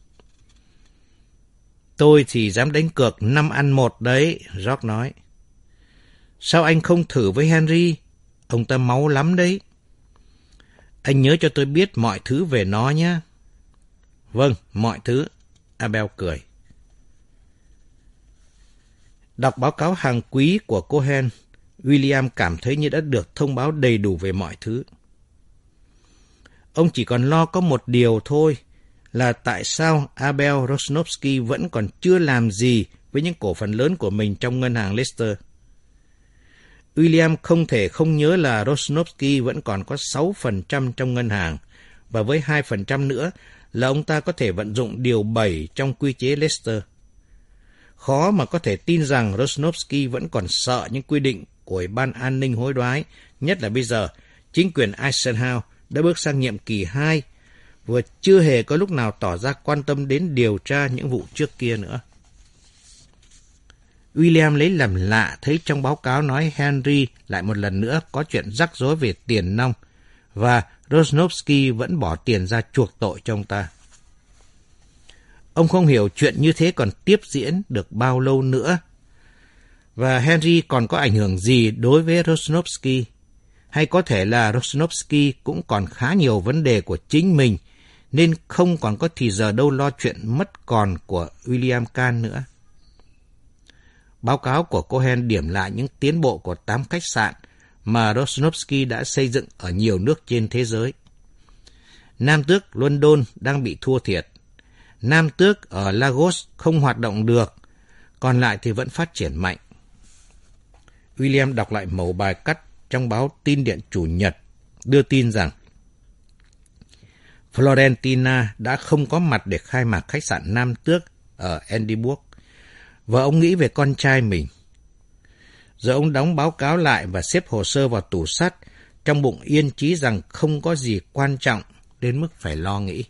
[SPEAKER 2] Tôi thì dám đánh cược 5-1 đấy, George nói. Sao anh không thử với Henry? Ông ta máu lắm đấy. Anh nhớ cho tôi biết mọi thứ về nó nhé. Vâng, mọi thứ, Abel cười. Đọc báo cáo hàng quý của Cohen, William cảm thấy như đã được thông báo đầy đủ về mọi thứ. Ông chỉ còn lo có một điều thôi, là tại sao Abel Rosnovsky vẫn còn chưa làm gì với những cổ phần lớn của mình trong ngân hàng Leicester. William không thể không nhớ là Rosnovsky vẫn còn có 6% trong ngân hàng, và với 2% nữa là ông ta có thể vận dụng điều 7 trong quy chế Leicester. Khó mà có thể tin rằng Rosnovsky vẫn còn sợ những quy định của Ủy ban An ninh hối đoái, nhất là bây giờ chính quyền Eisenhower đã bước sang nhiệm kỳ 2, vừa chưa hề có lúc nào tỏ ra quan tâm đến điều tra những vụ trước kia nữa. William lấy làm lạ thấy trong báo cáo nói Henry lại một lần nữa có chuyện rắc rối về tiền nong, và Rosnovsky vẫn bỏ tiền ra chuộc tội cho ông ta. Ông không hiểu chuyện như thế còn tiếp diễn được bao lâu nữa, và Henry còn có ảnh hưởng gì đối với Rosnovsky, hay có thể là Rosnovsky cũng còn khá nhiều vấn đề của chính mình, nên không còn có thì giờ đâu lo chuyện mất còn của William Kahn nữa. Báo cáo của Cohen điểm lại những tiến bộ của 8 khách sạn mà Rosnovsky đã xây dựng ở nhiều nước trên thế giới. Nam tước London đang bị thua thiệt. Nam tước ở Lagos không hoạt động được, còn lại thì vẫn phát triển mạnh. William đọc lại mẩu bài cắt trong báo Tin Điện Chủ nhật, đưa tin rằng Florentina đã không có mặt để khai mạc khách sạn Nam tước ở Edinburgh, và ông nghĩ về con trai mình. Giờ ông đóng báo cáo lại và xếp hồ sơ vào tủ sắt, trong bụng yên chí rằng không có gì quan trọng đến mức phải lo nghĩ.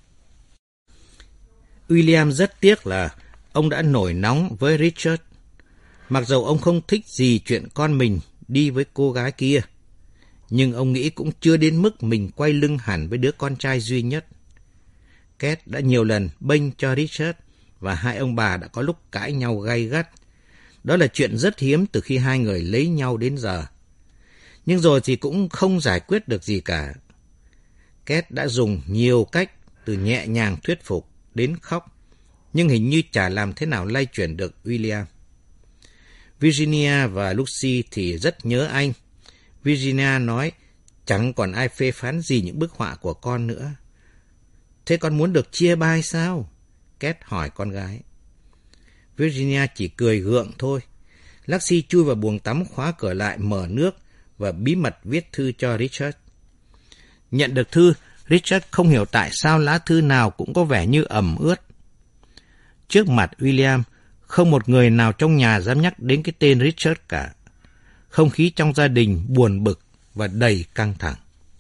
[SPEAKER 2] William rất tiếc là ông đã nổi nóng với Richard. Mặc dầu ông không thích gì chuyện con mình đi với cô gái kia, nhưng ông nghĩ cũng chưa đến mức mình quay lưng hẳn với đứa con trai duy nhất. Kate đã nhiều lần bênh cho Richard, và hai ông bà đã có lúc cãi nhau gay gắt. Đó là chuyện rất hiếm từ khi hai người lấy nhau đến giờ. Nhưng rồi thì cũng không giải quyết được gì cả. Kate đã dùng nhiều cách, từ nhẹ nhàng thuyết phục đến khóc, nhưng hình như chả làm thế nào lay chuyển được William. Virginia và Lucy thì rất nhớ anh. Virginia nói chẳng còn ai phê phán gì những bức họa của con nữa. Thế con muốn được chia bai sao? Kate hỏi con gái. Virginia chỉ cười gượng thôi. Lucy chui vào buồng tắm, khóa cửa lại, mở nước và bí mật viết thư cho Richard. Nhận được thư, Richard không hiểu tại sao lá thư nào cũng có vẻ như ẩm ướt. Trước mặt William, không một người nào trong nhà dám nhắc đến cái tên Richard cả. Không khí trong gia đình buồn bực và đầy căng thẳng.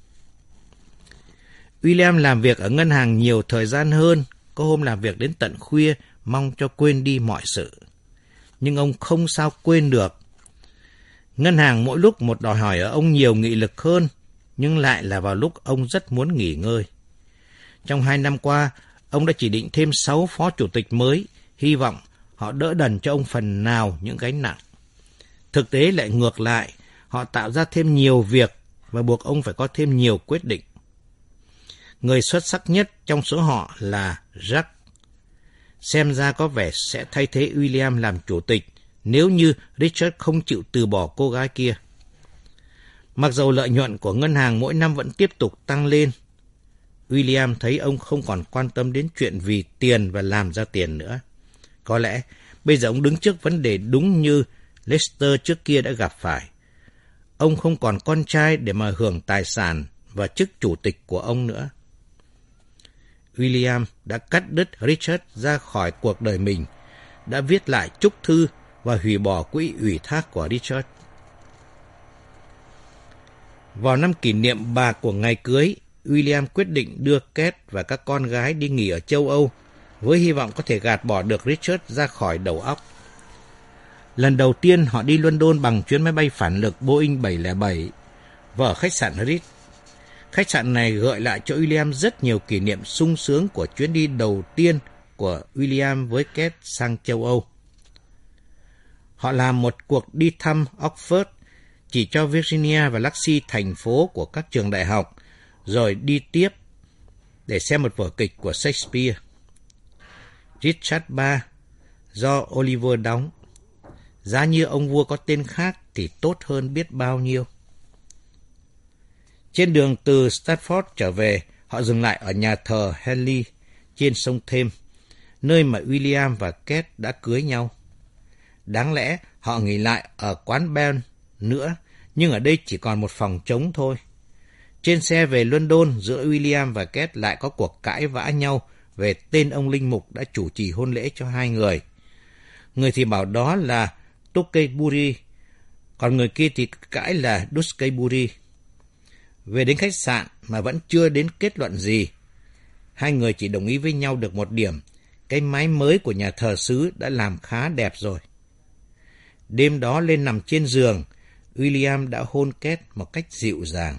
[SPEAKER 2] William làm việc ở ngân hàng nhiều thời gian hơn, có hôm làm việc đến tận khuya, mong cho quên đi mọi sự. Nhưng ông không sao quên được. Ngân hàng mỗi lúc một đòi hỏi ở ông nhiều nghị lực hơn, nhưng lại là vào lúc ông rất muốn nghỉ ngơi. Trong 2 năm qua, ông đã chỉ định thêm 6 phó chủ tịch mới, hy vọng họ đỡ đần cho ông phần nào những gánh nặng. Thực tế lại ngược lại, họ tạo ra thêm nhiều việc và buộc ông phải có thêm nhiều quyết định. Người xuất sắc nhất trong số họ là Jack. Xem ra có vẻ sẽ thay thế William làm chủ tịch nếu như Richard không chịu từ bỏ cô gái kia. Mặc dầu lợi nhuận của ngân hàng mỗi năm vẫn tiếp tục tăng lên, William thấy ông không còn quan tâm đến chuyện vì tiền và làm ra tiền nữa. Có lẽ bây giờ ông đứng trước vấn đề đúng như Lester trước kia đã gặp phải. Ông không còn con trai để mà hưởng tài sản và chức chủ tịch của ông nữa. William đã cắt đứt Richard ra khỏi cuộc đời mình, đã viết lại chúc thư và hủy bỏ quỹ ủy thác của Richard. Vào năm kỷ niệm bạc của ngày cưới, William quyết định đưa Kate và các con gái đi nghỉ ở châu Âu, với hy vọng có thể gạt bỏ được Richard ra khỏi đầu óc. Lần đầu tiên họ đi London bằng chuyến máy bay phản lực Boeing 707 và ở khách sạn Ritz. Khách sạn này gợi lại cho William rất nhiều kỷ niệm sung sướng của chuyến đi đầu tiên của William với Kate sang châu Âu. Họ làm một cuộc đi thăm Oxford, chỉ cho Virginia và Lacey thành phố của các trường đại học, rồi đi tiếp để xem một vở kịch của Shakespeare. Richard III do Oliver đóng. Giá như ông vua có tên khác thì tốt hơn biết bao nhiêu. Trên đường từ Stratford trở về, họ dừng lại ở nhà thờ Henley trên sông Thames, nơi mà William và Kate đã cưới nhau. Đáng lẽ họ nghỉ lại ở quán Bell nữa, nhưng ở đây chỉ còn một phòng trống thôi. Trên xe về London, giữa William và Kate lại có cuộc cãi vã nhau về tên ông linh mục đã chủ trì hôn lễ cho hai người. Người thì bảo đó là Tewkesbury, còn người kia thì cãi là Dewsbury. Về đến khách sạn mà vẫn chưa đến kết luận gì. Hai người chỉ đồng ý với nhau được một điểm, cái mái mới của nhà thờ xứ đã làm khá đẹp rồi. Đêm đó lên nằm trên giường, William đã hôn Kate một cách dịu dàng.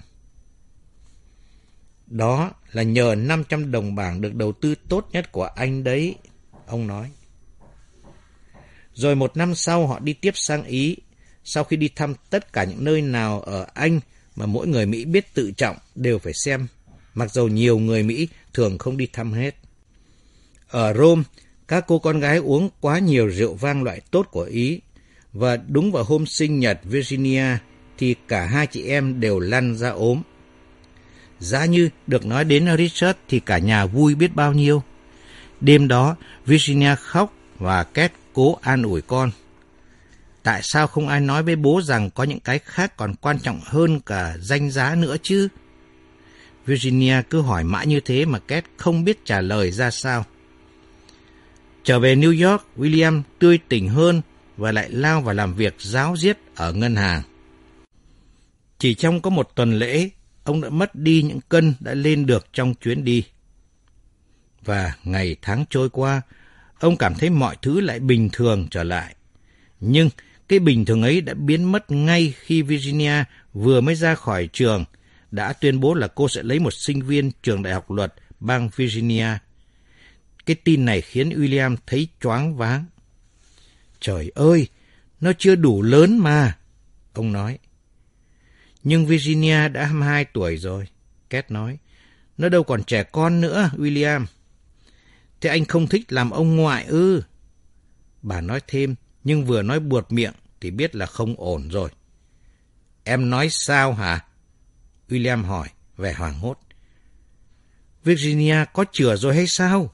[SPEAKER 2] Đó là nhờ 500 đồng bảng được đầu tư tốt nhất của anh đấy, ông nói. Rồi một năm sau họ đi tiếp sang Ý, sau khi đi thăm tất cả những nơi nào ở Anh mà mỗi người Mỹ biết tự trọng đều phải xem, mặc dầu nhiều người Mỹ thường không đi thăm hết. Ở Rome, các cô con gái uống quá nhiều rượu vang loại tốt của Ý, và đúng vào hôm sinh nhật Virginia thì cả hai chị em đều lăn ra ốm. Giá như được nói đến Richard thì cả nhà vui biết bao nhiêu. Đêm đó, Virginia khóc và Kate cố an ủi con. Tại sao không ai nói với bố rằng có những cái khác còn quan trọng hơn cả danh giá nữa chứ? Virginia cứ hỏi mãi như thế mà Kate không biết trả lời ra sao. Trở về New York, William tươi tỉnh hơn và lại lao vào làm việc ráo riết ở ngân hàng. Chỉ trong có một tuần lễ, ông đã mất đi những cân đã lên được trong chuyến đi. Và ngày tháng trôi qua, ông cảm thấy mọi thứ lại bình thường trở lại. Nhưng cái bình thường ấy đã biến mất ngay khi Virginia vừa mới ra khỏi trường, đã tuyên bố là cô sẽ lấy một sinh viên trường đại học luật bang Virginia. Cái tin này khiến William thấy choáng váng. Trời ơi, nó chưa đủ lớn mà, ông nói. Nhưng Virginia đã 22 tuổi rồi, Kate nói. Nó đâu còn trẻ con nữa, William. Thế anh không thích làm ông ngoại ư? Bà nói thêm, nhưng vừa nói buột miệng thì biết là không ổn rồi. Em nói sao hả? William hỏi, vẻ hoảng hốt. Virginia có chửa rồi hay sao?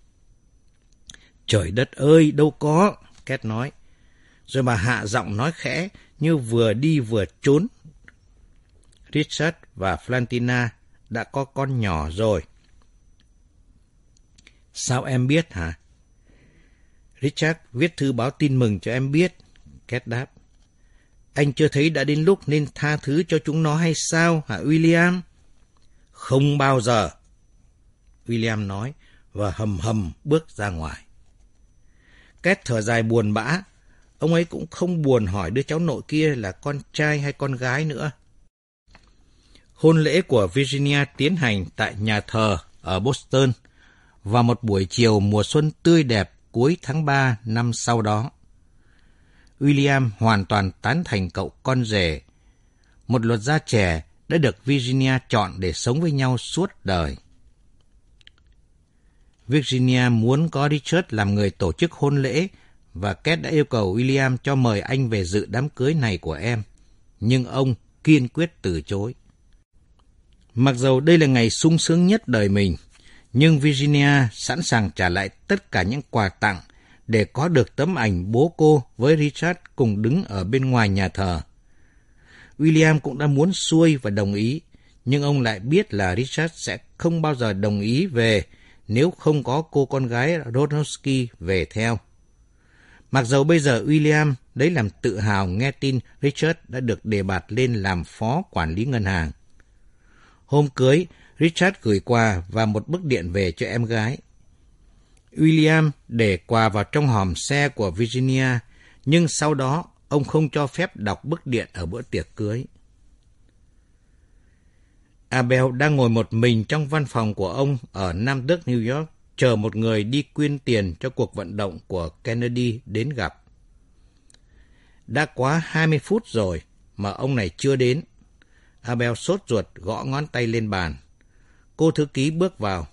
[SPEAKER 2] Trời đất ơi, đâu có, Kate nói. Rồi bà hạ giọng nói khẽ như vừa đi vừa trốn. Richard và Valentina đã có con nhỏ rồi. Sao em biết hả? Richard viết thư báo tin mừng cho em biết, Kate đáp. Anh chưa thấy đã đến lúc nên tha thứ cho chúng nó hay sao hả William? Không bao giờ, William nói và hầm hầm bước ra ngoài. Kate thở dài buồn bã. Ông ấy cũng không buồn hỏi đứa cháu nội kia là con trai hay con gái nữa. Hôn lễ của Virginia tiến hành tại nhà thờ ở Boston vào một buổi chiều mùa xuân tươi đẹp cuối tháng 3 năm sau đó. William hoàn toàn tán thành cậu con rể, một luật gia trẻ đã được Virginia chọn để sống với nhau suốt đời. Virginia muốn có Richard làm người tổ chức hôn lễ và Kate đã yêu cầu William cho mời anh về dự đám cưới này của em, nhưng ông kiên quyết từ chối. Mặc dầu đây là ngày sung sướng nhất đời mình, nhưng Virginia sẵn sàng trả lại tất cả những quà tặng để có được tấm ảnh bố cô với Richard cùng đứng ở bên ngoài nhà thờ. William cũng đã muốn xuôi và đồng ý, nhưng ông lại biết là Richard sẽ không bao giờ đồng ý về nếu không có cô con gái Rodnowski về theo. Mặc dầu bây giờ William lấy làm tự hào nghe tin Richard đã được đề bạt lên làm phó quản lý ngân hàng. Hôm cưới, Richard gửi quà và một bức điện về cho em gái. William để quà vào trong hòm xe của Virginia, nhưng sau đó ông không cho phép đọc bức điện ở bữa tiệc cưới. Abel đang ngồi một mình trong văn phòng của ông ở Nam Đức, New York, chờ một người đi quyên tiền cho cuộc vận động của Kennedy đến gặp. Đã quá 20 phút rồi mà ông này chưa đến. Abel sốt ruột gõ ngón tay lên bàn. Cô thư ký bước vào.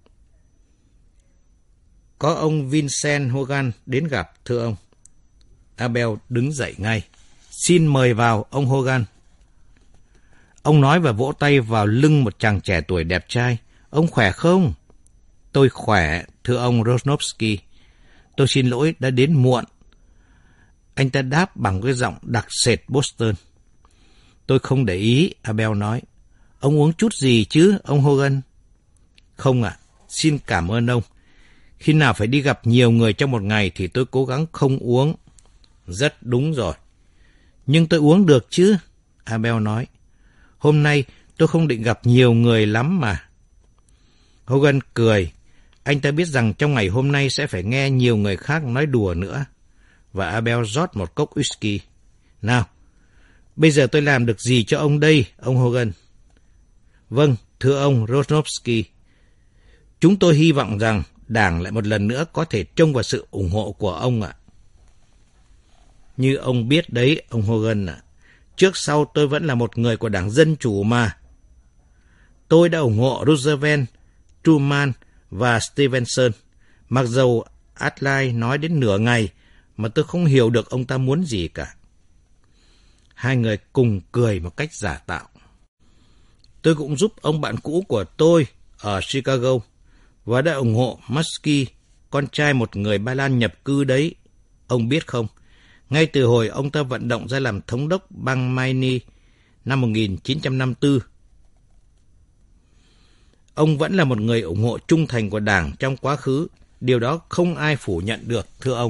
[SPEAKER 2] Có ông Vincent Hogan đến gặp, thưa ông. Abel đứng dậy ngay. Xin mời vào, ông Hogan. Ông nói và vỗ tay vào lưng một chàng trẻ tuổi đẹp trai. Ông khỏe không? Tôi khỏe, thưa ông Rosnovsky. Tôi xin lỗi đã đến muộn. Anh ta đáp bằng cái giọng đặc sệt Boston. Tôi không để ý, Abel nói. Ông uống chút gì chứ, ông Hogan? Không ạ, xin cảm ơn ông. Khi nào phải đi gặp nhiều người trong một ngày thì tôi cố gắng không uống. Rất đúng rồi. Nhưng tôi uống được chứ, Abel nói. Hôm nay tôi không định gặp nhiều người lắm mà. Hogan cười. Anh ta biết rằng trong ngày hôm nay sẽ phải nghe nhiều người khác nói đùa nữa. Và Abel rót một cốc whisky. Nào, bây giờ tôi làm được gì cho ông đây, ông Hogan? Vâng, thưa ông Rosnovsky. Chúng tôi hy vọng rằng Đảng lại một lần nữa có thể trông vào sự ủng hộ của ông ạ. Như ông biết đấy, ông Hogan ạ. Trước sau tôi vẫn là một người của Đảng Dân Chủ mà. Tôi đã ủng hộ Roosevelt, Truman và Stevenson. Mặc dầu Adlai nói đến nửa ngày mà tôi không hiểu được ông ta muốn gì cả. Hai người cùng cười một cách giả tạo. Tôi cũng giúp ông bạn cũ của tôi ở Chicago và đã ủng hộ Muskie, con trai một người Ba Lan nhập cư đấy. Ông biết không, ngay từ hồi ông ta vận động ra làm thống đốc bang Maine năm 1954, ông vẫn là một người ủng hộ trung thành của Đảng trong quá khứ. Điều đó không ai phủ nhận được, thưa ông.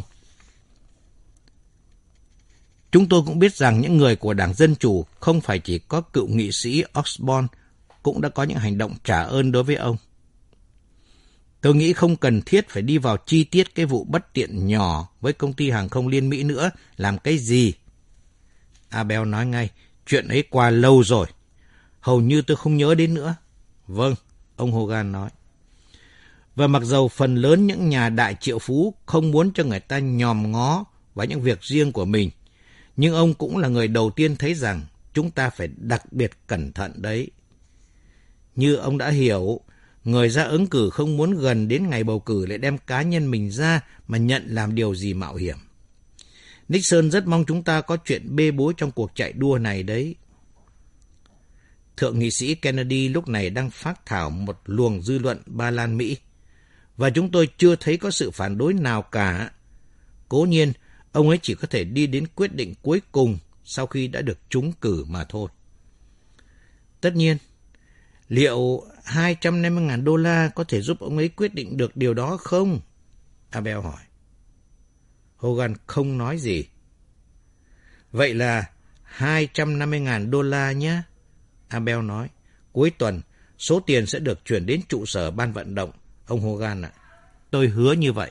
[SPEAKER 2] Chúng tôi cũng biết rằng những người của Đảng Dân Chủ không phải chỉ có cựu nghị sĩ Osborne, cũng đã có những hành động trả ơn đối với ông. Tôi nghĩ không cần thiết phải đi vào chi tiết cái vụ bất tiện nhỏ với công ty hàng không Liên Mỹ nữa. Làm cái gì? Abel nói ngay, chuyện ấy qua lâu rồi. Hầu như tôi không nhớ đến nữa. Vâng, ông Hogan nói. Và mặc dầu phần lớn những nhà đại triệu phú không muốn cho người ta nhòm ngó vào những việc riêng của mình, nhưng ông cũng là người đầu tiên thấy rằng chúng ta phải đặc biệt cẩn thận đấy. Như ông đã hiểu, người ra ứng cử không muốn gần đến ngày bầu cử lại đem cá nhân mình ra mà nhận làm điều gì mạo hiểm. Nixon rất mong chúng ta có chuyện bê bối trong cuộc chạy đua này đấy. Thượng nghị sĩ Kennedy lúc này đang phác thảo một luồng dư luận Ba Lan Mỹ, và chúng tôi chưa thấy có sự phản đối nào cả. Cố nhiên, ông ấy chỉ có thể đi đến quyết định cuối cùng sau khi đã được trúng cử mà thôi. Tất nhiên, liệu $250,000 có thể giúp ông ấy quyết định được điều đó không? Abel hỏi. Hogan không nói gì. Vậy là $250,000 nhé, Abel nói. Cuối tuần, số tiền sẽ được chuyển đến trụ sở ban vận động, ông Hogan ạ. Tôi hứa như vậy.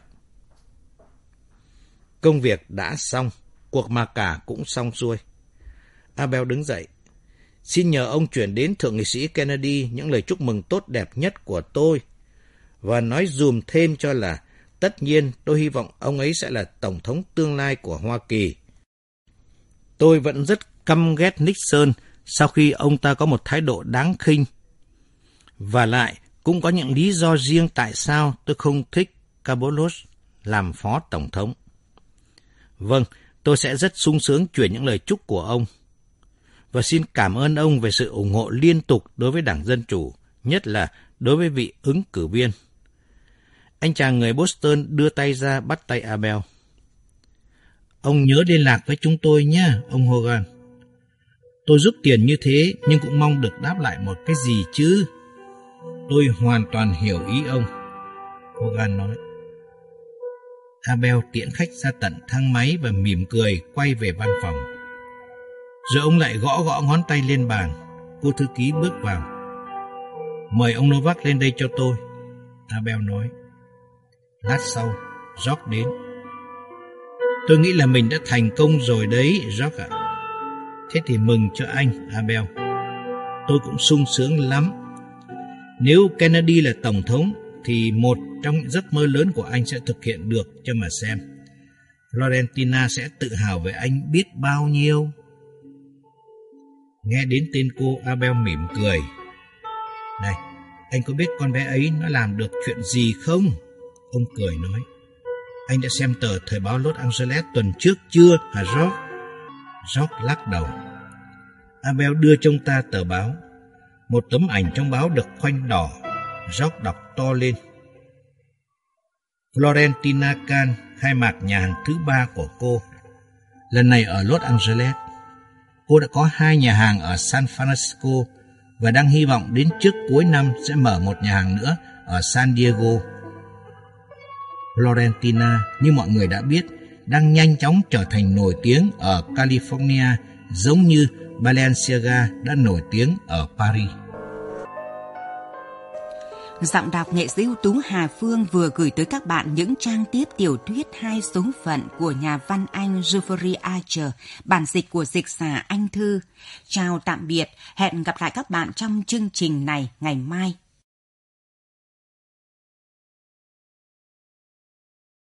[SPEAKER 2] Công việc đã xong, cuộc mà cả cũng xong xuôi. Abel đứng dậy. Xin nhờ ông chuyển đến Thượng nghị sĩ Kennedy những lời chúc mừng tốt đẹp nhất của tôi, và nói dùm thêm cho là tất nhiên tôi hy vọng ông ấy sẽ là Tổng thống tương lai của Hoa Kỳ. Tôi vẫn rất căm ghét Nixon sau khi ông ta có một thái độ đáng khinh. Và lại, cũng có những lý do riêng tại sao tôi không thích Kabolos làm phó Tổng thống. Vâng, tôi sẽ rất sung sướng chuyển những lời chúc của ông. Và xin cảm ơn ông về sự ủng hộ liên tục đối với Đảng Dân Chủ, nhất là đối với vị ứng cử viên. Anh chàng người Boston đưa tay ra bắt tay Abel. Ông nhớ liên lạc với chúng tôi nhé, ông Hogan. Tôi giúp tiền như thế nhưng cũng mong được đáp lại một cái gì chứ. Tôi hoàn toàn hiểu ý ông, Hogan nói. Abel tiễn khách ra tận thang máy và mỉm cười quay về văn phòng. Rồi ông lại gõ ngón tay lên bàn. Cô thư ký bước vào. Mời ông Novak lên đây cho tôi, Abel nói. Lát sau, George đến. Tôi nghĩ là mình đã thành công rồi đấy, George ạ. Thế thì mừng cho anh, Abel. tôi cũng sung sướng lắm. Nếu Kennedy là tổng thống, thì một trong những giấc mơ lớn của anh sẽ thực hiện được, cho mà xem. Florentina sẽ tự hào về anh biết bao nhiêu. Nghe đến tên cô, Abel mỉm cười. Này, anh có biết con bé ấy nó làm được chuyện gì không? Ông cười nói. Anh đã xem tờ Thời báo Los Angeles tuần trước chưa hả George? George lắc đầu. Abel đưa cho ông ta tờ báo. Một tấm ảnh trong báo được khoanh đỏ. George đọc to lên. Florentina Kahn khai mạc nhà hàng thứ 3 của cô. Lần này ở Los Angeles. Cô đã có 2 nhà hàng ở San Francisco và đang hy vọng đến trước cuối năm sẽ mở một nhà hàng nữa ở San Diego. Florentina, như mọi người đã biết, đang nhanh chóng trở thành nổi tiếng ở California, giống như Balenciaga đã nổi tiếng ở Paris.
[SPEAKER 1] Giọng đọc nghệ sĩ ưu tú Hà Phương vừa gửi tới các bạn những trang tiếp tiểu thuyết 2 số phận của nhà văn Anh Jeffrey Archer, bản dịch của dịch giả Anh Thư. Chào tạm biệt, hẹn gặp lại các bạn trong chương trình này ngày mai.